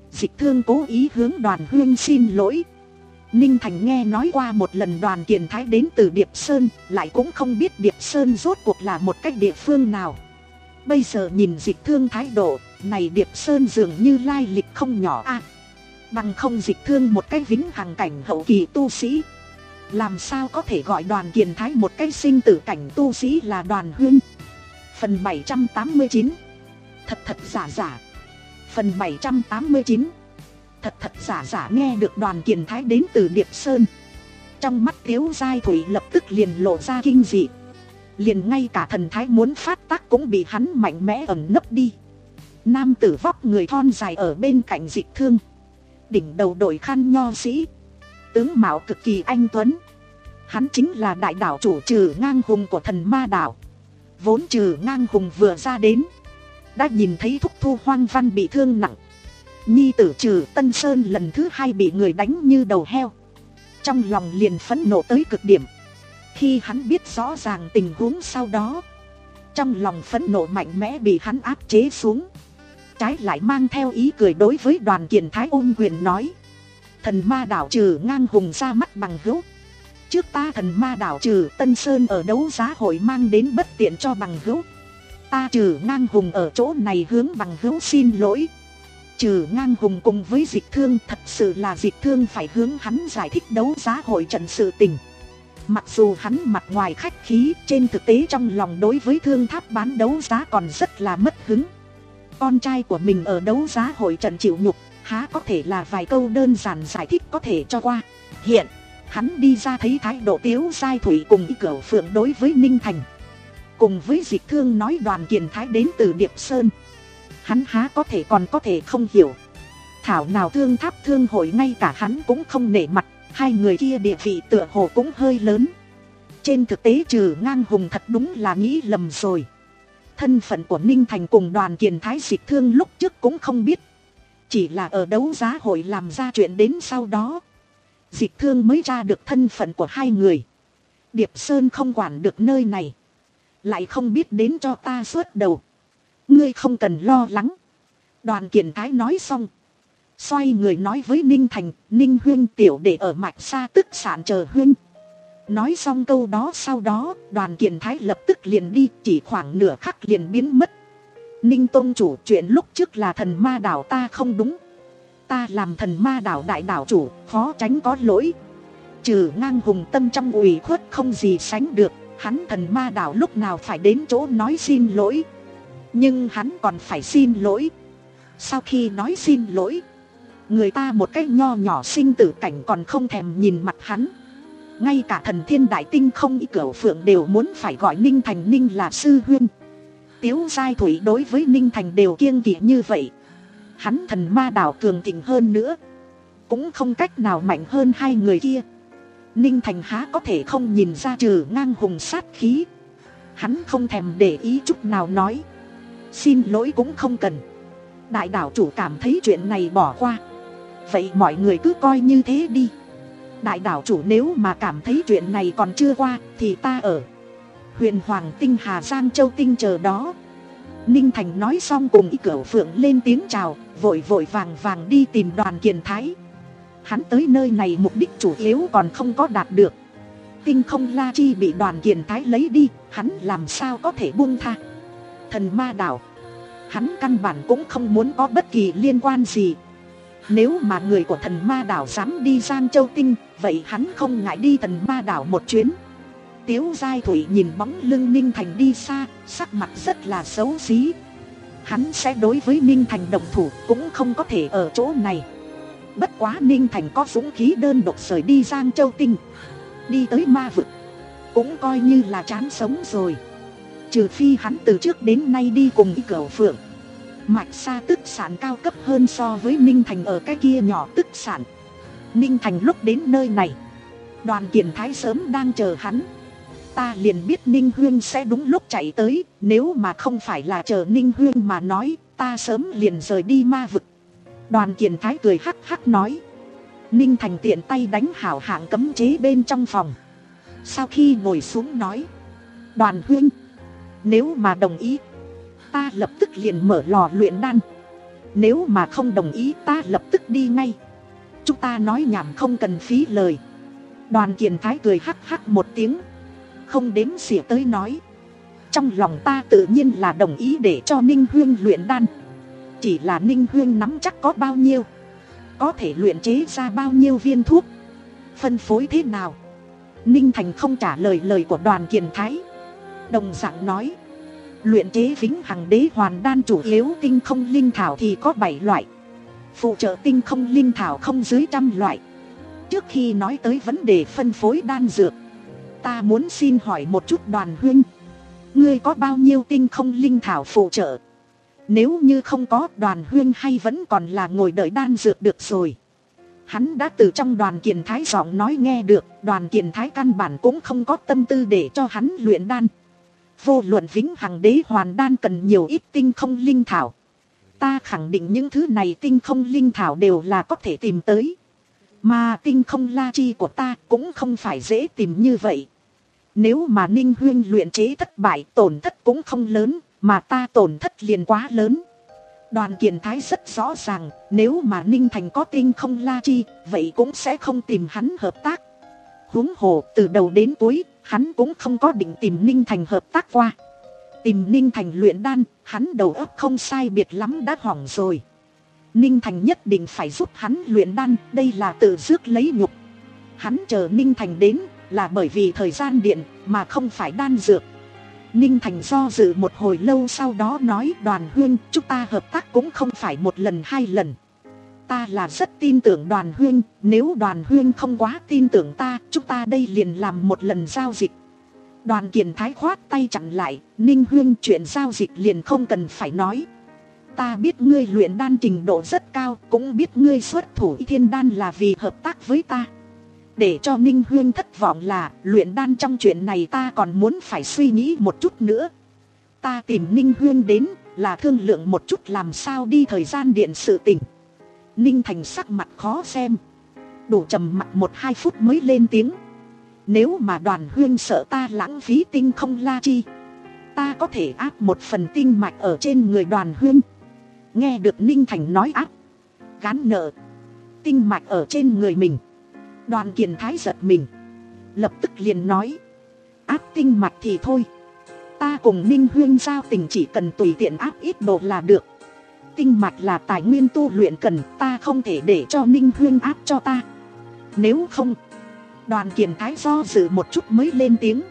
Dịch Thương cố ý hướng Đoàn Huyên xin lỗi. Ninh Thành nghe nói qua một lần Đoàn Kiền Thái đến từ Điệp Sơn, lại cũng không biết Điệp Sơn rốt cuộc là một cái địa phương nào. Bây giờ nhìn Dịch Thương thái độ này, Điệp Sơn dường như lai lịch không nhỏ a. À, bằng không Dịch Thương một cái vĩnh hằng cảnh hậu kỳ tu sĩ, làm sao có thể gọi Đoàn Kiền Thái một cái sinh tử cảnh tu sĩ là Đoàn Huyên. Phần bảy trăm tám mươi chín. Thật thật giả giả. Phần bảy trăm tám mươi chín. Thật thật giả giả. Nghe được Đoàn Kiền Thái đến từ Điệp Sơn, trong mắt Tiếu Giai Thủy lập tức liền lộ ra kinh dị. Liền ngay cả thần thái muốn phát tác cũng bị hắn mạnh mẽ ẩn nấp đi. Nam tử vóc người thon dài ở bên cạnh Dịch Thương, đỉnh đầu đội khăn nho sĩ, tướng mạo cực kỳ anh tuấn. Hắn chính là đại đảo chủ Trừ Ngang Hùng của Thần Ma Đảo. Vốn Trừ Ngang Hùng vừa ra đến, đã nhìn thấy thúc Thu Hoang Văn bị thương nặng, nhi tử Trừ Tân Sơn lần thứ hai bị người đánh như đầu heo, trong lòng liền phẫn nộ tới cực điểm. Khi hắn biết rõ ràng tình huống sau đó, trong lòng phẫn nộ mạnh mẽ bị hắn áp chế xuống, trái lại mang theo ý cười đối với Đoàn Kiền Thái ôm quyền nói: Thần Ma Đảo Trừ Ngang Hùng ra mắt bằng hữu. Trước ta Thần Ma Đảo Trừ Tân Sơn ở đấu giá hội mang đến bất tiện cho bằng hữu, ta Trừ Ngang Hùng ở chỗ này hướng bằng hữu xin lỗi. Trừ Ngang Hùng cùng với Dịch Thương, thật sự là Dịch Thương phải hướng hắn giải thích đấu giá hội trận sự tình. Mặc dù hắn mặt ngoài khách khí, trên thực tế trong lòng đối với Thương Tháp bán đấu giá còn rất là mất hứng. Con trai của mình ở đấu giá hội trận chịu nhục, há có thể là vài câu đơn giản giải thích có thể cho qua. Hiện hắn đi ra thấy thái độ Tiếu Giai Thủy cùng Y Cửu Phượng đối với Ninh Thành, cùng với Dịch Thương nói Đoàn Kiền Thái đến từ Điệp Sơn, hắn há có thể còn có thể không hiểu. Thảo nào Thương Tháp thương hội ngay cả hắn cũng không nể mặt, hai người kia địa vị tựa hồ cũng hơi lớn. Trên thực tế Trừ Ngang Hùng thật đúng là nghĩ lầm rồi. Thân phận của Ninh Thành cùng Đoàn Kiền Thái Dịch Thương lúc trước cũng không biết, chỉ là ở đấu giá hội làm ra chuyện đến sau đó, Dịch Thương mới tra được thân phận của hai người. Điệp Sơn không quản được nơi này, lại không biết đến cho ta suốt đầu. Ngươi không cần lo lắng. Đoàn Kiền Thái nói xong, xoay người nói với Ninh Thành: Ninh huynh tiểu đệ ở Mạch Sa tức sản chờ huynh. Nói xong câu đó sau đó, Đoàn Kiền Thái lập tức liền đi, chỉ khoảng nửa khắc liền biến mất. Ninh tôn chủ, chuyện lúc trước là Thần Ma Đảo ta không đúng. Ta làm Thần Ma Đảo đại đảo chủ, khó tránh có lỗi. Trừ Ngang Hùng tâm trong ủy khuất không gì sánh được. Hắn Thần Ma Đảo lúc nào phải đến chỗ nói xin lỗi, nhưng hắn còn phải xin lỗi. Sau khi nói xin lỗi, người ta một cái nho nhỏ sinh tử cảnh còn không thèm nhìn mặt hắn. Ngay cả Thần Thiên Đại Tinh không Y Cửu Phượng đều muốn phải gọi Ninh Thành Ninh là sư huynh. Tiếu Giai Thủy đối với Ninh Thành đều kiêng kỵ như vậy. Hắn Thần Ma Đảo cường thịnh hơn nữa, cũng không cách nào mạnh hơn hai người kia. Ninh Thành há có thể không nhìn ra Trừ Ngang Hùng sát khí. Hắn không thèm để ý chút nào nói: xin lỗi cũng không cần. Đại đảo chủ cảm thấy chuyện này bỏ qua, vậy mọi người cứ coi như thế đi. Đại đảo chủ nếu mà cảm thấy chuyện này còn chưa qua, thì ta ở Huyền Hoàng Tinh Hà Giang Châu Tinh chờ đó. Ninh Thành nói xong cùng Y Cửu Phượng lên tiếng chào, vội vội vàng vàng đi tìm Đoàn Kiền Thái. Hắn tới nơi này mục đích chủ yếu còn không có đạt được. Tinh không la chi bị Đoàn Kiền Thái lấy đi, hắn làm sao có thể buông tha. Thần Ma Đảo, hắn căn bản cũng không muốn có bất kỳ liên quan gì. Nếu mà người của Thần Ma Đảo dám đi Giang Châu Tinh, vậy hắn không ngại đi Thần Ma Đảo một chuyến. Tiếu Giai Thủy nhìn bóng lưng Ninh Thành đi xa, sắc mặt rất là xấu xí. Hắn sẽ đối với Ninh Thành động thủ cũng không có thể ở chỗ này. Bất quá Ninh Thành có dũng khí đơn độc rời đi Giang Châu Tinh, đi tới ma vực, cũng coi như là chán sống rồi. Trừ phi hắn từ trước đến nay đi cùng Y Cửu Phượng. Mạch Sa tức sản cao cấp hơn so với Ninh Thành ở cái kia nhỏ tức sản. Ninh Thành lúc đến nơi này, Đoàn Kiền Thái sớm đang chờ hắn. Ta liền biết Ninh huyên sẽ đúng lúc chạy tới, nếu mà không phải là chờ Ninh huyên mà nói, ta sớm liền rời đi ma vực. Đoàn Kiền Thái cười hắc hắc nói. Ninh Thành tiện tay đánh hảo hạng cấm chế bên trong phòng. Sau khi ngồi xuống nói: Đoàn huyên, nếu mà đồng ý, ta lập tức liền mở lò luyện đan. Nếu mà không đồng ý ta lập tức đi ngay. Chúng ta nói nhảm không cần phí lời. Đoàn Kiền Thái cười hắc hắc một tiếng, không đếm xỉa tới nói. Trong lòng ta tự nhiên là đồng ý để cho Ninh Huyên luyện đan. Chỉ là Ninh Huyên nắm chắc có bao nhiêu, có thể luyện chế ra bao nhiêu viên thuốc, phân phối thế nào. Ninh Thành không trả lời lời của Đoàn Kiền Thái, đồng dạng nói. Luyện chế vĩnh hằng đế hoàn đan chủ yếu tinh không linh thảo thì có bảy loại, phụ trợ tinh không linh thảo không dưới trăm loại. Trước khi nói tới vấn đề phân phối đan dược, ta muốn xin hỏi một chút Đoàn Huynh, ngươi có bao nhiêu tinh không linh thảo phụ trợ? Nếu như không có, Đoàn Huynh hay vẫn còn là ngồi đợi đan dược được rồi. Hắn đã từ trong Đoàn Kiền Thái giọng nói nghe được, Đoàn Kiền Thái căn bản cũng không có tâm tư để cho hắn luyện đan. Vô luận vĩnh hằng đế hoàn đan cần nhiều ít tinh không linh thảo, ta khẳng định những thứ này tinh không linh thảo đều là có thể tìm tới. Mà tinh không la chi của ta cũng không phải dễ tìm như vậy. Nếu mà Ninh Huyên luyện chế thất bại, tổn thất cũng không lớn, mà ta tổn thất liền quá lớn. Đoàn Kiền Thái rất rõ ràng, nếu mà Ninh Thành có tinh không la chi, vậy cũng sẽ không tìm hắn hợp tác. Huống hồ từ đầu đến cuối, hắn cũng không có định tìm Ninh Thành hợp tác qua. Tìm Ninh Thành luyện đan, hắn đầu óc không sai biệt lắm đã hỏng rồi. Ninh Thành nhất định phải giúp hắn luyện đan, đây là tự rước lấy nhục. Hắn chờ Ninh Thành đến là bởi vì thời gian điện, mà không phải đan dược. Ninh Thành do dự một hồi lâu, sau đó nói. Đoàn Huyên, chúng ta hợp tác cũng không phải một lần hai lần. Ta là rất tin tưởng Đoàn Huyên, nếu Đoàn Huyên không quá tin tưởng ta, chúng ta đây liền làm một lần giao dịch. Đoàn Kiền Thái khoát tay chặn lại. Ninh Huyên, chuyện giao dịch liền không cần phải nói. Ta biết ngươi luyện đan trình độ rất cao, cũng biết ngươi xuất thủ thiên đan là vì hợp tác với ta. Để cho Ninh Huyên thất vọng là luyện đan trong chuyện này ta còn muốn phải suy nghĩ một chút nữa. Ta tìm Ninh Huyên đến là thương lượng một chút làm sao đi thời gian điện sự tình. Ninh Thành sắc mặt khó xem, đủ trầm mặt một hai phút mới lên tiếng. Nếu mà Đoàn Huyên sợ ta lãng phí tinh không la chi, ta có thể áp một phần tinh mạch ở trên người Đoàn Huyên. Nghe được Ninh Thành nói áp, gán nợ, tinh mạch ở trên người mình, Đoàn Kiền Thái giật mình, lập tức liền nói. Áp tinh mạch thì thôi, ta cùng Ninh Huyên giao tình chỉ cần tùy tiện áp ít độ là được. Tinh mạch là tài nguyên tu luyện cần, ta không thể để cho Ninh Huyên áp cho ta. Nếu không, Đoàn Kiền Thái do dự một chút mới lên tiếng.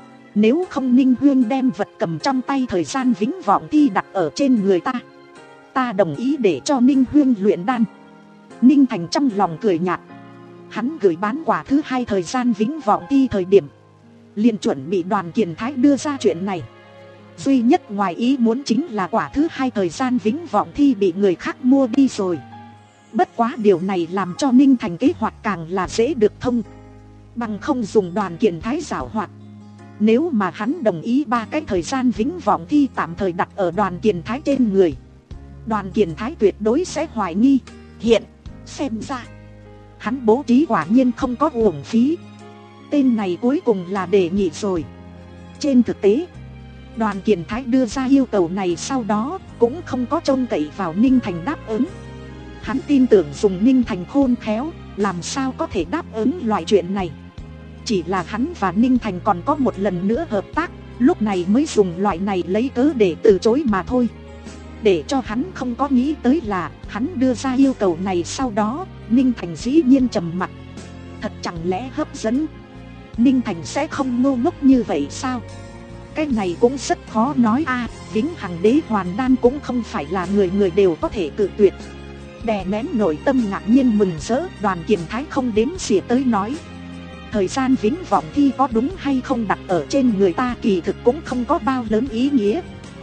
Nếu không Ninh Huyên đem vật cầm trong tay thời gian vĩnh vọng thi đặt ở trên người ta, ta đồng ý để cho Ninh Huyên luyện đan. Ninh Thành trong lòng cười nhạt. Hắn gửi bán quả thứ hai thời gian vĩnh vọng thi thời điểm, liền chuẩn bị Đoàn Kiền Thái đưa ra chuyện này. Duy nhất ngoài ý muốn chính là quả thứ hai thời gian vĩnh vọng thi bị người khác mua đi rồi. Bất quá điều này làm cho Ninh Thành kế hoạch càng là dễ được thông. Bằng không dùng Đoàn Kiền Thái giảo hoạt, nếu mà hắn đồng ý ba cái thời gian vĩnh vọng thi tạm thời đặt ở Đoàn Kiền Thái trên người, Đoàn Kiền Thái tuyệt đối sẽ hoài nghi. Hiện xem ra hắn bố trí quả nhiên không có uổng phí. Tên này cuối cùng là đề nghị rồi. Trên thực tế, Đoàn Kiền Thái đưa ra yêu cầu này sau đó cũng không có trông cậy vào Ninh Thành đáp ứng. Hắn tin tưởng dùng Ninh Thành khôn khéo, làm sao có thể đáp ứng loại chuyện này. Chỉ là hắn và Ninh Thành còn có một lần nữa hợp tác, lúc này mới dùng loại này lấy cớ để từ chối mà thôi. Để cho hắn không có nghĩ tới là hắn đưa ra yêu cầu này sau đó Ninh Thành dĩ nhiên trầm mặc. Thật chẳng lẽ hấp dẫn, Ninh Thành sẽ không ngu ngốc như vậy sao? Cái này cũng rất khó nói a. À, vĩnh hằng đế hoàn đan cũng không phải là người người đều có thể cự tuyệt. Đè nén nội tâm ngạc nhiên mừng rỡ, Đoàn Kiền Thái không đếm xỉa tới nói. Thời gian vĩnh vọng thi có đúng hay không đặt ở trên người ta kỳ thực cũng không có bao lớn ý nghĩa.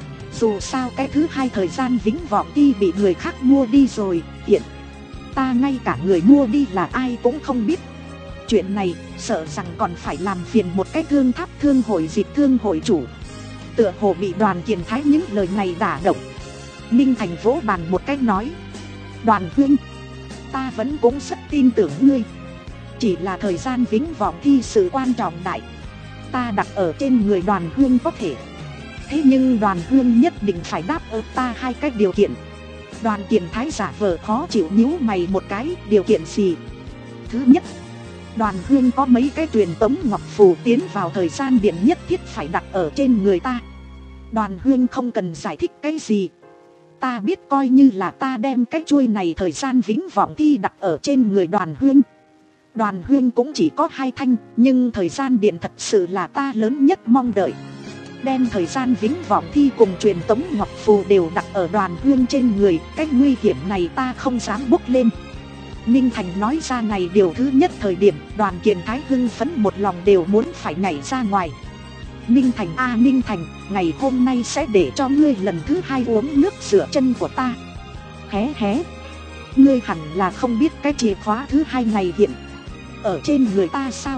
Dù sao cái thứ hai thời gian vĩnh vọng thi bị người khác mua đi rồi, hiện ta ngay cả người mua đi là ai cũng không biết. Chuyện này sợ rằng còn phải làm phiền một cái thương tháp thương hội dịp thương hội chủ. Tựa hồ bị Đoàn Kiền Thái những lời này đả động, Ninh Thành vỗ bàn một cái nói. Đoàn Huynh, ta vẫn cũng rất tin tưởng ngươi. Chỉ là thời gian vĩnh vọng thi sự quan trọng đại, ta đặt ở trên người Đoàn Huynh có thể. Thế nhưng Đoàn Huynh nhất định phải đáp ứng ta hai cái điều kiện. Đoàn Kiền Thái giả vờ khó chịu nhíu mày một cái, điều kiện gì? Thứ nhất, Đoàn Huyên có mấy cái truyền tống ngọc phù tiến vào thời gian điện nhất thiết phải đặt ở trên người ta. Đoàn Huyên không cần giải thích cái gì. Ta biết coi như là ta đem cái chuôi này thời gian vĩnh vọng thi đặt ở trên người Đoàn Huyên. Đoàn Huyên cũng chỉ có hai thanh, nhưng thời gian điện thật sự là ta lớn nhất mong đợi. Đem thời gian vĩnh vọng thi cùng truyền tống ngọc phù đều đặt ở Đoàn Huyên trên người, cái nguy hiểm này ta không dám bốc lên. Ninh Thành nói ra này điều thứ nhất thời điểm, Đoàn Kiền Thái hưng phấn một lòng đều muốn phải nhảy ra ngoài. Ninh Thành a à, Ninh Thành, ngày hôm nay sẽ để cho ngươi lần thứ hai uống nước rửa chân của ta. Hé hé, ngươi hẳn là không biết cái chìa khóa thứ hai này hiện ở trên người ta sao?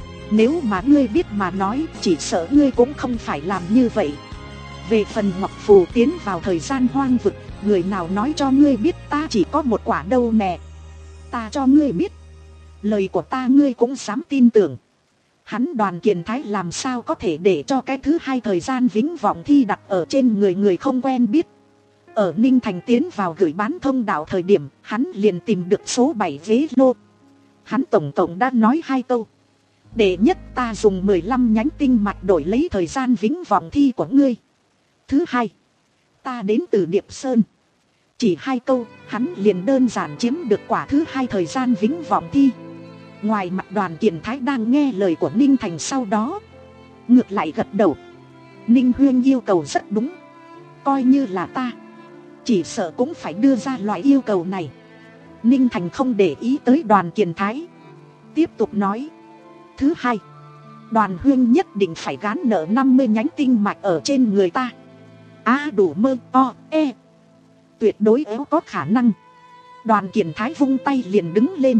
Nếu mà ngươi biết mà nói, chỉ sợ ngươi cũng không phải làm như vậy. Về phần ngọc phù tiến vào thời gian hoang vực, người nào nói cho ngươi biết ta chỉ có một quả đâu nè. Ta cho ngươi biết, lời của ta ngươi cũng dám tin tưởng. Hắn Đoàn Kiền Thái làm sao có thể để cho cái thứ hai thời gian vĩnh vọng thi đặt ở trên người người không quen biết. Ở Ninh Thành tiến vào gửi bán thông đạo thời điểm, hắn liền tìm được số bảy ghế lô. Hắn tổng tổng đã nói hai câu. Đệ nhất, ta dùng mười lăm nhánh tinh mạch đổi lấy thời gian vĩnh vọng thi của ngươi. Thứ hai, ta đến từ Điệp Sơn. Chỉ hai câu, hắn liền đơn giản chiếm được quả thứ hai thời gian vĩnh vọng thi. Ngoài mặt Đoàn Kiền Thái đang nghe lời của Ninh Thành, sau đó ngược lại gật đầu. Ninh Huyên yêu cầu rất đúng. Coi như là ta, chỉ sợ cũng phải đưa ra loại yêu cầu này. Ninh Thành không để ý tới Đoàn Kiền Thái, tiếp tục nói. Thứ hai, Đoàn Huyên nhất định phải gán nợ năm mươi nhánh tinh mạch ở trên người ta. A đủ mơ o e, tuyệt đối éo có khả năng. Đoàn Kiền Thái vung tay liền đứng lên.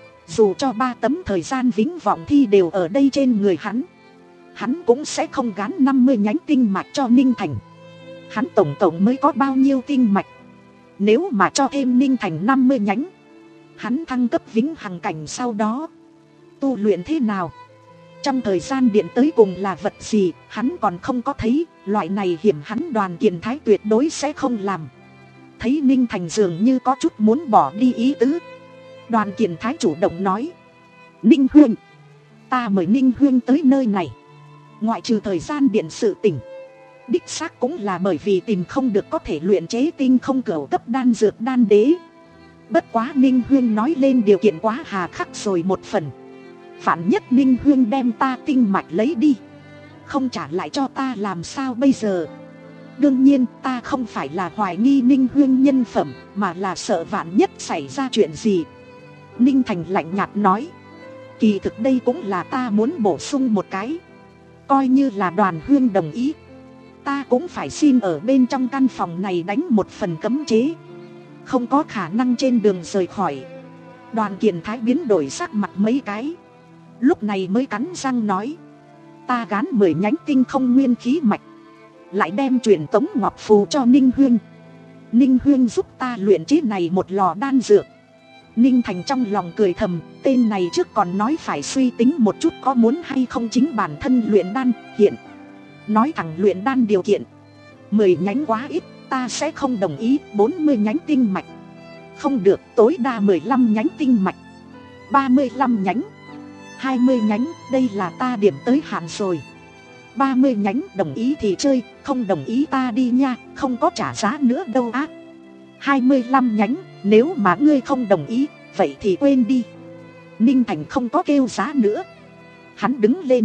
Dù cho ba tấm thời gian vĩnh vọng thi đều ở đây trên người hắn, hắn cũng sẽ không gán năm mươi nhánh tinh mạch cho Ninh Thành. Hắn tổng tổng mới có bao nhiêu tinh mạch? Nếu mà cho thêm Ninh Thành năm mươi nhánh, hắn thăng cấp vĩnh hằng cảnh sau đó tu luyện thế nào? Trong thời gian điện tới cùng là vật gì, hắn còn không có thấy. Loại này hiểm hắn Đoàn Kiền Thái tuyệt đối sẽ không làm. Thấy Ninh Thành dường như có chút muốn bỏ đi ý tứ, Đoàn Kiền Thái chủ động nói. Ninh Huyên, ta mời Ninh Huyên tới nơi này, ngoại trừ thời gian điện sự tỉnh, đích xác cũng là bởi vì tìm không được có thể luyện chế tinh không cửu cấp đan dược đan đế. Bất quá Ninh Huyên nói lên điều kiện quá hà khắc rồi một phần. Phản nhất Ninh Huyên đem ta tinh mạch lấy đi, không trả lại cho ta làm sao bây giờ? Đương nhiên ta không phải là hoài nghi Ninh Huyên nhân phẩm, mà là sợ vạn nhất xảy ra chuyện gì. Ninh Thành lạnh nhạt nói. Kỳ thực đây cũng là ta muốn bổ sung một cái. Coi như là Đoàn Huyên đồng ý, ta cũng phải xin ở bên trong căn phòng này đánh một phần cấm chế, không có khả năng trên đường rời khỏi. Đoàn Kiền Thái biến đổi sắc mặt mấy cái, lúc này mới cắn răng nói. Ta gán mười nhánh tinh không nguyên khí mạch, lại đem truyền tống ngọc phù cho Ninh Huyên. Ninh Huyên giúp ta luyện chế này một lò đan dược. Ninh Thành trong lòng cười thầm, tên này trước còn nói phải suy tính một chút có muốn hay không chính bản thân luyện đan, hiện nói thẳng luyện đan điều kiện. Mười nhánh quá ít, ta sẽ không đồng ý. Bốn mươi nhánh tinh mạch không được, tối đa mười lăm nhánh tinh mạch. Ba mươi lăm nhánh, hai mươi nhánh, đây là ta điểm tới hạn rồi. Ba mươi nhánh đồng ý thì chơi, không đồng ý ta đi nha, không có trả giá nữa đâu á. Hai mươi lăm nhánh, nếu mà ngươi không đồng ý, vậy thì quên đi. Ninh Thành không có kêu giá nữa, hắn đứng lên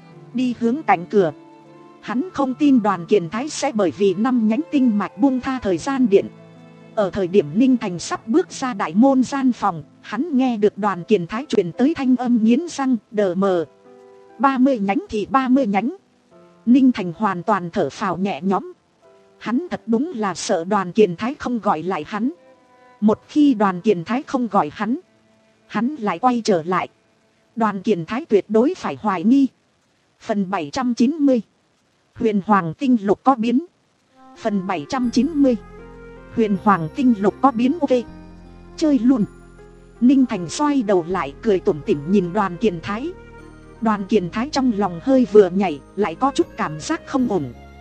đi hướng cạnh cửa. Hắn không tin Đoàn Kiền Thái sẽ bởi vì năm nhánh tinh mạch buông tha thời gian điện. Ở thời điểm Ninh Thành sắp bước ra đại môn gian phòng, hắn nghe được Đoàn Kiền Thái truyền tới thanh âm nghiến răng đờ mờ. Ba mươi nhánh thì ba mươi nhánh. Ninh Thành hoàn toàn thở phào nhẹ nhõm. Hắn thật đúng là sợ Đoàn Kiền Thái không gọi lại hắn. Một khi Đoàn Kiền Thái không gọi hắn, hắn lại quay trở lại, Đoàn Kiền Thái tuyệt đối phải hoài nghi. Phần bảy trăm chín mươi, Huyền Hoàng tinh lục có biến. Phần bảy trăm chín mươi, Huyền Hoàng tinh lục có biến. Ok, chơi luôn. Ninh Thành xoay đầu lại cười tủm tỉm nhìn Đoàn Kiền Thái. Đoàn Kiền Thái trong lòng hơi vừa nhảy, lại có chút cảm giác không ổn.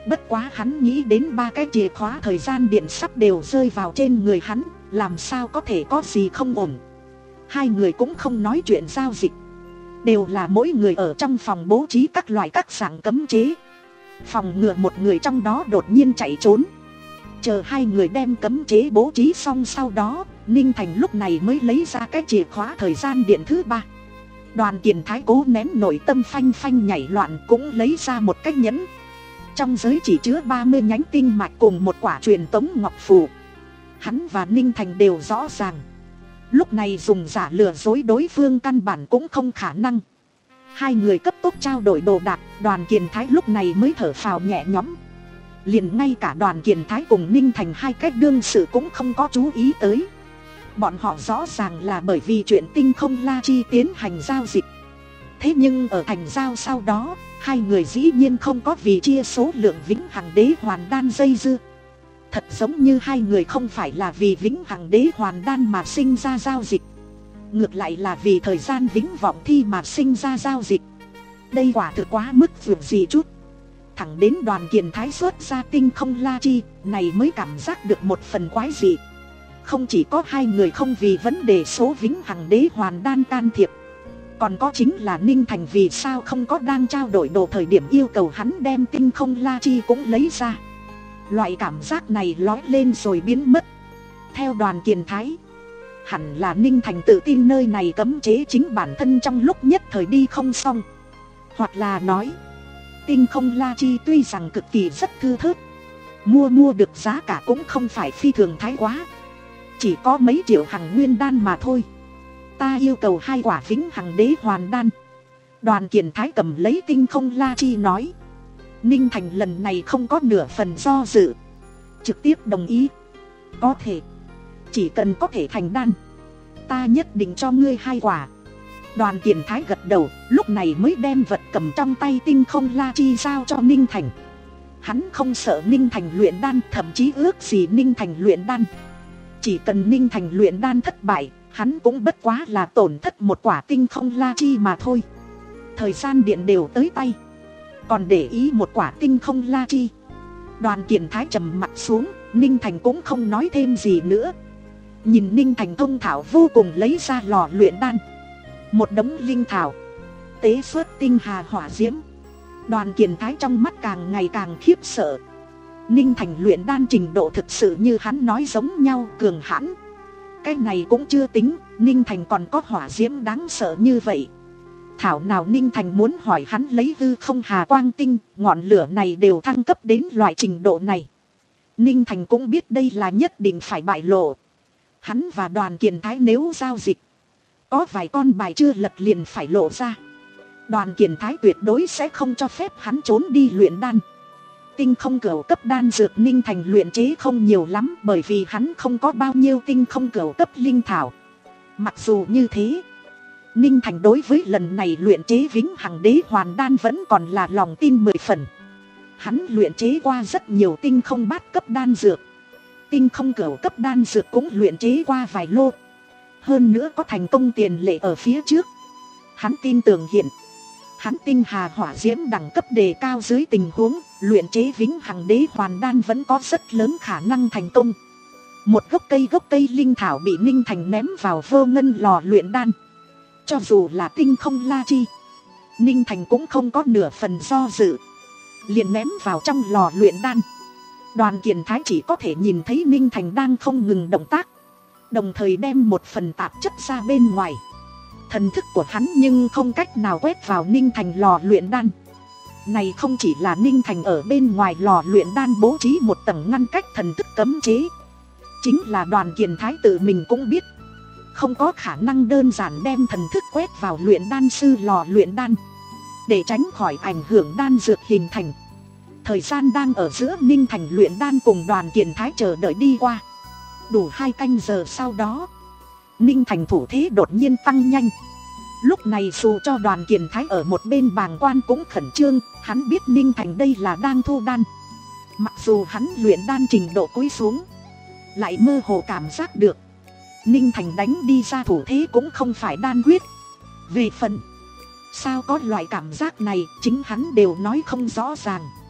Bất quá hắn nghĩ đến ba cái chìa khóa thời gian điện sắp đều rơi vào trên người hắn, làm sao có thể có gì không ổn. Hai người cũng không nói chuyện giao dịch, đều là mỗi người ở trong phòng bố trí các loại các dạng cấm chế, phòng ngừa một người trong đó đột nhiên chạy trốn. Chờ hai người đem cấm chế bố trí xong, sau đó Ninh Thành lúc này mới lấy ra cái chìa khóa thời gian điện thứ ba. Đoàn Kiền Thái cố nén nội tâm phanh phanh nhảy loạn, cũng lấy ra một cái nhẫn, trong giới chỉ chứa ba mươi nhánh tinh mạch cùng một quả truyền tống ngọc phù. Hắn và Ninh Thành đều rõ ràng, lúc này dùng giả lừa dối đối phương căn bản cũng không khả năng. Hai người cấp tốc trao đổi đồ đạc, Đoàn Kiền Thái lúc này mới thở phào nhẹ nhõm. Liền ngay cả Đoàn Kiền Thái cùng Ninh Thành hai cách đương sự cũng không có chú ý tới. Bọn họ rõ ràng là bởi vì chuyện Tinh Không La Chi tiến hành giao dịch. Thế nhưng ở thành giao sau đó, hai người dĩ nhiên không có vì chia số lượng vĩnh hằng đế hoàn đan dây dưa. Thật giống như hai người không phải là vì vĩnh hằng đế hoàn đan mà sinh ra giao dịch, ngược lại là vì thời gian vĩnh vọng thi mà sinh ra giao dịch. Đây quả thực quá mức vượt gì chút. Thẳng đến Đoàn Kiền Thái xuất ra Tinh Không La Chi này mới cảm giác được một phần quái dị. Không chỉ có hai người không vì vấn đề số vĩnh hằng đế hoàn đan can thiệp, còn có chính là Ninh Thành vì sao không có đang trao đổi đồ thời điểm yêu cầu hắn đem Tinh Không La Chi cũng lấy ra. Loại cảm giác này lói lên rồi biến mất. Theo Đoàn Kiền Thái, hẳn là Ninh Thành tự tin nơi này cấm chế chính bản thân trong lúc nhất thời đi không xong. Hoặc là nói, Tinh Không La Chi tuy rằng cực kỳ rất thưa thớt, mua mua được giá cả cũng không phải phi thường thái quá, chỉ có mấy triệu hằng nguyên đan mà thôi. Ta yêu cầu hai quả vĩnh hằng đế hoàn đan. Đoàn Kiền Thái cầm lấy Tinh Không La Chi nói. Ninh Thành lần này không có nửa phần do dự, trực tiếp đồng ý. Có thể, chỉ cần có thể thành đan, ta nhất định cho ngươi hai quả. Đoàn Kiền Thái gật đầu, lúc này mới đem vật cầm trong tay Tinh Không La Chi giao cho Ninh Thành. Hắn không sợ Ninh Thành luyện đan, thậm chí ước gì Ninh Thành luyện đan. Chỉ cần Ninh Thành luyện đan thất bại, hắn cũng bất quá là tổn thất một quả Tinh Không La Chi mà thôi. Thời gian điện đều tới tay, còn để ý một quả Tinh Không La Chi. Đoàn Kiền Thái trầm mặt xuống, Ninh Thành cũng không nói thêm gì nữa. Nhìn Ninh Thành thông thạo vô cùng lấy ra lò luyện đan, một đống linh thảo, tế xuất tinh hà hỏa diễm. Đoàn Kiền Thái trong mắt càng ngày càng khiếp sợ. Ninh Thành luyện đan trình độ thực sự như hắn nói giống nhau, cường hãn. Cái này cũng chưa tính, Ninh Thành còn có hỏa diễm đáng sợ như vậy. Thảo nào Ninh Thành muốn hỏi hắn lấy hư không hà quang tinh, ngọn lửa này đều thăng cấp đến loại trình độ này. Ninh Thành cũng biết đây là nhất định phải bại lộ. Hắn và Đoàn Kiền Thái nếu giao dịch, có vài con bài chưa lật liền phải lộ ra. Đoàn Kiền Thái tuyệt đối sẽ không cho phép hắn trốn đi luyện đan. Tinh không cửu cấp đan dược Ninh Thành luyện chế không nhiều lắm, bởi vì hắn không có bao nhiêu tinh không cửu cấp linh thảo. Mặc dù như thế, Ninh Thành đối với lần này luyện chế vĩnh hằng đế hoàn đan vẫn còn là lòng tin mười phần. Hắn luyện chế qua rất nhiều tinh không bát cấp đan dược, tinh không cửu cấp đan dược cũng luyện chế qua vài lô. Hơn nữa có thành công tiền lệ ở phía trước. Hắn tin tưởng hiện hắn tinh hà hỏa diễm đẳng cấp đề cao dưới tình huống luyện chế vĩnh hằng đế hoàn đan vẫn có rất lớn khả năng thành công. Một gốc cây gốc cây linh thảo bị Ninh Thành ném vào vô ngân lò luyện đan. Cho dù là Tinh Không La Chi, Ninh Thành cũng không có nửa phần do dự, liền ném vào trong lò luyện đan. Đoàn Kiền Thái chỉ có thể nhìn thấy Ninh Thành đang không ngừng động tác, đồng thời đem một phần tạp chất ra bên ngoài. Thần thức của hắn nhưng không cách nào quét vào Ninh Thành lò luyện đan. Này không chỉ là Ninh Thành ở bên ngoài lò luyện đan bố trí một tầng ngăn cách thần thức cấm chế, chính là Đoàn Kiền Thái tự mình cũng biết, không có khả năng đơn giản đem thần thức quét vào luyện đan sư lò luyện đan. Để tránh khỏi ảnh hưởng đan dược hình thành, thời gian đang ở giữa Ninh Thành luyện đan cùng Đoàn Kiền Thái chờ đợi đi qua. Đủ hai canh giờ sau đó, Ninh Thành thủ thế đột nhiên tăng nhanh. Lúc này dù cho Đoàn Kiền Thái ở một bên bàng quan cũng khẩn trương, hắn biết Ninh Thành đây là đang thu đan. Mặc dù hắn luyện đan trình độ cúi xuống, lại mơ hồ cảm giác được Ninh Thành đánh đi ra thủ thế cũng không phải đan quyết. Về phần sao có loại cảm giác này, chính hắn đều nói không rõ ràng.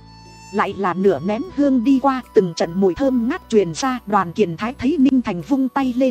lại là nửa nén hương đi qua, từng trận mùi thơm ngát truyền ra. Đoàn Kiền Thái thấy Ninh Thành vung tay lên,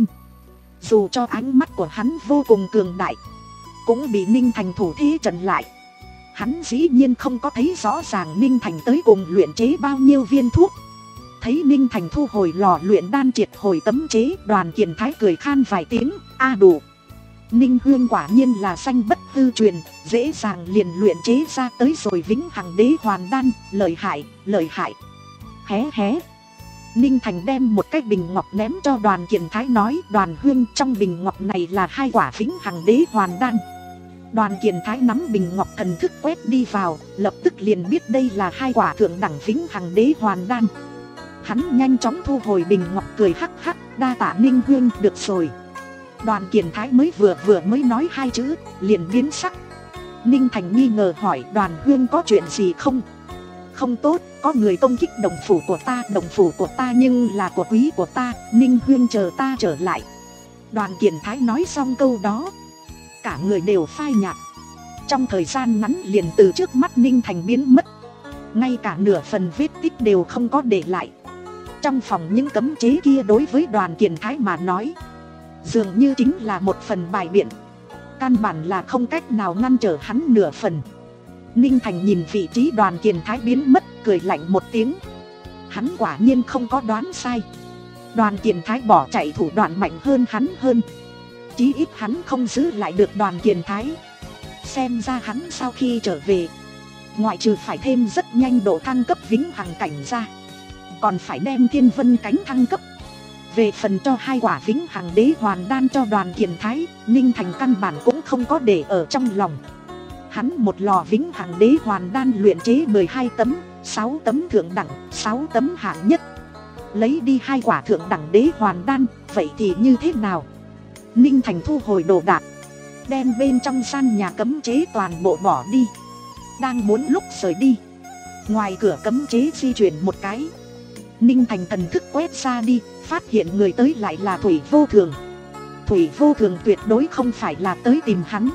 dù cho ánh mắt của hắn vô cùng cường đại, cũng bị Ninh Thành thủ thế trận lại. Hắn dĩ nhiên không có thấy rõ ràng Ninh Thành tới cùng luyện chế bao nhiêu viên thuốc. Thấy Ninh Thành thu hồi lò luyện đan, triệt hồi cấm chế, Đoàn Kiền Thái cười khan vài tiếng, a đủ. Ninh Huyên quả nhiên là danh bất hư truyền, dễ dàng liền luyện chế ra tới rồi vĩnh hằng đế hoàn đan, lợi hại, lợi hại. Hé hé. Ninh Thành đem một cái bình ngọc ném cho Đoàn Kiền Thái, nói: Đoàn Huyên, trong bình ngọc này là hai quả vĩnh hằng đế hoàn đan. Đoàn Kiền Thái nắm bình ngọc thần thức quét đi vào, lập tức liền biết đây là hai quả thượng đẳng vĩnh hằng đế hoàn đan. Hắn nhanh chóng thu hồi bình ngọc, cười hắc hắc, đa tạ Ninh Huyên, được rồi. Đoàn Kiền Thái mới vừa vừa mới nói hai chữ, liền biến sắc. Ninh Thành nghi ngờ hỏi: Đoàn Huyên có chuyện gì không? Không tốt, có người công kích đồng phủ của ta. Đồng phủ của ta nhưng là của quý của ta, Ninh Huyên chờ ta trở lại. Đoàn Kiền Thái nói xong câu đó, cả người đều phai nhạt. Trong thời gian ngắn liền từ trước mắt Ninh Thành biến mất, ngay cả nửa phần vết tích đều không có để lại. Trong phòng những cấm chế kia đối với Đoàn Kiền Thái mà nói, dường như chính là một phần bài biện, căn bản là không cách nào ngăn trở hắn nửa phần. Ninh Thành nhìn vị trí Đoàn Kiền Thái biến mất, cười lạnh một tiếng. Hắn quả nhiên không có đoán sai. Đoàn Kiền Thái bỏ chạy thủ đoạn mạnh hơn hắn hơn, chí ít hắn không giữ lại được Đoàn Kiền Thái. Xem ra hắn sau khi trở về, ngoại trừ phải thêm rất nhanh độ thăng cấp vĩnh hằng cảnh ra, còn phải đem Thiên Vân cánh thăng cấp. Về phần cho hai quả vĩnh hằng đế hoàn đan cho Đoàn Kiền Thái, Ninh Thành căn bản cũng không có để ở trong lòng. Hắn một lò vĩnh hằng đế hoàn đan luyện chế mười hai tấm, sáu tấm thượng đẳng, sáu tấm hạng nhất. Lấy đi hai quả thượng đẳng đế hoàn đan, vậy thì như thế nào? Ninh Thành thu hồi đồ đạc, đem bên trong gian nhà cấm chế toàn bộ bỏ đi. Đang muốn lúc rời đi, ngoài cửa cấm chế di chuyển một cái, Ninh Thành thần thức quét ra đi, phát hiện người tới lại là Thủy Vô Thường. Thủy Vô Thường tuyệt đối không phải là tới tìm hắn.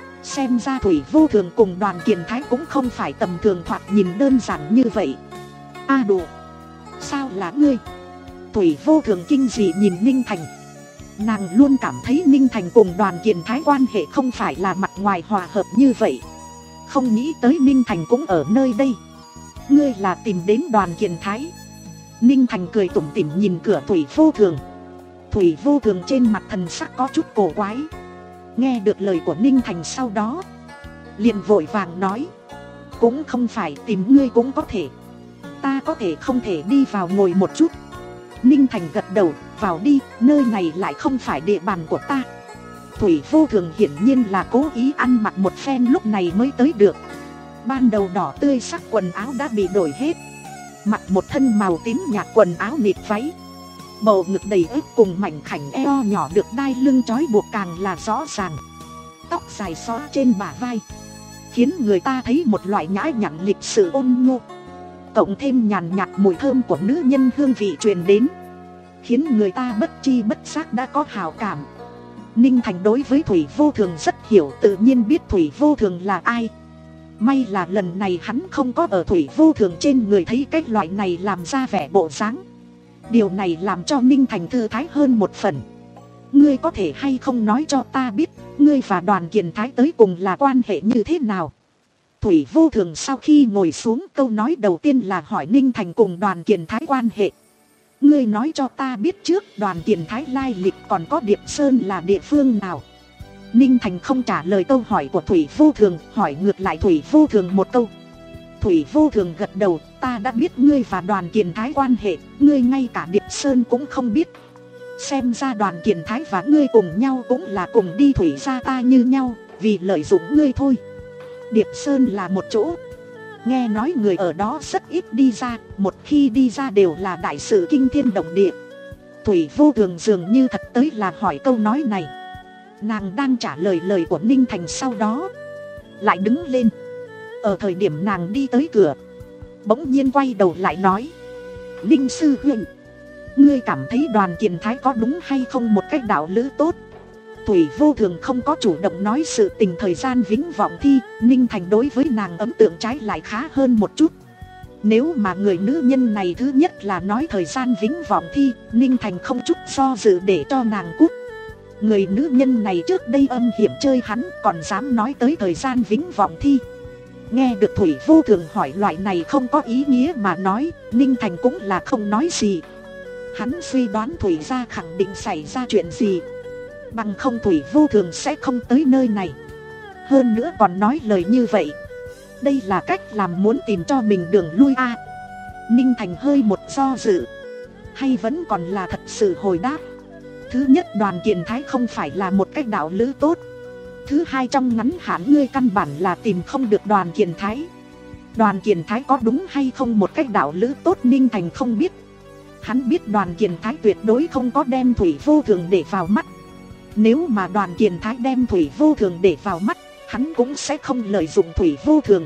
Xem ra Thủy Vô Thường cùng Đoàn Kiền Thái cũng không phải tầm thường thoạt nhìn đơn giản như vậy. A à đủ, sao là ngươi? Thủy Vô Thường kinh dị nhìn Ninh Thành. Nàng luôn cảm thấy Ninh Thành cùng Đoàn Kiền Thái quan hệ không phải là mặt ngoài hòa hợp như vậy. Không nghĩ tới Ninh Thành cũng ở nơi đây. Ngươi là tìm đến Đoàn Kiền Thái? Ninh Thành cười tủm tỉm nhìn cửa Thủy Vô Thường. Thủy Vô Thường trên mặt thần sắc có chút cổ quái. Nghe được lời của Ninh Thành sau đó, liền vội vàng nói: cũng không phải tìm ngươi cũng có thể. Ta có thể không thể đi vào ngồi một chút? Ninh Thành gật đầu: vào đi, nơi này lại không phải địa bàn của ta. Thủy Vô Thường hiển nhiên là cố ý ăn mặc một phen lúc này mới tới được. Ban đầu đỏ tươi sắc quần áo đã bị đổi hết, mặc một thân màu tím nhạt quần áo nịt váy. Bầu ngực đầy ếp cùng mảnh khảnh eo nhỏ được đai lưng trói buộc càng là rõ ràng. Tóc dài xóa trên bả vai, khiến người ta thấy một loại nhã nhặn lịch sự ôn nhu. Cộng thêm nhàn nhạt mùi thơm của nữ nhân hương vị truyền đến, khiến người ta bất chi bất giác đã có hào cảm. Ninh Thành đối với Thủy Vô Thường rất hiểu, tự nhiên biết Thủy Vô Thường là ai. May là lần này hắn không có ở Thủy Vô Thường trên người thấy cái loại này làm ra vẻ bộ dáng. Điều này làm cho Ninh Thành thư thái hơn một phần. Ngươi có thể hay không nói cho ta biết, ngươi và Đoàn Kiền Thái tới cùng là quan hệ như thế nào? Thủy Vô Thường sau khi ngồi xuống, câu nói đầu tiên là hỏi Ninh Thành cùng Đoàn Kiền Thái quan hệ. Ngươi nói cho ta biết trước, Đoàn Kiền Thái lai lịch, còn có Điệp Sơn là địa phương nào? Ninh Thành không trả lời câu hỏi của Thủy Vô Thường, hỏi ngược lại Thủy Vô Thường một câu. Thủy Vô Thường gật đầu: ta đã biết ngươi và Đoàn Kiền Thái quan hệ, ngươi ngay cả Điệp Sơn cũng không biết. Xem ra Đoàn Kiền Thái và ngươi cùng nhau cũng là cùng đi thủy gia ta như nhau, vì lợi dụng ngươi thôi. Điệp Sơn là một chỗ, nghe nói người ở đó rất ít đi ra, một khi đi ra đều là đại sự kinh thiên động địa. Thủy Vô Thường dường như thật tới là hỏi câu nói này. Nàng đang trả lời lời của Ninh Thành, sau đó lại đứng lên. Ở thời điểm nàng đi tới cửa, bỗng nhiên quay đầu lại nói: Ninh sư huynh, ngươi cảm thấy Đoàn Kiền Thái có đúng hay không một cách đạo lữ tốt? Thủy Vô Thường không có chủ động nói sự tình thời gian vĩnh vọng thi, Ninh Thành đối với nàng ấn tượng trái lại khá hơn một chút. Nếu mà người nữ nhân này thứ nhất là nói thời gian vĩnh vọng thi, Ninh Thành không chút do dự để cho nàng cút. Người nữ nhân này trước đây âm hiểm chơi hắn, còn dám nói tới thời gian vĩnh vọng thi. Nghe được Thủy Vô Thường hỏi loại này không có ý nghĩa mà nói, Ninh Thành cũng là không nói gì. Hắn suy đoán Thủy gia khẳng định xảy ra chuyện gì, bằng không Thủy Vô Thường sẽ không tới nơi này. Hơn nữa còn nói lời như vậy, đây là cách làm muốn tìm cho mình đường lui a. À, Ninh Thành hơi một do dự, hay vẫn còn là thật sự hồi đáp. Thứ nhất, Đoàn Kiền Thái không phải là một cách đạo lữ tốt. Thứ hai, trong ngắn hạn ngươi căn bản là tìm không được Đoàn Kiền Thái. Đoàn Kiền Thái có đúng hay không một cách đạo lữ tốt Ninh Thành không biết. Hắn biết Đoàn Kiền Thái tuyệt đối không có đem Thủy Vô Thường để vào mắt. Nếu mà Đoàn Kiền Thái đem Thủy Vô Thường để vào mắt, hắn cũng sẽ không lợi dụng Thủy Vô Thường.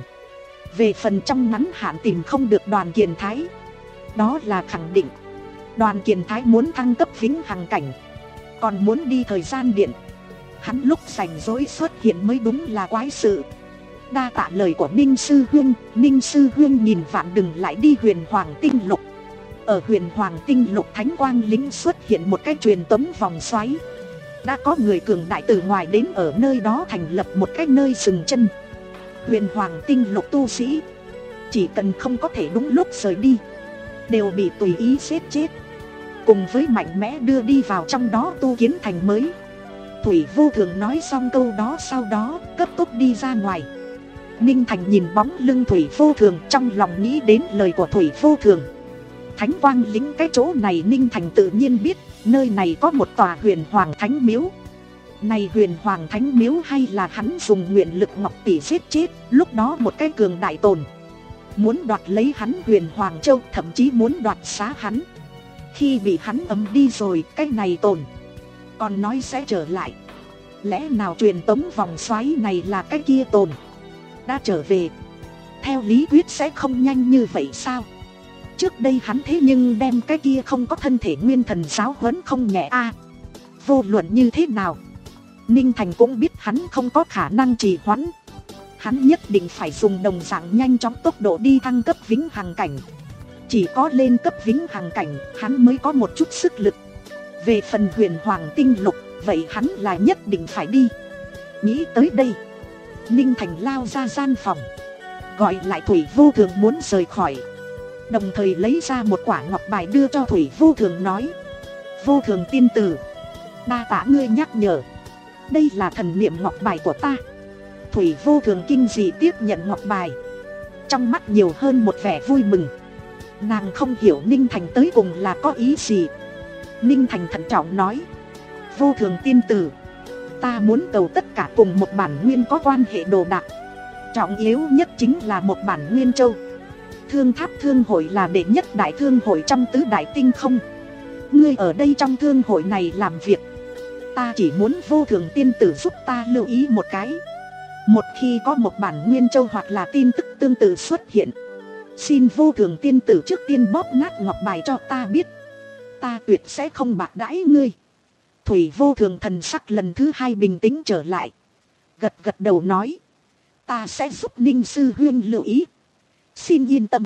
Về phần trong ngắn hạn tìm không được Đoàn Kiền Thái, đó là khẳng định. Đoàn Kiền Thái muốn thăng cấp vĩnh hằng cảnh, còn muốn đi thời gian điện. Hắn lúc rảnh rỗi xuất hiện mới đúng là quái sự. Đa tạ lời của Ninh Sư Huynh. Ninh Sư Huynh nhìn vạn đừng lại đi Huyền Hoàng Tinh Lục. Ở Huyền Hoàng Tinh Lục Thánh Quang Lĩnh xuất hiện một cái truyền tống vòng xoáy. Đã có người cường đại từ ngoài đến ở nơi đó thành lập một cái nơi dừng chân. Huyền Hoàng Tinh Lục tu sĩ chỉ cần không có thể đúng lúc rời đi, đều bị tùy ý giết chết, cùng với mạnh mẽ đưa đi vào trong đó tu kiến thành mới. Thủy Vô Thường nói xong câu đó sau đó cấp tốc đi ra ngoài. Ninh Thành nhìn bóng lưng Thủy Vô Thường, trong lòng nghĩ đến lời của Thủy Vô Thường. Thánh Quang Lĩnh cái chỗ này Ninh Thành tự nhiên biết, nơi này có một tòa Huyền Hoàng Thánh Miếu. Này Huyền Hoàng Thánh Miếu hay là hắn dùng nguyện lực ngọc tỷ giết chết, lúc đó một cái cường đại tồn muốn đoạt lấy hắn Huyền Hoàng Châu, thậm chí muốn đoạt xá hắn. Khi bị hắn ấm đi rồi, cái này tồn còn nói sẽ trở lại. Lẽ nào truyền tống vòng xoáy này là cái kia tồn đã trở về? Theo lý thuyết sẽ không nhanh như vậy sao? Trước đây hắn thế nhưng đem cái kia không có thân thể nguyên thần giáo huấn không nhẹ a. À, vô luận như thế nào, Ninh Thành cũng biết hắn không có khả năng trì hoãn. Hắn nhất định phải dùng đồng dạng nhanh chóng tốc độ đi thăng cấp vĩnh hằng cảnh. Chỉ có lên cấp vĩnh hằng cảnh, hắn mới có một chút sức lực. Về phần Huyền Hoàng Tinh Lục, vậy hắn là nhất định phải đi. Nghĩ tới đây, Ninh Thành lao ra gian phòng, gọi lại Thủy Vô Thường muốn rời khỏi. Đồng thời lấy ra một quả ngọc bài đưa cho Thủy Vô Thường nói: Vô Thường tiên tử, đa tạ ngươi nhắc nhở. Đây là thần niệm ngọc bài của ta. Thủy Vô Thường kinh dị tiếp nhận ngọc bài, trong mắt nhiều hơn một vẻ vui mừng. Nàng không hiểu Ninh Thành tới cùng là có ý gì. Ninh Thành thận trọng nói: Vô Thường tiên tử, ta muốn cầu tất cả cùng một bản nguyên có quan hệ đồ đạc. Trọng yếu nhất chính là một bản nguyên châu. Thương Tháp Thương Hội là đệ nhất đại thương hội trong tứ đại tinh không. Ngươi ở đây trong thương hội này làm việc, ta chỉ muốn Vô Thường tiên tử giúp ta lưu ý một cái. Một khi có một bản nguyên châu hoặc là tin tức tương tự xuất hiện, xin Vô Thường tiên tử trước tiên bóp nát ngọc bài cho ta biết. Ta tuyệt sẽ không bạc đãi ngươi. Thủy Vô Thường thần sắc lần thứ hai bình tĩnh trở lại, gật gật đầu nói: Ta sẽ giúp Ninh Sư Huynh lưu ý, xin yên tâm.